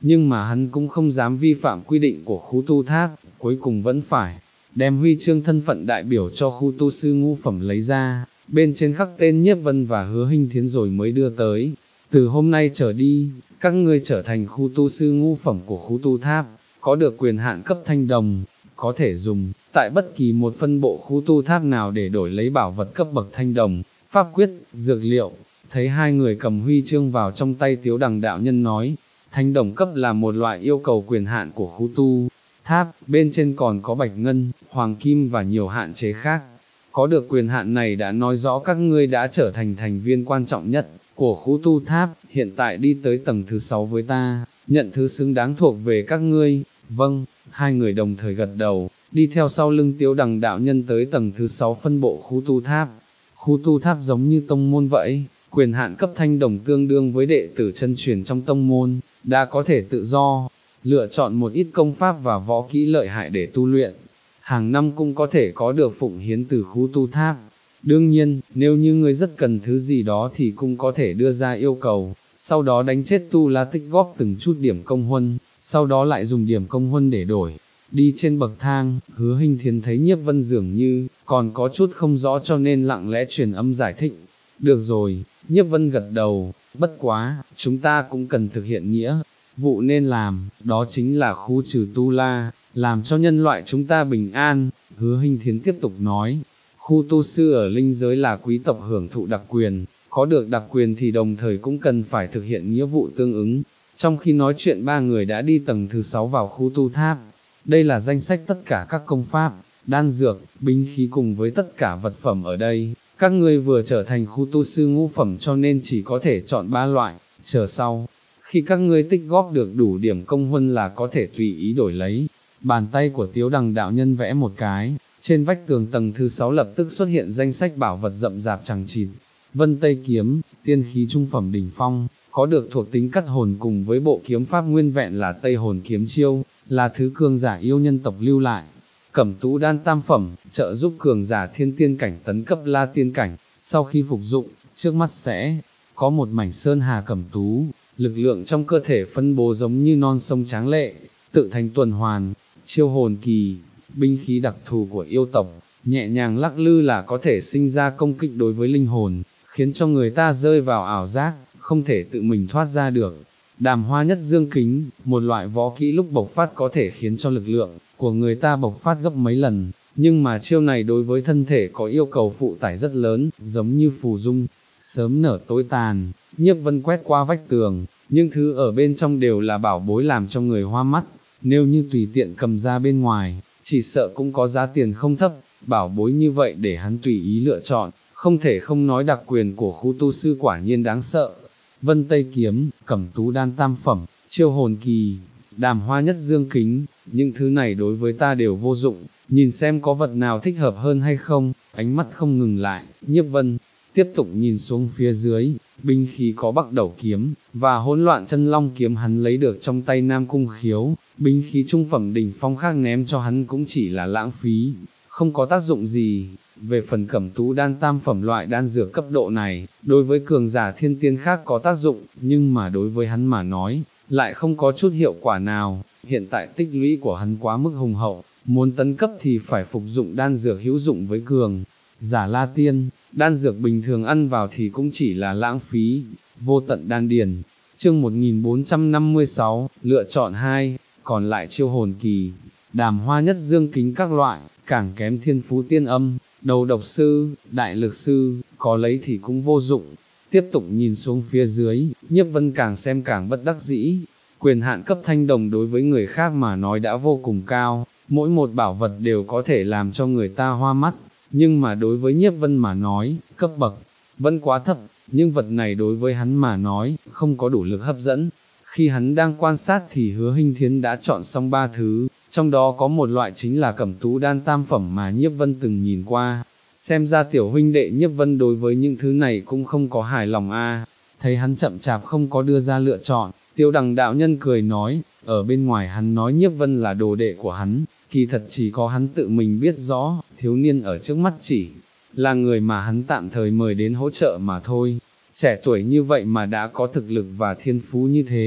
nhưng mà hắn cũng không dám vi phạm quy định của khu tu tháp, cuối cùng vẫn phải đem huy chương thân phận đại biểu cho khu tu sư ngũ phẩm lấy ra, bên trên khắc tên Nhiếp Vân và Hứa Hinh Thiến rồi mới đưa tới. Từ hôm nay trở đi, các ngươi trở thành khu tu sư ngũ phẩm của khu tu tháp, có được quyền hạn cấp thanh đồng, có thể dùng tại bất kỳ một phân bộ khu tu tháp nào để đổi lấy bảo vật cấp bậc thanh đồng, pháp quyết, dược liệu. Thấy hai người cầm huy chương vào trong tay, Tiếu Đằng đạo nhân nói, thanh đồng cấp là một loại yêu cầu quyền hạn của khu tu tháp, bên trên còn có bạch ngân, hoàng kim và nhiều hạn chế khác. Có được quyền hạn này đã nói rõ các ngươi đã trở thành thành viên quan trọng nhất của khu tu tháp, hiện tại đi tới tầng thứ sáu với ta, nhận thứ xứng đáng thuộc về các ngươi. Vâng, hai người đồng thời gật đầu, đi theo sau lưng Tiếu Đằng đạo nhân tới tầng thứ sáu phân bộ khu tu tháp. Khu tu tháp giống như tông môn vậy, quyền hạn cấp thanh đồng tương đương với đệ tử chân truyền trong tông môn, đã có thể tự do lựa chọn một ít công pháp và võ kỹ lợi hại để tu luyện. Hàng năm cũng có thể có được phụng hiến từ khu tu tháp. Đương nhiên, nếu như ngươi rất cần thứ gì đó thì cũng có thể đưa ra yêu cầu, sau đó đánh chết tu la tích góp từng chút điểm công huân, sau đó lại dùng điểm công huân để đổi. Đi trên bậc thang, Hứa Hinh Thiến thấy Nhiếp Vân dường như còn có chút không rõ cho nên lặng lẽ truyền âm giải thích. Được rồi, Nhiếp Vân gật đầu, bất quá, chúng ta cũng cần thực hiện nghĩa vụ nên làm, đó chính là khu trừ tu la, làm cho nhân loại chúng ta bình an. Hứa Hinh Thiến tiếp tục nói, khu tu sư ở linh giới là quý tộc hưởng thụ đặc quyền, có được đặc quyền thì đồng thời cũng cần phải thực hiện nghĩa vụ tương ứng. Trong khi nói chuyện, ba người đã đi tầng thứ sáu vào khu tu tháp. Đây là danh sách tất cả các công pháp, đan dược, binh khí cùng với tất cả vật phẩm ở đây. Các ngươi vừa trở thành khu tu sư ngũ phẩm cho nên chỉ có thể chọn ba loại, chờ sau. Khi các ngươi tích góp được đủ điểm công huân là có thể tùy ý đổi lấy. Bàn tay của Tiếu Đằng đạo nhân vẽ một cái, trên vách tường tầng thứ sáu lập tức xuất hiện danh sách bảo vật rậm rạp chằng chịt. Vân Tây kiếm, tiên khí trung phẩm đỉnh phong, có được thuộc tính cắt hồn cùng với bộ kiếm pháp nguyên vẹn là Tây hồn kiếm chiêu, là thứ cường giả yêu nhân tộc lưu lại. Cẩm tú đan tam phẩm, trợ giúp cường giả thiên tiên cảnh tấn cấp la tiên cảnh, sau khi phục dụng, trước mắt sẽ có một mảnh sơn hà cẩm tú, lực lượng trong cơ thể phân bố giống như non sông tráng lệ, tự thành tuần hoàn. Chiêu hồn kỳ, binh khí đặc thù của yêu tộc, nhẹ nhàng lắc lư là có thể sinh ra công kích đối với linh hồn, khiến cho người ta rơi vào ảo giác, không thể tự mình thoát ra được. Đàm hoa nhất dương kính, một loại võ kỹ lúc bộc phát có thể khiến cho lực lượng của người ta bộc phát gấp mấy lần, nhưng mà chiêu này đối với thân thể có yêu cầu phụ tải rất lớn, giống như phù dung, sớm nở tối tàn. Nhiếp Vân quét qua vách tường, những thứ ở bên trong đều là bảo bối làm cho người hoa mắt, nếu như tùy tiện cầm ra bên ngoài, chỉ sợ cũng có giá tiền không thấp. Bảo bối như vậy để hắn tùy ý lựa chọn, không thể không nói đặc quyền của khu tu sư quả nhiên đáng sợ. Vân Tây kiếm, cẩm tú đan tam phẩm, chiêu hồn kỳ, đàm hoa nhất dương kính, những thứ này đối với ta đều vô dụng, nhìn xem có vật nào thích hợp hơn hay không. Ánh mắt không ngừng lại, Nhiếp Vân tiếp tục nhìn xuống phía dưới, binh khí có Bắc Đẩu kiếm và Hỗn Loạn Chân Long kiếm hắn lấy được trong tay Nam Cung Khiếu, binh khí trung phẩm đỉnh phong khác ném cho hắn cũng chỉ là lãng phí, không có tác dụng gì. Về phần cẩm tú đan tam phẩm loại đan dược cấp độ này, đối với cường giả thiên tiên khác có tác dụng, nhưng mà đối với hắn mà nói, lại không có chút hiệu quả nào. Hiện tại tích lũy của hắn quá mức hùng hậu, muốn tấn cấp thì phải phục dụng đan dược hữu dụng với cường giả la tiên, đan dược bình thường ăn vào thì cũng chỉ là lãng phí. Vô tận đan điền. Chương một nghìn bốn trăm năm mươi sáu, lựa chọn hai, còn lại chiêu hồn kỳ, đàm hoa nhất dương kính các loại, càng kém thiên phú tiên âm, đầu độc sư, đại lực sư, có lấy thì cũng vô dụng. Tiếp tục nhìn xuống phía dưới, Nhiếp Vân càng xem càng bất đắc dĩ. Quyền hạn cấp thanh đồng đối với người khác mà nói đã vô cùng cao, mỗi một bảo vật đều có thể làm cho người ta hoa mắt, nhưng mà đối với Nhiếp Vân mà nói, cấp bậc vẫn quá thấp, nhưng vật này đối với hắn mà nói, không có đủ lực hấp dẫn. Khi hắn đang quan sát thì Hứa Hinh Thiến đã chọn xong ba thứ, trong đó có một loại chính là cẩm tú đan tam phẩm mà Nhiếp Vân từng nhìn qua. Xem ra tiểu huynh đệ Nhiếp Vân đối với những thứ này cũng không có hài lòng a. Thấy hắn chậm chạp không có đưa ra lựa chọn, Tiếu Đằng đạo nhân cười nói, ở bên ngoài hắn nói Nhiếp Vân là đồ đệ của hắn, kỳ thật chỉ có hắn tự mình biết rõ, thiếu niên ở trước mắt chỉ là người mà hắn tạm thời mời đến hỗ trợ mà thôi. Trẻ tuổi như vậy mà đã có thực lực và thiên phú như thế,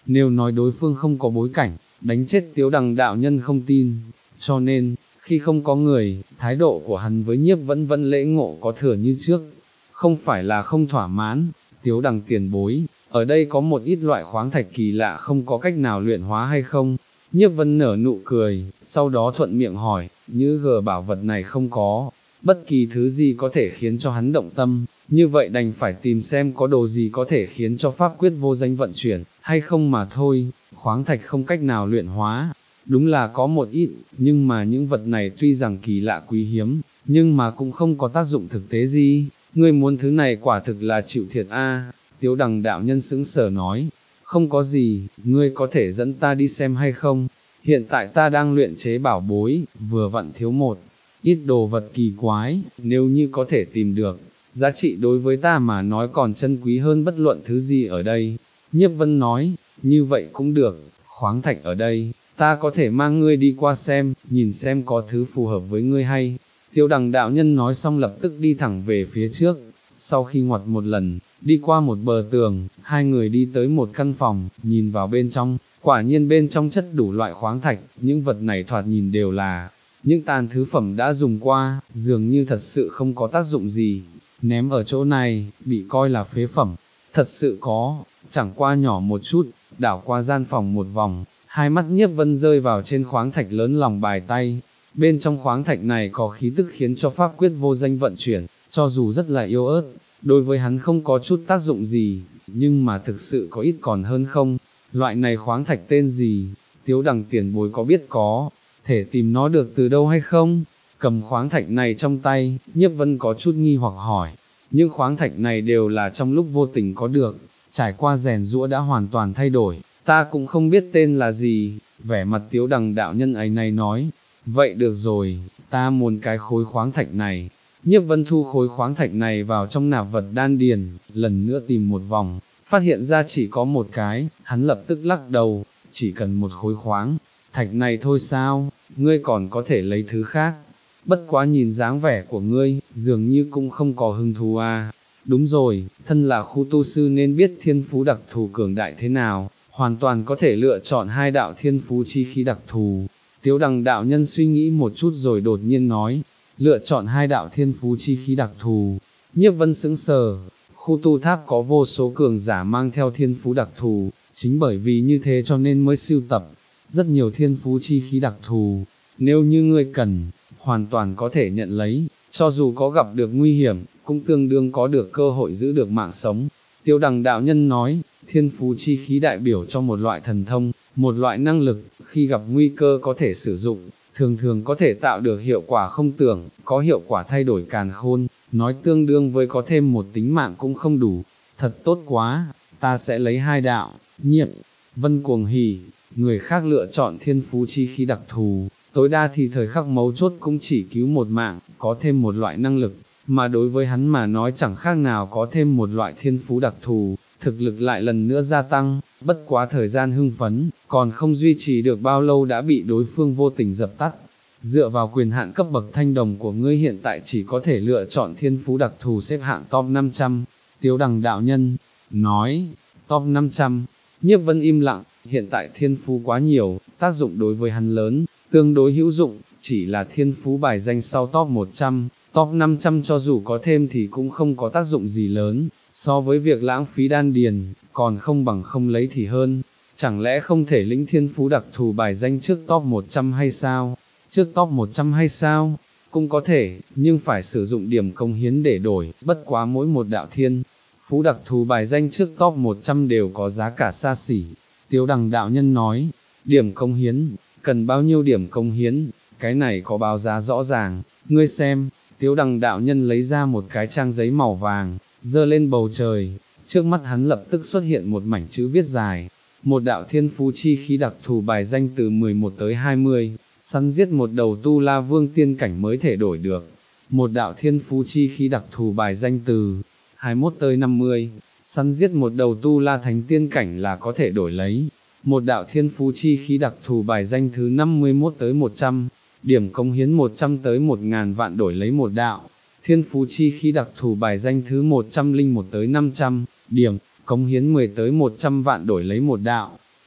nếu nói đối phương không có bối cảnh, đánh chết Tiếu Đằng đạo nhân không tin, cho nên, khi không có người, thái độ của hắn với Nhiếp Vân vẫn lễ ngộ có thừa như trước, không phải là không thỏa mãn. Tiếu Đằng tiền bối, ở đây có một ít loại khoáng thạch kỳ lạ không có cách nào luyện hóa hay không? Nhiếp Vân nở nụ cười, sau đó thuận miệng hỏi, như gờ bảo vật này không có, bất kỳ thứ gì có thể khiến cho hắn động tâm, như vậy đành phải tìm xem có đồ gì có thể khiến cho pháp quyết vô danh vận chuyển, hay không mà thôi. Khoáng thạch không cách nào luyện hóa, đúng là có một ít, nhưng mà những vật này tuy rằng kỳ lạ quý hiếm, nhưng mà cũng không có tác dụng thực tế gì. Ngươi muốn thứ này quả thực là chịu thiệt a. Tiếu Đằng đạo nhân sững sờ nói, không có gì, ngươi có thể dẫn ta đi xem hay không? Hiện tại ta đang luyện chế bảo bối, vừa vặn thiếu một ít đồ vật kỳ quái, nếu như có thể tìm được, giá trị đối với ta mà nói còn chân quý hơn bất luận thứ gì ở đây. Nhiếp Vân nói, như vậy cũng được, khoáng thạch ở đây, ta có thể mang ngươi đi qua xem, nhìn xem có thứ phù hợp với ngươi hay. Tiếu Đằng đạo nhân nói xong lập tức đi thẳng về phía trước, sau khi ngoặt một lần, đi qua một bờ tường, hai người đi tới một căn phòng, nhìn vào bên trong, quả nhiên bên trong chất đủ loại khoáng thạch, những vật này thoạt nhìn đều là những tàn thứ phẩm đã dùng qua, dường như thật sự không có tác dụng gì, ném ở chỗ này, bị coi là phế phẩm, thật sự có, chẳng qua nhỏ một chút, đảo qua gian phòng một vòng, hai mắt Nhiếp Vân rơi vào trên khoáng thạch lớn lòng bài tay, bên trong khoáng thạch này có khí tức khiến cho pháp quyết vô danh vận chuyển, cho dù rất là yếu ớt, đối với hắn không có chút tác dụng gì, nhưng mà thực sự có ít còn hơn không. Loại này khoáng thạch tên gì? Tiếu Đằng tiền bối có biết có thể tìm nó được từ đâu hay không? Cầm khoáng thạch này trong tay, Nhiếp Vân có chút nghi hoặc hỏi. Những khoáng thạch này đều là trong lúc vô tình có được, trải qua rèn giũa đã hoàn toàn thay đổi, ta cũng không biết tên là gì. Vẻ mặt Tiếu Đằng đạo nhân ấy này nói, vậy được rồi, ta muốn cái khối khoáng thạch này. Nhiếp Vân thu khối khoáng thạch này vào trong nạp vật đan điền, lần nữa tìm một vòng, phát hiện ra chỉ có một cái, hắn lập tức lắc đầu, chỉ cần một khối khoáng thạch này thôi sao, ngươi còn có thể lấy thứ khác, bất quá nhìn dáng vẻ của ngươi, dường như cũng không có hứng thú à. Đúng rồi, thân là khu tu sư nên biết thiên phú đặc thù cường đại thế nào, hoàn toàn có thể lựa chọn hai đạo thiên phú chi khí đặc thù. Tiếu Đằng đạo nhân suy nghĩ một chút rồi đột nhiên nói, lựa chọn hai đạo thiên phú chi khí đặc thù. Nhiếp Vân sững sờ, khu tu tháp có vô số cường giả mang theo thiên phú đặc thù, chính bởi vì như thế cho nên mới sưu tập rất nhiều thiên phú chi khí đặc thù, nếu như ngươi cần, hoàn toàn có thể nhận lấy, cho dù có gặp được nguy hiểm, cũng tương đương có được cơ hội giữ được mạng sống. Tiếu Đằng đạo nhân nói, thiên phú chi khí đại biểu cho một loại thần thông, một loại năng lực, khi gặp nguy cơ có thể sử dụng, thường thường có thể tạo được hiệu quả không tưởng, có hiệu quả thay đổi càn khôn, nói tương đương với có thêm một tính mạng cũng không đủ. Thật tốt quá, ta sẽ lấy hai đạo. Nhiệm Vân cuồng hỉ, người khác lựa chọn thiên phú chi khí đặc thù, tối đa thì thời khắc mấu chốt cũng chỉ cứu một mạng, có thêm một loại năng lực, mà đối với hắn mà nói chẳng khác nào có thêm một loại thiên phú đặc thù, thực lực lại lần nữa gia tăng, bất quá thời gian hưng phấn, còn không duy trì được bao lâu đã bị đối phương vô tình dập tắt. Dựa vào quyền hạn cấp bậc thanh đồng của ngươi hiện tại chỉ có thể lựa chọn thiên phú đặc thù xếp hạng top năm trăm, Tiếu Đằng đạo nhân nói, top năm trăm, Nhiếp Vân im lặng, hiện tại thiên phú quá nhiều, tác dụng đối với hắn lớn, tương đối hữu dụng, chỉ là thiên phú bài danh sau top một trăm, top năm trăm cho dù có thêm thì cũng không có tác dụng gì lớn, so với việc lãng phí đan điền, còn không bằng không lấy thì hơn. Chẳng lẽ không thể lĩnh thiên phú đặc thù bài danh trước top một trăm hay sao? Trước top một trăm hay sao? Cũng có thể, nhưng phải sử dụng điểm công hiến để đổi, bất quá mỗi một đạo thiên phú đặc thù bài danh trước top một trăm đều có giá cả xa xỉ. Tiếu Đằng đạo nhân nói, điểm công hiến, cần bao nhiêu điểm công hiến, cái này có báo giá rõ ràng, ngươi xem. Tiếu Đằng đạo nhân lấy ra một cái trang giấy màu vàng, dơ lên bầu trời, trước mắt hắn lập tức xuất hiện một mảnh chữ viết dài, một đạo thiên phú chi khí đặc thù bài danh từ mười một tới hai mươi, săn giết một đầu tu la vương tiên cảnh mới thể đổi được, một đạo thiên phú chi khí đặc thù bài danh từ hai mươi mốt tới năm mươi, săn giết một đầu tu la thánh tiên cảnh là có thể đổi lấy, một đạo thiên phú chi khí đặc thù bài danh thứ năm mươi mốt tới một trăm, điểm công hiến một trăm tới một ngàn vạn đổi lấy một đạo, thiên phú chi khí đặc thù bài danh thứ một trăm lẻ một tới năm trăm, điểm công hiến mười tới một trăm vạn đổi lấy một đạo,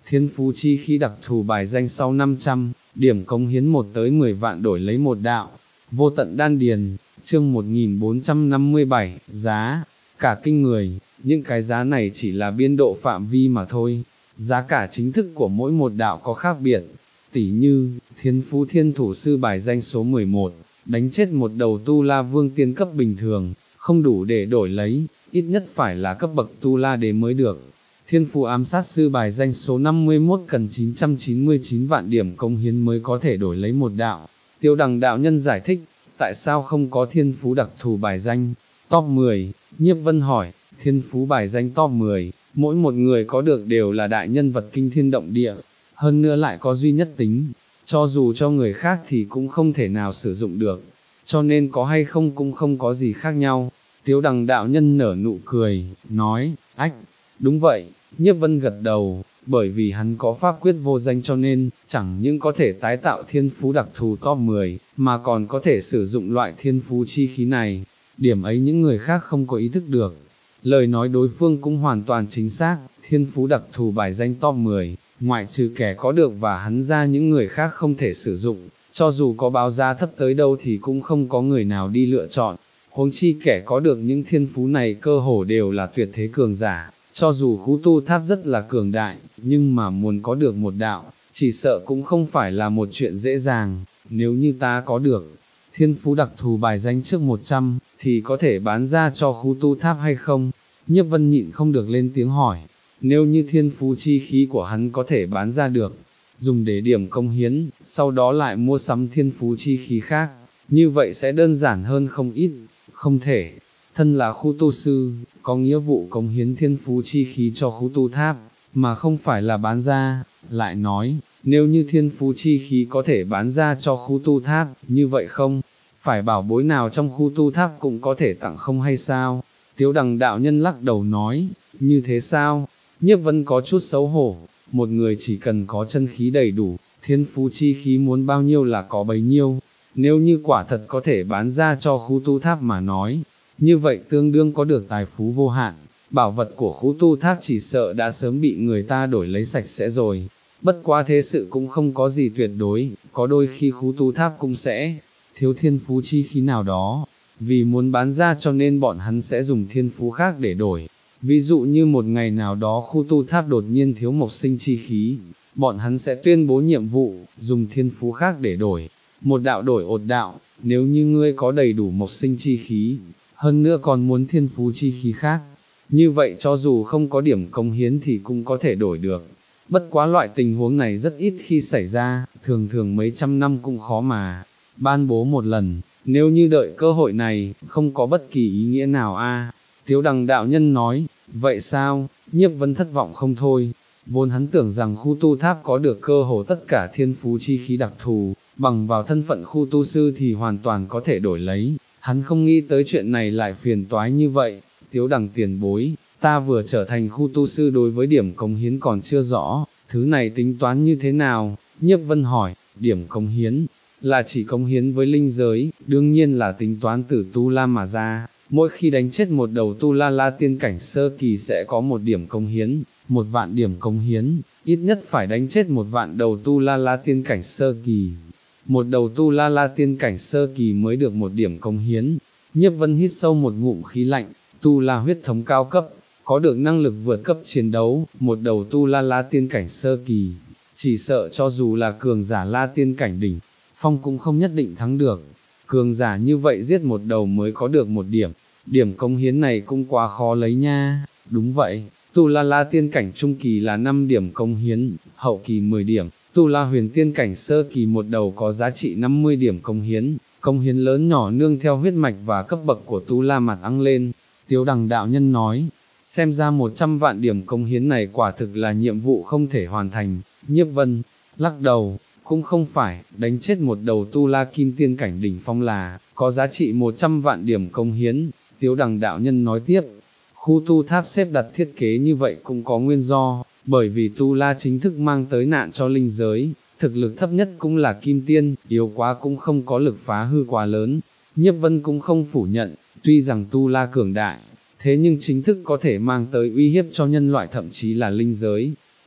thiên phú chi khí đặc thù bài danh sau năm trăm, điểm cống hiến một tới mười vạn đổi lấy một đạo, vô tận đan điền, chương một nghìn bốn trăm năm mươi bảy, giá, cả kinh người, những cái giá này chỉ là biên độ phạm vi mà thôi, giá cả chính thức của mỗi một đạo có khác biệt, tỉ như, thiên phú thiên thủ sư bài danh số mười một, đánh chết một đầu tu la vương tiên cấp bình thường, không đủ để đổi lấy, ít nhất phải là cấp bậc tu la đế mới được. Thiên phú ám sát sư bài danh số năm mươi mốt cần chín trăm chín mươi chín vạn điểm công hiến mới có thể đổi lấy một đạo. Tiêu Đằng đạo nhân giải thích, tại sao không có thiên phú đặc thù bài danh, top mười, Nhiếp Vân hỏi, thiên phú bài danh top mười, mỗi một người có được đều là đại nhân vật kinh thiên động địa, hơn nữa lại có duy nhất tính, cho dù cho người khác thì cũng không thể nào sử dụng được, cho nên có hay không cũng không có gì khác nhau. Tiếu Đằng đạo nhân nở nụ cười, nói, ách, đúng vậy, Nhiếp Vân gật đầu, bởi vì hắn có pháp quyết vô danh cho nên, chẳng những có thể tái tạo thiên phú đặc thù top mười, mà còn có thể sử dụng loại thiên phú chi khí này, điểm ấy những người khác không có ý thức được. Lời nói đối phương cũng hoàn toàn chính xác, thiên phú đặc thù bài danh top mười, ngoại trừ kẻ có được và hắn ra những người khác không thể sử dụng, cho dù có báo giá thấp tới đâu thì cũng không có người nào đi lựa chọn, huống chi kẻ có được những thiên phú này cơ hồ đều là tuyệt thế cường giả, cho dù khu tu tháp rất là cường đại, nhưng mà muốn có được một đạo, chỉ sợ cũng không phải là một chuyện dễ dàng, nếu như ta có được thiên phú đặc thù bài danh trước một trăm, thì có thể bán ra cho khu tu tháp hay không? Nhiếp Vân nhịn không được lên tiếng hỏi, nếu như thiên phú chi khí của hắn có thể bán ra được, dùng để điểm công hiến, sau đó lại mua sắm thiên phú chi khí khác, như vậy sẽ đơn giản hơn không ít, không thể. Thân là khu tu sư, có nghĩa vụ cống hiến thiên phú chi khí cho khu tu tháp, mà không phải là bán ra, lại nói, nếu như thiên phú chi khí có thể bán ra cho khu tu tháp, như vậy không, phải bảo bối nào trong khu tu tháp cũng có thể tặng không hay sao? Tiếu Đằng đạo nhân lắc đầu nói, như thế sao? Nhiếp Vân có chút xấu hổ, một người chỉ cần có chân khí đầy đủ, thiên phú chi khí muốn bao nhiêu là có bấy nhiêu, nếu như quả thật có thể bán ra cho khu tu tháp mà nói, như vậy tương đương có được tài phú vô hạn, bảo vật của khu tu tháp chỉ sợ đã sớm bị người ta đổi lấy sạch sẽ rồi. Bất quá thế sự cũng không có gì tuyệt đối, có đôi khi khu tu tháp cũng sẽ thiếu thiên phú chi khí nào đó, vì muốn bán ra cho nên bọn hắn sẽ dùng thiên phú khác để đổi. Ví dụ như một ngày nào đó khu tu tháp đột nhiên thiếu mộc sinh chi khí, bọn hắn sẽ tuyên bố nhiệm vụ, dùng thiên phú khác để đổi, một đạo đổi một đạo, nếu như ngươi có đầy đủ mộc sinh chi khí, hơn nữa còn muốn thiên phú chi khí khác, như vậy cho dù không có điểm công hiến thì cũng có thể đổi được. Bất quá loại tình huống này rất ít khi xảy ra, thường thường mấy trăm năm cũng khó mà ban bố một lần, nếu như đợi cơ hội này, không có bất kỳ ý nghĩa nào a. À. Tiếu Đằng đạo nhân nói, vậy sao? Nhiếp Vân thất vọng không thôi, vốn hắn tưởng rằng khu tu tháp có được cơ hồ tất cả thiên phú chi khí đặc thù, bằng vào thân phận khu tu sư thì hoàn toàn có thể đổi lấy, hắn không nghĩ tới chuyện này lại phiền toái như vậy. Tiếu Đằng tiền bối, ta vừa trở thành khu tu sư đối với điểm cống hiến còn chưa rõ, thứ này tính toán như thế nào? Nhiếp Vân hỏi, điểm cống hiến, là chỉ cống hiến với linh giới, đương nhiên là tính toán từ tu la mà ra, mỗi khi đánh chết một đầu tu la la tiên cảnh sơ kỳ sẽ có một điểm cống hiến, một vạn điểm cống hiến, ít nhất phải đánh chết một vạn đầu tu la la tiên cảnh sơ kỳ, một đầu tu la la tiên cảnh sơ kỳ mới được một điểm cống hiến. Nhiếp Vân hít sâu một ngụm khí lạnh, tu la huyết thống cao cấp, có được năng lực vượt cấp chiến đấu, một đầu tu la la tiên cảnh sơ kỳ, chỉ sợ cho dù là cường giả la tiên cảnh đỉnh phong cũng không nhất định thắng được, cường giả như vậy giết một đầu mới có được một điểm, điểm cống hiến này cũng quá khó lấy nha. Đúng vậy, tu la la tiên cảnh trung kỳ là năm điểm cống hiến, hậu kỳ mười điểm, tu la huyền tiên cảnh sơ kỳ một đầu có giá trị năm mươi điểm cống hiến, cống hiến lớn nhỏ nương theo huyết mạch và cấp bậc của tu la mặt ăn lên. Tiếu Đằng đạo nhân nói, xem ra một trăm vạn điểm cống hiến này quả thực là nhiệm vụ không thể hoàn thành. Nhiếp Vân lắc đầu, cũng không phải, đánh chết một đầu tu la kim tiên cảnh đỉnh phong là có giá trị một trăm vạn điểm cống hiến. Tiếu Đằng đạo nhân nói tiếp, khu tu tháp xếp đặt thiết kế như vậy cũng có nguyên do, bởi vì tu la chính thức mang tới nạn cho linh giới, thực lực thấp nhất cũng là kim tiên, yếu quá cũng không có lực phá hư quá lớn. Nhiếp Vân cũng không phủ nhận, tuy rằng tu la cường đại, thế nhưng chính thức có thể mang tới uy hiếp cho nhân loại thậm chí là linh giới,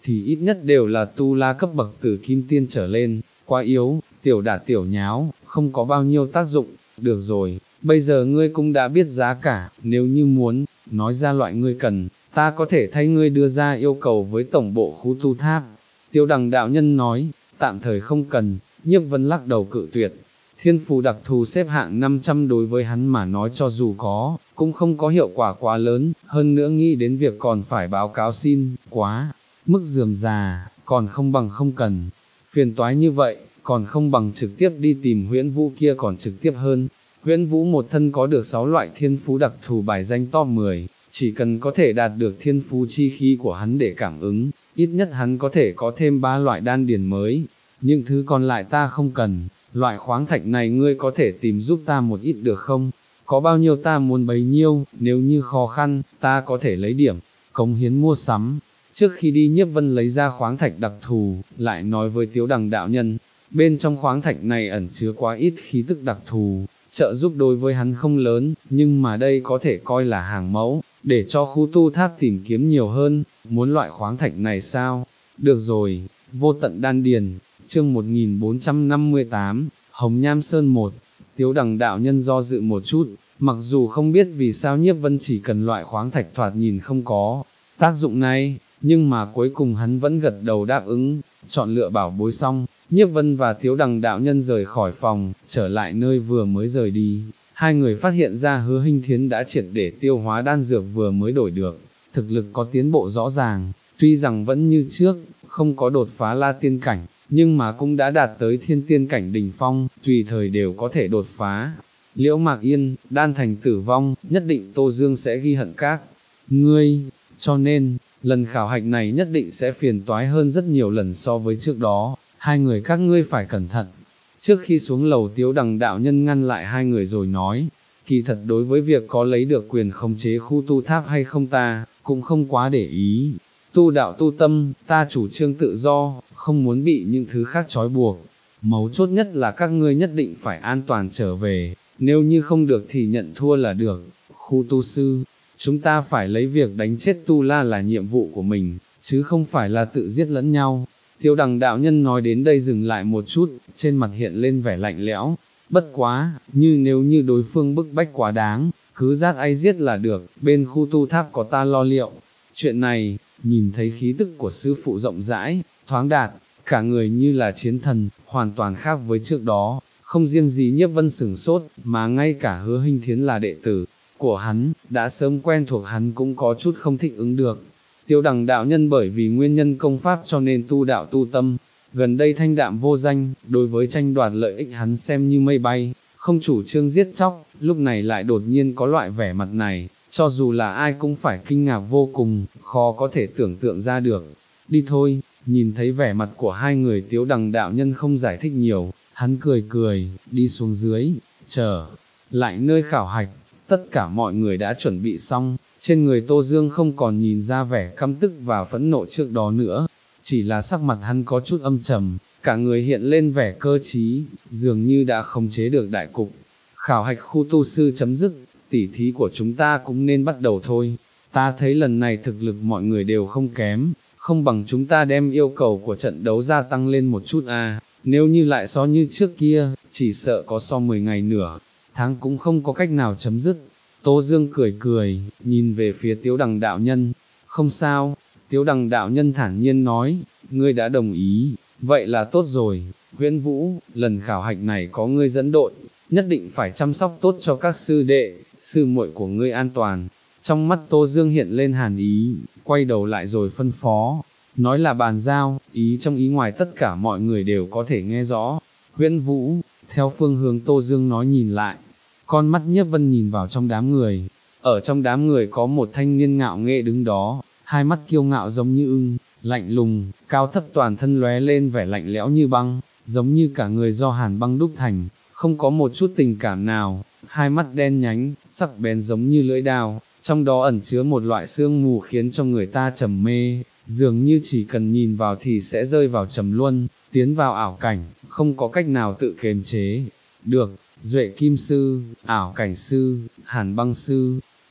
thì ít nhất đều là tu la cấp bậc từ kim tiên trở lên, quá yếu, tiểu đả tiểu nháo, không có bao nhiêu tác dụng. Được rồi, bây giờ ngươi cũng đã biết giá cả, nếu như muốn, nói ra loại ngươi cần, ta có thể thay ngươi đưa ra yêu cầu với tổng bộ khu tu tháp. Tiêu Đằng đạo nhân nói, tạm thời không cần. Nhiếp Vân lắc đầu cự tuyệt. Thiên phù đặc thù xếp hạng năm trăm đối với hắn mà nói cho dù có, cũng không có hiệu quả quá lớn, hơn nữa nghĩ đến việc còn phải báo cáo xin, quá, mức rườm rà, còn không bằng không cần. Phiền toái như vậy, còn không bằng trực tiếp đi tìm Huyễn Vũ kia còn trực tiếp hơn. Huyễn Vũ một thân có được sáu loại thiên phú đặc thù bài danh top mười, chỉ cần có thể đạt được thiên phú chi khí của hắn để cảm ứng, ít nhất hắn có thể có thêm ba loại đan điền mới. Những thứ còn lại ta không cần, loại khoáng thạch này ngươi có thể tìm giúp ta một ít được không? Có bao nhiêu ta muốn bấy nhiêu, nếu như khó khăn, ta có thể lấy điểm, cống hiến mua sắm. Trước khi đi Nhiếp Vân lấy ra khoáng thạch đặc thù, lại nói với Tiếu Đằng đạo nhân, bên trong khoáng thạch này ẩn chứa quá ít khí tức đặc thù, trợ giúp đối với hắn không lớn, nhưng mà đây có thể coi là hàng mẫu, để cho khu tu tháp tìm kiếm nhiều hơn. Muốn loại khoáng thạch này sao? Được rồi, vô tận đan điền. Chương một nghìn bốn trăm năm mươi tám, Hồng Nham Sơn một. Tiếu Đằng đạo nhân do dự một chút, mặc dù không biết vì sao Nhiếp Vân chỉ cần loại khoáng thạch thoạt nhìn không có tác dụng này, nhưng mà cuối cùng hắn vẫn gật đầu đáp ứng. Chọn lựa bảo bối xong, Nhiếp Vân và Tiếu Đằng đạo nhân rời khỏi phòng, trở lại nơi vừa mới rời đi. Hai người phát hiện ra Hứa Hinh Thiến đã triệt để tiêu hóa đan dược vừa mới đổi được, thực lực có tiến bộ rõ ràng, tuy rằng vẫn như trước, không có đột phá la tiên cảnh, nhưng mà cũng đã đạt tới thiên tiên cảnh đỉnh phong, tùy thời đều có thể đột phá. Liễu Mạc Yên, đan thành tử vong, nhất định Tô Dương sẽ ghi hận các ngươi, cho nên, lần khảo hạch này nhất định sẽ phiền toái hơn rất nhiều lần so với trước đó, hai người các ngươi phải cẩn thận. Trước khi xuống lầu Tiếu Đằng đạo nhân ngăn lại hai người rồi nói, kỳ thật đối với việc có lấy được quyền khống chế khu tu tháp hay không ta, cũng không quá để ý. Tu đạo tu tâm, ta chủ trương tự do, không muốn bị những thứ khác trói buộc. Mấu chốt nhất là các ngươi nhất định phải an toàn trở về, nếu như không được thì nhận thua là được. Khu tu sư, chúng ta phải lấy việc đánh chết tu la là nhiệm vụ của mình, chứ không phải là tự giết lẫn nhau. Tiêu Đằng đạo nhân nói đến đây dừng lại một chút, trên mặt hiện lên vẻ lạnh lẽo. Bất quá, như nếu như đối phương bức bách quá đáng, cứ giết ai giết là được, bên khu tu tháp có ta lo liệu. Chuyện này, nhìn thấy khí tức của sư phụ rộng rãi, thoáng đạt, cả người như là chiến thần, hoàn toàn khác với trước đó, không riêng gì Nhiếp Vân sửng sốt, mà ngay cả Hứa Hinh Thiến là đệ tử của hắn, đã sớm quen thuộc hắn cũng có chút không thích ứng được. Tiêu Đằng đạo nhân bởi vì nguyên nhân công pháp cho nên tu đạo tu tâm, gần đây thanh đạm vô danh, đối với tranh đoạt lợi ích hắn xem như mây bay, không chủ trương giết chóc, lúc này lại đột nhiên có loại vẻ mặt này, cho dù là ai cũng phải kinh ngạc vô cùng, khó có thể tưởng tượng ra được. Đi thôi, nhìn thấy vẻ mặt của hai người Tiếu Đằng đạo nhân không giải thích nhiều, hắn cười cười, đi xuống dưới, chờ lại nơi khảo hạch, tất cả mọi người đã chuẩn bị xong, trên người Tô Dương không còn nhìn ra vẻ căm tức và phẫn nộ trước đó nữa, chỉ là sắc mặt hắn có chút âm trầm, cả người hiện lên vẻ cơ trí, dường như đã khống chế được đại cục. Khảo hạch khu tu sư chấm dứt, tỉ thí của chúng ta cũng nên bắt đầu thôi, ta thấy lần này thực lực mọi người đều không kém, không bằng chúng ta đem yêu cầu của trận đấu gia tăng lên một chút à, nếu như lại so như trước kia, chỉ sợ có so mười ngày nửa, tháng cũng không có cách nào chấm dứt. Tô Dương cười cười, nhìn về phía Tiếu Đằng đạo nhân, không sao, Tiếu Đằng đạo nhân thản nhiên nói, ngươi đã đồng ý, vậy là tốt rồi. Huyễn Vũ, lần khảo hạch này có ngươi dẫn đội, nhất định phải chăm sóc tốt cho các sư đệ, sư muội của ngươi an toàn. Trong mắt Tô Dương hiện lên hàn ý, quay đầu lại rồi phân phó, nói là bàn giao, ý trong ý ngoài tất cả mọi người đều có thể nghe rõ. Huyễn Vũ, theo phương hướng Tô Dương nói nhìn lại, con mắt Nhiếp Vân nhìn vào trong đám người, ở trong đám người có một thanh niên ngạo nghễ đứng đó, hai mắt kiêu ngạo giống như ưng, lạnh lùng, cao thấp toàn thân lóe lên vẻ lạnh lẽo như băng, giống như cả người do hàn băng đúc thành, không có một chút tình cảm nào, hai mắt đen nhánh, sắc bén giống như lưỡi đao, trong đó ẩn chứa một loại sương mù khiến cho người ta trầm mê, dường như chỉ cần nhìn vào thì sẽ rơi vào trầm luân, tiến vào ảo cảnh, không có cách nào tự kiềm chế được. Duệ Kim Sư, Ảo Cảnh Sư, Hàn Băng Sư,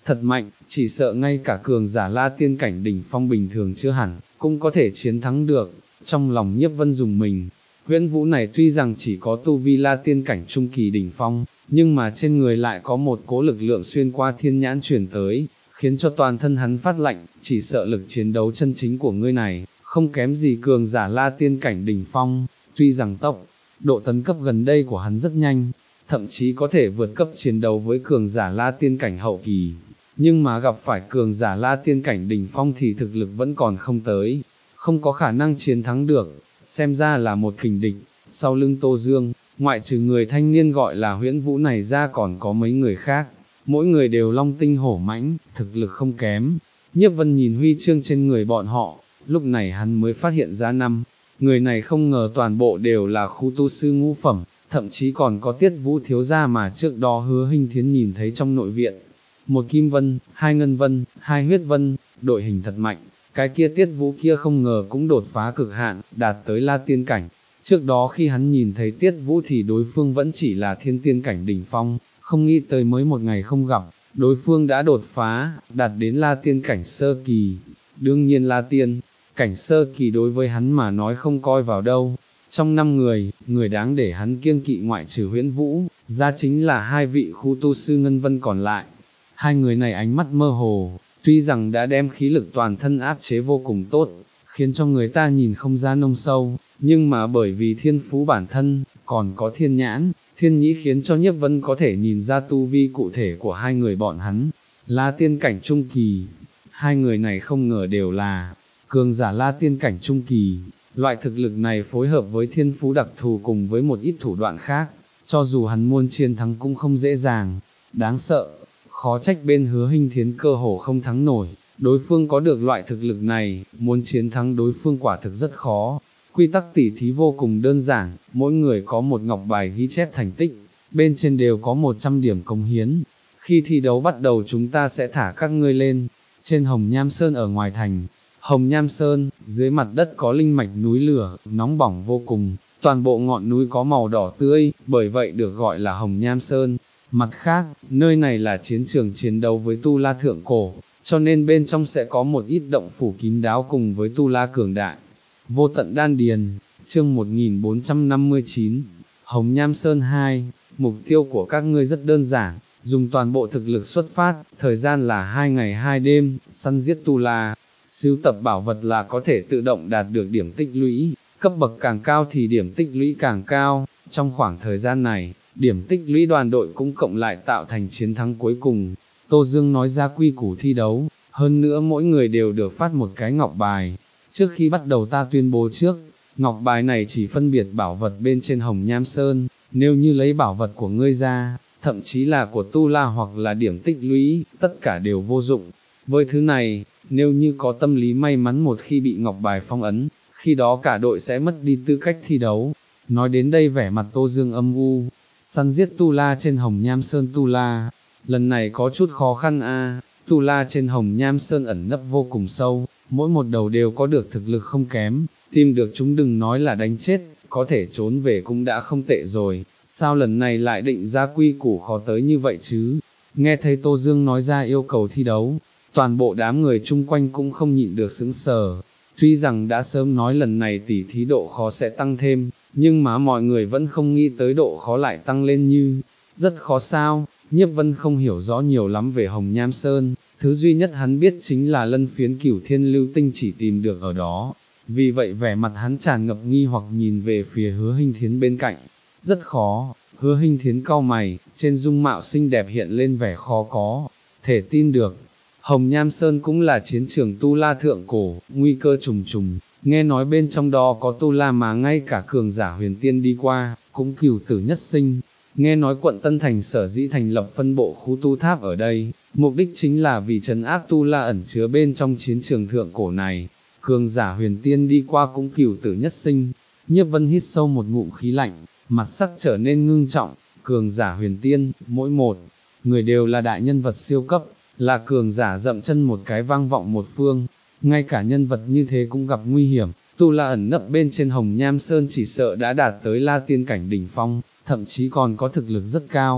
thật mạnh, chỉ sợ ngay cả cường giả La Tiên cảnh đỉnh phong bình thường chưa hẳn, cũng có thể chiến thắng được. Trong lòng Nhiếp Vân dùng mình, Huyễn Vũ này tuy rằng chỉ có tu vi La Tiên cảnh trung kỳ đỉnh phong, nhưng mà trên người lại có một cỗ lực lượng xuyên qua thiên nhãn truyền tới, khiến cho toàn thân hắn phát lạnh, chỉ sợ lực chiến đấu chân chính của ngươi này, không kém gì cường giả La Tiên cảnh đỉnh phong, tuy rằng tốc độ tấn cấp gần đây của hắn rất nhanh, thậm chí có thể vượt cấp chiến đấu với cường giả La Tiên cảnh hậu kỳ, nhưng mà gặp phải cường giả La Tiên cảnh đỉnh phong thì thực lực vẫn còn không tới, không có khả năng chiến thắng được, xem ra là một kình địch. Sau lưng Tô Dương, ngoại trừ người thanh niên gọi là Huyễn Vũ này ra còn có mấy người khác, mỗi người đều long tinh hổ mãnh, thực lực không kém. Nhiếp Vân nhìn huy chương trên người bọn họ, lúc này hắn mới phát hiện ra năm người này không ngờ toàn bộ đều là khu tu sư ngũ phẩm, thậm chí còn có Tiết Vũ thiếu gia mà trước đó Hứa Hinh Thiến nhìn thấy trong nội viện. Một kim vân, hai ngân vân, hai huyết vân, đội hình thật mạnh, cái kia Tiết Vũ kia không ngờ cũng đột phá cực hạn, đạt tới La Tiên cảnh. Trước đó khi hắn nhìn thấy Tiết Vũ thì đối phương vẫn chỉ là thiên tiên cảnh đỉnh phong, không nghĩ tới mới một ngày không gặp, đối phương đã đột phá, đạt đến La Tiên cảnh sơ kỳ. Đương nhiên La Tiên cảnh sơ kỳ đối với hắn mà nói không coi vào đâu. Trong năm người, người đáng để hắn kiêng kỵ ngoại trừ Huyễn Vũ, ra chính là hai vị khu tu sư ngân vân còn lại. Hai người này ánh mắt mơ hồ, tuy rằng đã đem khí lực toàn thân áp chế vô cùng tốt, khiến cho người ta nhìn không ra nông sâu, nhưng mà bởi vì thiên phú bản thân, còn có thiên nhãn, thiên nhĩ khiến cho Nhiếp Vân có thể nhìn ra tu vi cụ thể của hai người bọn hắn. La Tiên cảnh trung kỳ, hai người này không ngờ đều là cường giả La Tiên cảnh trung kỳ. Loại thực lực này phối hợp với thiên phú đặc thù cùng với một ít thủ đoạn khác, cho dù hắn muốn chiến thắng cũng không dễ dàng, đáng sợ, khó trách bên Hứa Hinh Thiến cơ hồ không thắng nổi, đối phương có được loại thực lực này, muốn chiến thắng đối phương quả thực rất khó. Quy tắc tỉ thí vô cùng đơn giản, mỗi người có một ngọc bài ghi chép thành tích, bên trên đều có một trăm điểm cống hiến, khi thi đấu bắt đầu chúng ta sẽ thả các ngươi lên, trên Hồng Nham Sơn ở ngoài thành. Hồng Nham Sơn, dưới mặt đất có linh mạch núi lửa, nóng bỏng vô cùng, toàn bộ ngọn núi có màu đỏ tươi, bởi vậy được gọi là Hồng Nham Sơn. Mặt khác, nơi này là chiến trường chiến đấu với Tu La thượng cổ, cho nên bên trong sẽ có một ít động phủ kín đáo cùng với Tu La cường đại. Vô tận đan điền, chương một nghìn bốn trăm năm mươi chín, Hồng Nham Sơn hai, mục tiêu của các ngươi rất đơn giản, dùng toàn bộ thực lực xuất phát, thời gian là hai ngày hai đêm, săn giết Tu La. Sưu tập bảo vật là có thể tự động đạt được điểm tích lũy, cấp bậc càng cao thì điểm tích lũy càng cao, trong khoảng thời gian này, điểm tích lũy đoàn đội cũng cộng lại tạo thành chiến thắng cuối cùng. Tô Dương nói ra quy củ thi đấu, hơn nữa mỗi người đều được phát một cái ngọc bài. Trước khi bắt đầu ta tuyên bố trước, ngọc bài này chỉ phân biệt bảo vật bên trên Hồng Nham Sơn, nếu như lấy bảo vật của ngươi ra, thậm chí là của Tu La hoặc là điểm tích lũy, tất cả đều vô dụng. Với thứ này, nếu như có tâm lý may mắn một khi bị ngọc bài phong ấn, khi đó cả đội sẽ mất đi tư cách thi đấu. Nói đến đây vẻ mặt Tô Dương âm u, săn giết Tu La trên Hồng Nham Sơn. Tu La, lần này có chút khó khăn a. Tu La trên Hồng Nham Sơn ẩn nấp vô cùng sâu, mỗi một đầu đều có được thực lực không kém, tìm được chúng đừng nói là đánh chết, có thể trốn về cũng đã không tệ rồi, sao lần này lại định ra quy củ khó tới như vậy chứ? Nghe thấy Tô Dương nói ra yêu cầu thi đấu, toàn bộ đám người chung quanh cũng không nhịn được sững sờ. Tuy rằng đã sớm nói lần này tỉ thí độ khó sẽ tăng thêm, nhưng mà mọi người vẫn không nghĩ tới độ khó lại tăng lên như, rất khó sao. Nhiếp Vân không hiểu rõ nhiều lắm về Hồng Nham Sơn, thứ duy nhất hắn biết chính là lân phiến cửu thiên lưu tinh chỉ tìm được ở đó, vì vậy vẻ mặt hắn tràn ngập nghi hoặc nhìn về phía Hứa Hinh Thiến bên cạnh. Rất khó. Hứa Hinh Thiến cau mày, trên dung mạo xinh đẹp hiện lên vẻ khó có thể tin được. Hồng Nham Sơn cũng là chiến trường Tu La thượng cổ, nguy cơ trùng trùng, nghe nói bên trong đó có Tu La mà ngay cả cường giả huyền tiên đi qua, cũng cửu tử nhất sinh. Nghe nói quận Tân Thành sở dĩ thành lập phân bộ khu tu tháp ở đây, mục đích chính là vì trấn áp Tu La ẩn chứa bên trong chiến trường thượng cổ này, cường giả huyền tiên đi qua cũng cửu tử nhất sinh. Nhiếp Vân hít sâu một ngụm khí lạnh, mặt sắc trở nên ngưng trọng, cường giả huyền tiên, mỗi một người đều là đại nhân vật siêu cấp, là cường giả dậm chân một cái vang vọng một phương, ngay cả nhân vật như thế cũng gặp nguy hiểm. Tu La ẩn nấp bên trên Hồng Nham Sơn chỉ sợ đã đạt tới La Tiên cảnh đỉnh phong, thậm chí còn có thực lực rất cao,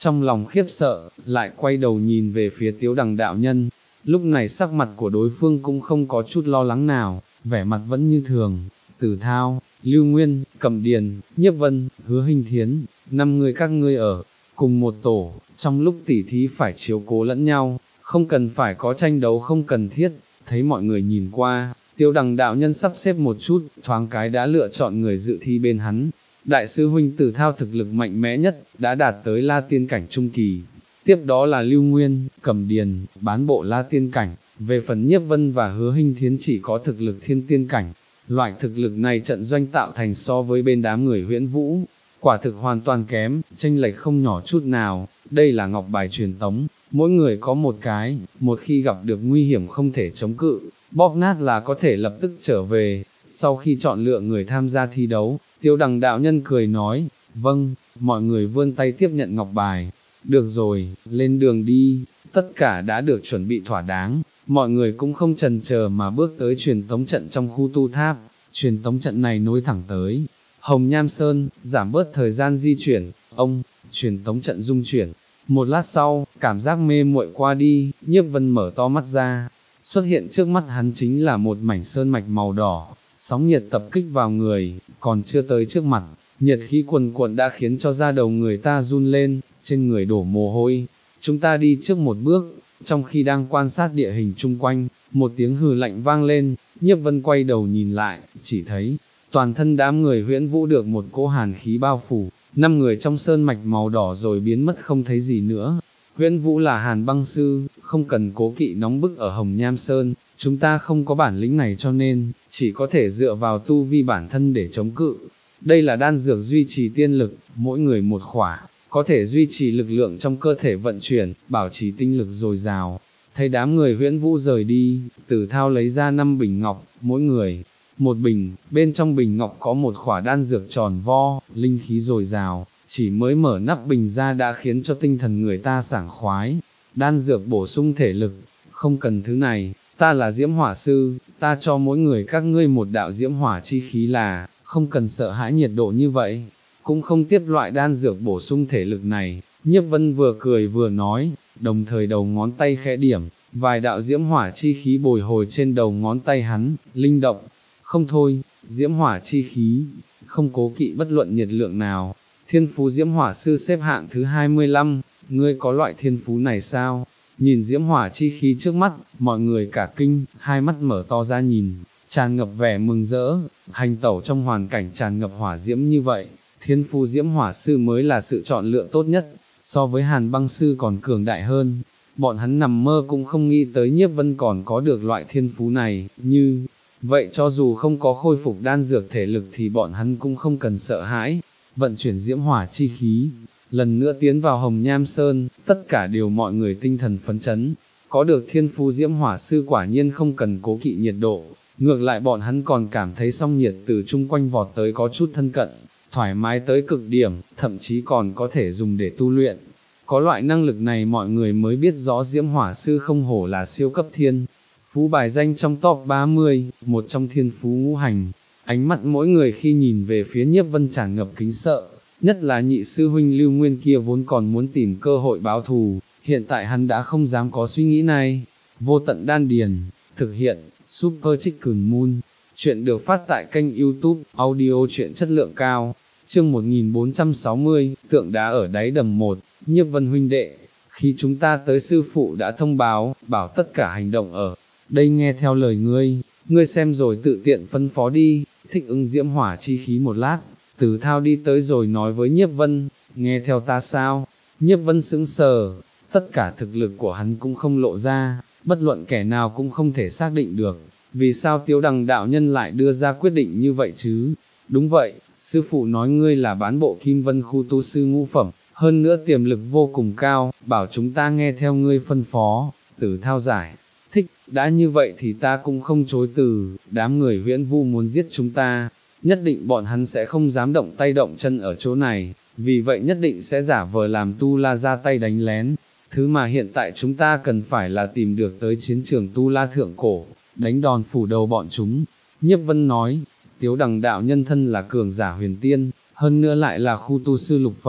trong lòng khiếp sợ, lại quay đầu nhìn về phía Tiếu Đằng đạo nhân. Lúc này sắc mặt của đối phương cũng không có chút lo lắng nào, vẻ mặt vẫn như thường. Tử Thao, Lưu Nguyên, Cẩm Điền, Nhiếp Vân, Hứa Hình Thiến, năm người các ngươi ở cùng một tổ, trong lúc tỉ thí phải chiếu cố lẫn nhau, không cần phải có tranh đấu không cần thiết. Thấy mọi người nhìn qua, Tiếu Đằng đạo nhân sắp xếp một chút, thoáng cái đã lựa chọn người dự thi bên hắn. Đại sư huynh Tử Thao thực lực mạnh mẽ nhất, đã đạt tới La Tiên cảnh trung kỳ. Tiếp đó là Lưu Nguyên, Cẩm Điền, bán bộ La Tiên cảnh. Về phần Nhiếp Vân và Hứa Hình Thiến chỉ có thực lực Thiên Tiên cảnh. Loại thực lực này trận doanh tạo thành so với bên đám người Huyễn Vũ, quả thực hoàn toàn kém, chênh lệch không nhỏ chút nào. Đây là ngọc bài truyền tống, mỗi người có một cái, một khi gặp được nguy hiểm không thể chống cự, bóp nát là có thể lập tức trở về. Sau khi chọn lựa người tham gia thi đấu, Tiếu Đằng đạo nhân cười nói, vâng, mọi người vươn tay tiếp nhận ngọc bài. Được rồi, lên đường đi, tất cả đã được chuẩn bị thỏa đáng, mọi người cũng không chần chờ mà bước tới truyền tống trận trong khu tu tháp. Truyền tống trận này nối thẳng tới Hồng Nham Sơn, giảm bớt thời gian di chuyển. Ông, truyền tống trận dung chuyển. Một lát sau, cảm giác mê muội qua đi, Nhiếp Vân mở to mắt ra, xuất hiện trước mắt hắn chính là một mảnh sơn mạch màu đỏ, sóng nhiệt tập kích vào người, còn chưa tới trước mặt, nhiệt khí cuồn cuộn đã khiến cho da đầu người ta run lên, trên người đổ mồ hôi. Chúng ta đi trước một bước. Trong khi đang quan sát địa hình chung quanh, một tiếng hừ lạnh vang lên, Nhiếp Vân quay đầu nhìn lại, chỉ thấy toàn thân đám người Huyễn Vũ được một cỗ hàn khí bao phủ, năm người trong sơn mạch màu đỏ rồi biến mất không thấy gì nữa. Huyễn Vũ là Hàn Băng Sư, không cần cố kỵ nóng bức ở Hồng Nham Sơn, chúng ta không có bản lĩnh này cho nên, chỉ có thể dựa vào tu vi bản thân để chống cự. Đây là đan dược duy trì tiên lực, mỗi người một khỏa, có thể duy trì lực lượng trong cơ thể vận chuyển, bảo trì tinh lực dồi dào. Thấy đám người Huyễn Vũ rời đi, Tử Thao lấy ra năm bình ngọc, mỗi người một bình, bên trong bình ngọc có một khỏa đan dược tròn vo, linh khí dồi dào, chỉ mới mở nắp bình ra đã khiến cho tinh thần người ta sảng khoái. Đan dược bổ sung thể lực, không cần thứ này, ta là Diễm Hỏa Sư, ta cho mỗi người các ngươi một đạo diễm hỏa chi khí là, không cần sợ hãi nhiệt độ như vậy, cũng không tiếp loại đan dược bổ sung thể lực này. Nhiếp Vân vừa cười vừa nói, đồng thời đầu ngón tay khẽ điểm, vài đạo diễm hỏa chi khí bồi hồi trên đầu ngón tay hắn, linh động. Không thôi, diễm hỏa chi khí, không cố kỵ bất luận nhiệt lượng nào. Thiên phú Diễm Hỏa Sư xếp hạng thứ hai mươi lăm, ngươi có loại thiên phú này sao? Nhìn diễm hỏa chi khí trước mắt, mọi người cả kinh, hai mắt mở to ra nhìn, tràn ngập vẻ mừng rỡ. Hành tẩu trong hoàn cảnh tràn ngập hỏa diễm như vậy, thiên phú Diễm Hỏa Sư mới là sự chọn lựa tốt nhất, so với Hàn Băng Sư còn cường đại hơn. Bọn hắn nằm mơ cũng không nghĩ tới Nhiếp Vân còn có được loại thiên phú này, như vậy cho dù không có khôi phục đan dược thể lực thì bọn hắn cũng không cần sợ hãi. Vận chuyển diễm hỏa chi khí, lần nữa tiến vào Hồng Nham Sơn, tất cả đều mọi người tinh thần phấn chấn. Có được thiên phú Diễm Hỏa Sư quả nhiên không cần cố kỵ nhiệt độ, ngược lại bọn hắn còn cảm thấy song nhiệt từ chung quanh vọt tới có chút thân cận, thoải mái tới cực điểm, thậm chí còn có thể dùng để tu luyện. Có loại năng lực này mọi người mới biết rõ Diễm Hỏa Sư không hổ là siêu cấp thiên phú bài danh trong top ba mươi, một trong thiên phú ngũ hành. Ánh mắt mỗi người khi nhìn về phía Nhiếp Vân tràn ngập kính sợ, nhất là nhị sư huynh Lưu Nguyên kia vốn còn muốn tìm cơ hội báo thù, hiện tại hắn đã không dám có suy nghĩ này. Vô Tận Đan Điền, thực hiện, Super Chicken Moon, chuyện được phát tại kênh YouTube, audio chuyện chất lượng cao, chương một nghìn bốn trăm sáu mươi, tượng đá ở đáy đầm một. Nhiếp Vân huynh đệ, khi chúng ta tới sư phụ đã thông báo, bảo tất cả hành động ở đây nghe theo lời ngươi, ngươi xem rồi tự tiện phân phó đi. Thích ứng diễm hỏa chi khí một lát, Tử Thao đi tới rồi nói với Nhiếp Vân, nghe theo ta sao? Nhiếp Vân sững sờ, tất cả thực lực của hắn cũng không lộ ra, bất luận kẻ nào cũng không thể xác định được, vì sao Tiếu Đằng đạo nhân lại đưa ra quyết định như vậy chứ? Đúng vậy, sư phụ nói ngươi là bán bộ Kim Vân khu tu sư ngũ phẩm, hơn nữa tiềm lực vô cùng cao, bảo chúng ta nghe theo ngươi phân phó. Tử Thao giải thích, đã như vậy thì ta cũng không chối từ, đám người Huyễn Vu muốn giết chúng ta, nhất định bọn hắn sẽ không dám động tay động chân ở chỗ này, vì vậy nhất định sẽ giả vờ làm Tu La ra tay đánh lén. Thứ mà hiện tại chúng ta cần phải là tìm được tới chiến trường Tu La thượng cổ, đánh đòn phủ đầu bọn chúng. Nhiếp Vân nói, Tiếu Đằng đạo nhân thân là cường giả huyền tiên, hơn nữa lại là khu tu sư lục phẩm,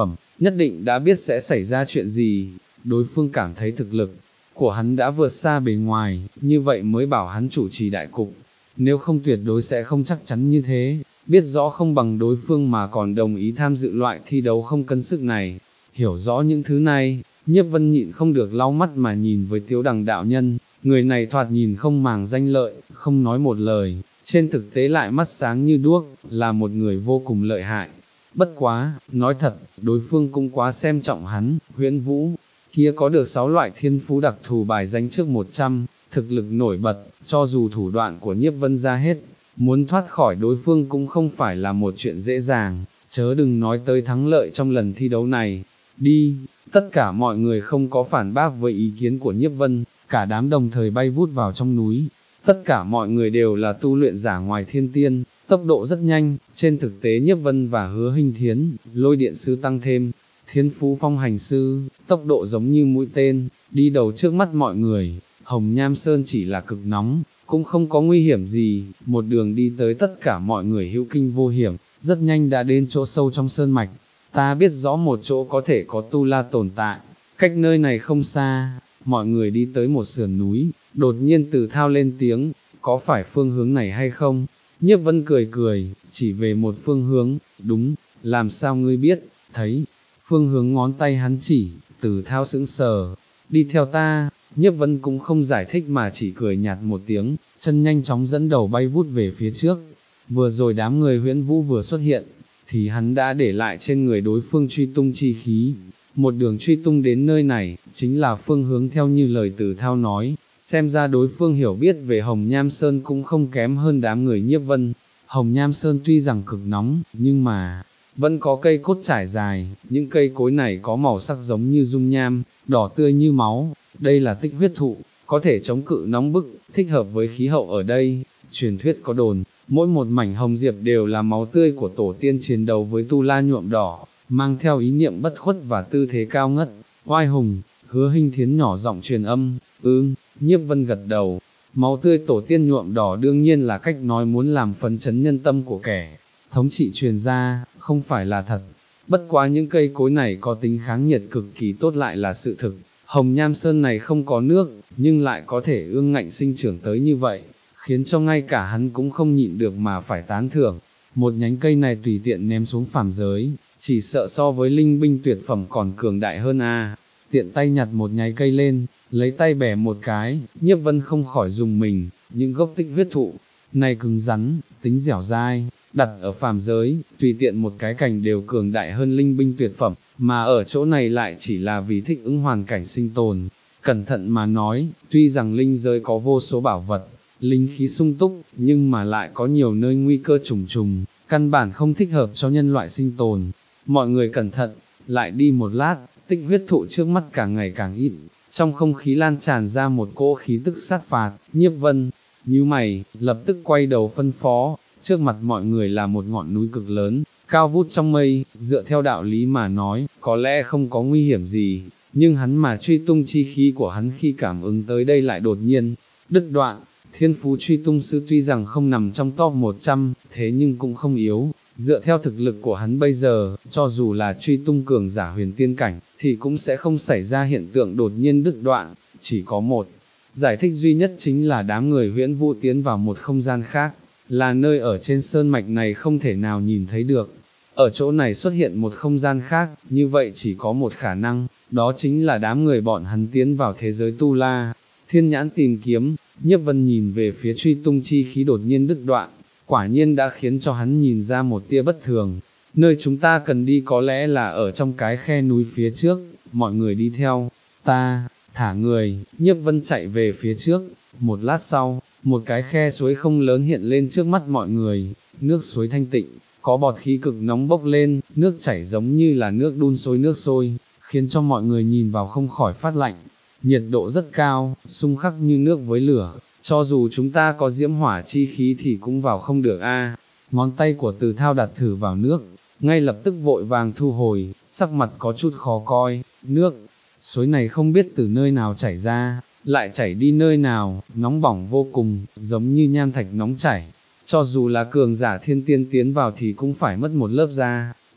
nhất định đã biết sẽ xảy ra chuyện gì, đối phương cảm thấy thực lực của hắn đã vượt xa bề ngoài, như vậy mới bảo hắn chủ trì đại cục, nếu không tuyệt đối sẽ không chắc chắn như thế, biết rõ không bằng đối phương mà còn đồng ý tham dự loại thi đấu không cân sức này, hiểu rõ những thứ này, Nhiếp Vân nhịn không được lau mắt mà nhìn với Tiếu Đằng đạo nhân, người này thoạt nhìn không màng danh lợi, không nói một lời, trên thực tế lại mắt sáng như đuốc, là một người vô cùng lợi hại. Bất quá, nói thật, đối phương cũng quá xem trọng hắn, Huyễn Vũ, kia có được sáu loại thiên phú đặc thù bài danh trước một trăm, thực lực nổi bật, cho dù thủ đoạn của Nhiếp Vân ra hết, muốn thoát khỏi đối phương cũng không phải là một chuyện dễ dàng, chớ đừng nói tới thắng lợi trong lần thi đấu này. Đi, tất cả mọi người không có phản bác với ý kiến của Nhiếp Vân, cả đám đồng thời bay vút vào trong núi. Tất cả mọi người đều là tu luyện giả ngoài thiên tiên, tốc độ rất nhanh, trên thực tế Nhiếp Vân và Hứa Hinh Thiến, lôi điện sư tăng thêm, thiên phú phong hành sư, tốc độ giống như mũi tên, đi đầu trước mắt mọi người, Hồng Nham Sơn chỉ là cực nóng, cũng không có nguy hiểm gì, một đường đi tới tất cả mọi người hữu kinh vô hiểm, rất nhanh đã đến chỗ sâu trong sơn mạch, ta biết rõ một chỗ có thể có tu la tồn tại, cách nơi này không xa, mọi người đi tới một sườn núi, đột nhiên Từ Thao lên tiếng, có phải phương hướng này hay không? Nhiếp Vân cười cười, chỉ về một phương hướng, đúng, làm sao ngươi biết, thấy, phương hướng ngón tay hắn chỉ, Từ Thao sững sờ, đi theo ta, Nhiếp Vân cũng không giải thích mà chỉ cười nhạt một tiếng, chân nhanh chóng dẫn đầu bay vút về phía trước, vừa rồi đám người Huyễn Vũ vừa xuất hiện, thì hắn đã để lại trên người đối phương truy tung chi khí, một đường truy tung đến nơi này, chính là phương hướng theo như lời Từ Thao nói, xem ra đối phương hiểu biết về Hồng Nham Sơn cũng không kém hơn đám người Nhiếp Vân. Hồng Nham Sơn tuy rằng cực nóng, nhưng mà, vẫn có cây cốt trải dài, những cây cối này có màu sắc giống như dung nham, đỏ tươi như máu, đây là tích huyết thụ, có thể chống cự nóng bức, thích hợp với khí hậu ở đây. Truyền thuyết có đồn, mỗi một mảnh hồng diệp đều là máu tươi của tổ tiên chiến đấu với tu la nhuộm đỏ, mang theo ý niệm bất khuất và tư thế cao ngất, oai hùng. Hứa Hinh Thiến nhỏ giọng truyền âm, ưm, Nhiếp Vân gật đầu, máu tươi tổ tiên nhuộm đỏ đương nhiên là cách nói muốn làm phấn chấn nhân tâm của kẻ thống trị truyền ra, không phải là thật. Bất quá những cây cối này có tính kháng nhiệt cực kỳ tốt lại là sự thực, Hồng Nham Sơn này không có nước, nhưng lại có thể ương ngạnh sinh trưởng tới như vậy, khiến cho ngay cả hắn cũng không nhịn được mà phải tán thưởng. Một nhánh cây này tùy tiện ném xuống phàm giới, chỉ sợ so với linh binh tuyệt phẩm còn cường đại hơn a. Tiện tay nhặt một nhánh cây lên, lấy tay bẻ một cái, Nhiếp Vân không khỏi dùng mình, những gốc tích huyết thụ này cứng rắn, tính dẻo dai, đặt ở phàm giới, tùy tiện một cái cành đều cường đại hơn linh binh tuyệt phẩm, mà ở chỗ này lại chỉ là vì thích ứng hoàn cảnh sinh tồn. Cẩn thận mà nói, tuy rằng linh giới có vô số bảo vật, linh khí sung túc, nhưng mà lại có nhiều nơi nguy cơ trùng trùng, căn bản không thích hợp cho nhân loại sinh tồn. Mọi người cẩn thận, lại đi một lát, tích huyết thụ trước mắt càng ngày càng ít, trong không khí lan tràn ra một cỗ khí tức sát phạt. Nhiếp Vân, nhíu mày, lập tức quay đầu phân phó, trước mặt mọi người là một ngọn núi cực lớn, cao vút trong mây, dựa theo đạo lý mà nói, có lẽ không có nguy hiểm gì, nhưng hắn mà truy tung chi khí của hắn khi cảm ứng tới đây lại đột nhiên đứt đoạn. Thiên phú truy tung sư tuy rằng không nằm trong top một trăm, thế nhưng cũng không yếu, dựa theo thực lực của hắn bây giờ, cho dù là truy tung cường giả huyền tiên cảnh, thì cũng sẽ không xảy ra hiện tượng đột nhiên đứt đoạn, chỉ có một. Giải thích duy nhất chính là đám người Huyễn Vũ tiến vào một không gian khác, là nơi ở trên sơn mạch này không thể nào nhìn thấy được. Ở chỗ này xuất hiện một không gian khác, như vậy chỉ có một khả năng, đó chính là đám người bọn hắn tiến vào thế giới tu la. Thiên nhãn tìm kiếm, Nhiếp Vân nhìn về phía truy tung chi khí đột nhiên đứt đoạn, quả nhiên đã khiến cho hắn nhìn ra một tia bất thường. Nơi chúng ta cần đi có lẽ là ở trong cái khe núi phía trước, mọi người đi theo ta, thả người. Nhiếp Vân chạy về phía trước, một lát sau, một cái khe suối không lớn hiện lên trước mắt mọi người, nước suối thanh tịnh, có bọt khí cực nóng bốc lên, nước chảy giống như là nước đun sôi nước sôi, khiến cho mọi người nhìn vào không khỏi phát lạnh. Nhiệt độ rất cao, xung khắc như nước với lửa, cho dù chúng ta có diễm hỏa chi khí thì cũng vào không được a. Ngón tay của Từ Thao đặt thử vào nước, ngay lập tức vội vàng thu hồi, sắc mặt có chút khó coi. Nước suối này không biết từ nơi nào chảy ra, lại chảy đi nơi nào, nóng bỏng vô cùng, giống như nham thạch nóng chảy. Cho dù là cường giả thiên tiên tiến vào thì cũng phải mất một lớp da,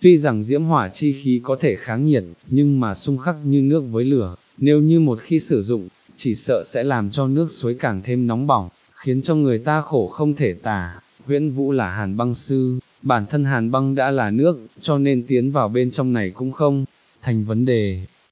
tuy rằng diễm hỏa chi khí có thể kháng nhiệt, nhưng mà xung khắc như nước với lửa, nếu như một khi sử dụng, chỉ sợ sẽ làm cho nước suối càng thêm nóng bỏng, khiến cho người ta khổ không thể tả. Huyễn Vũ là hàn băng sư, bản thân hàn băng đã là nước, cho nên tiến vào bên trong này cũng không thành vấn đề.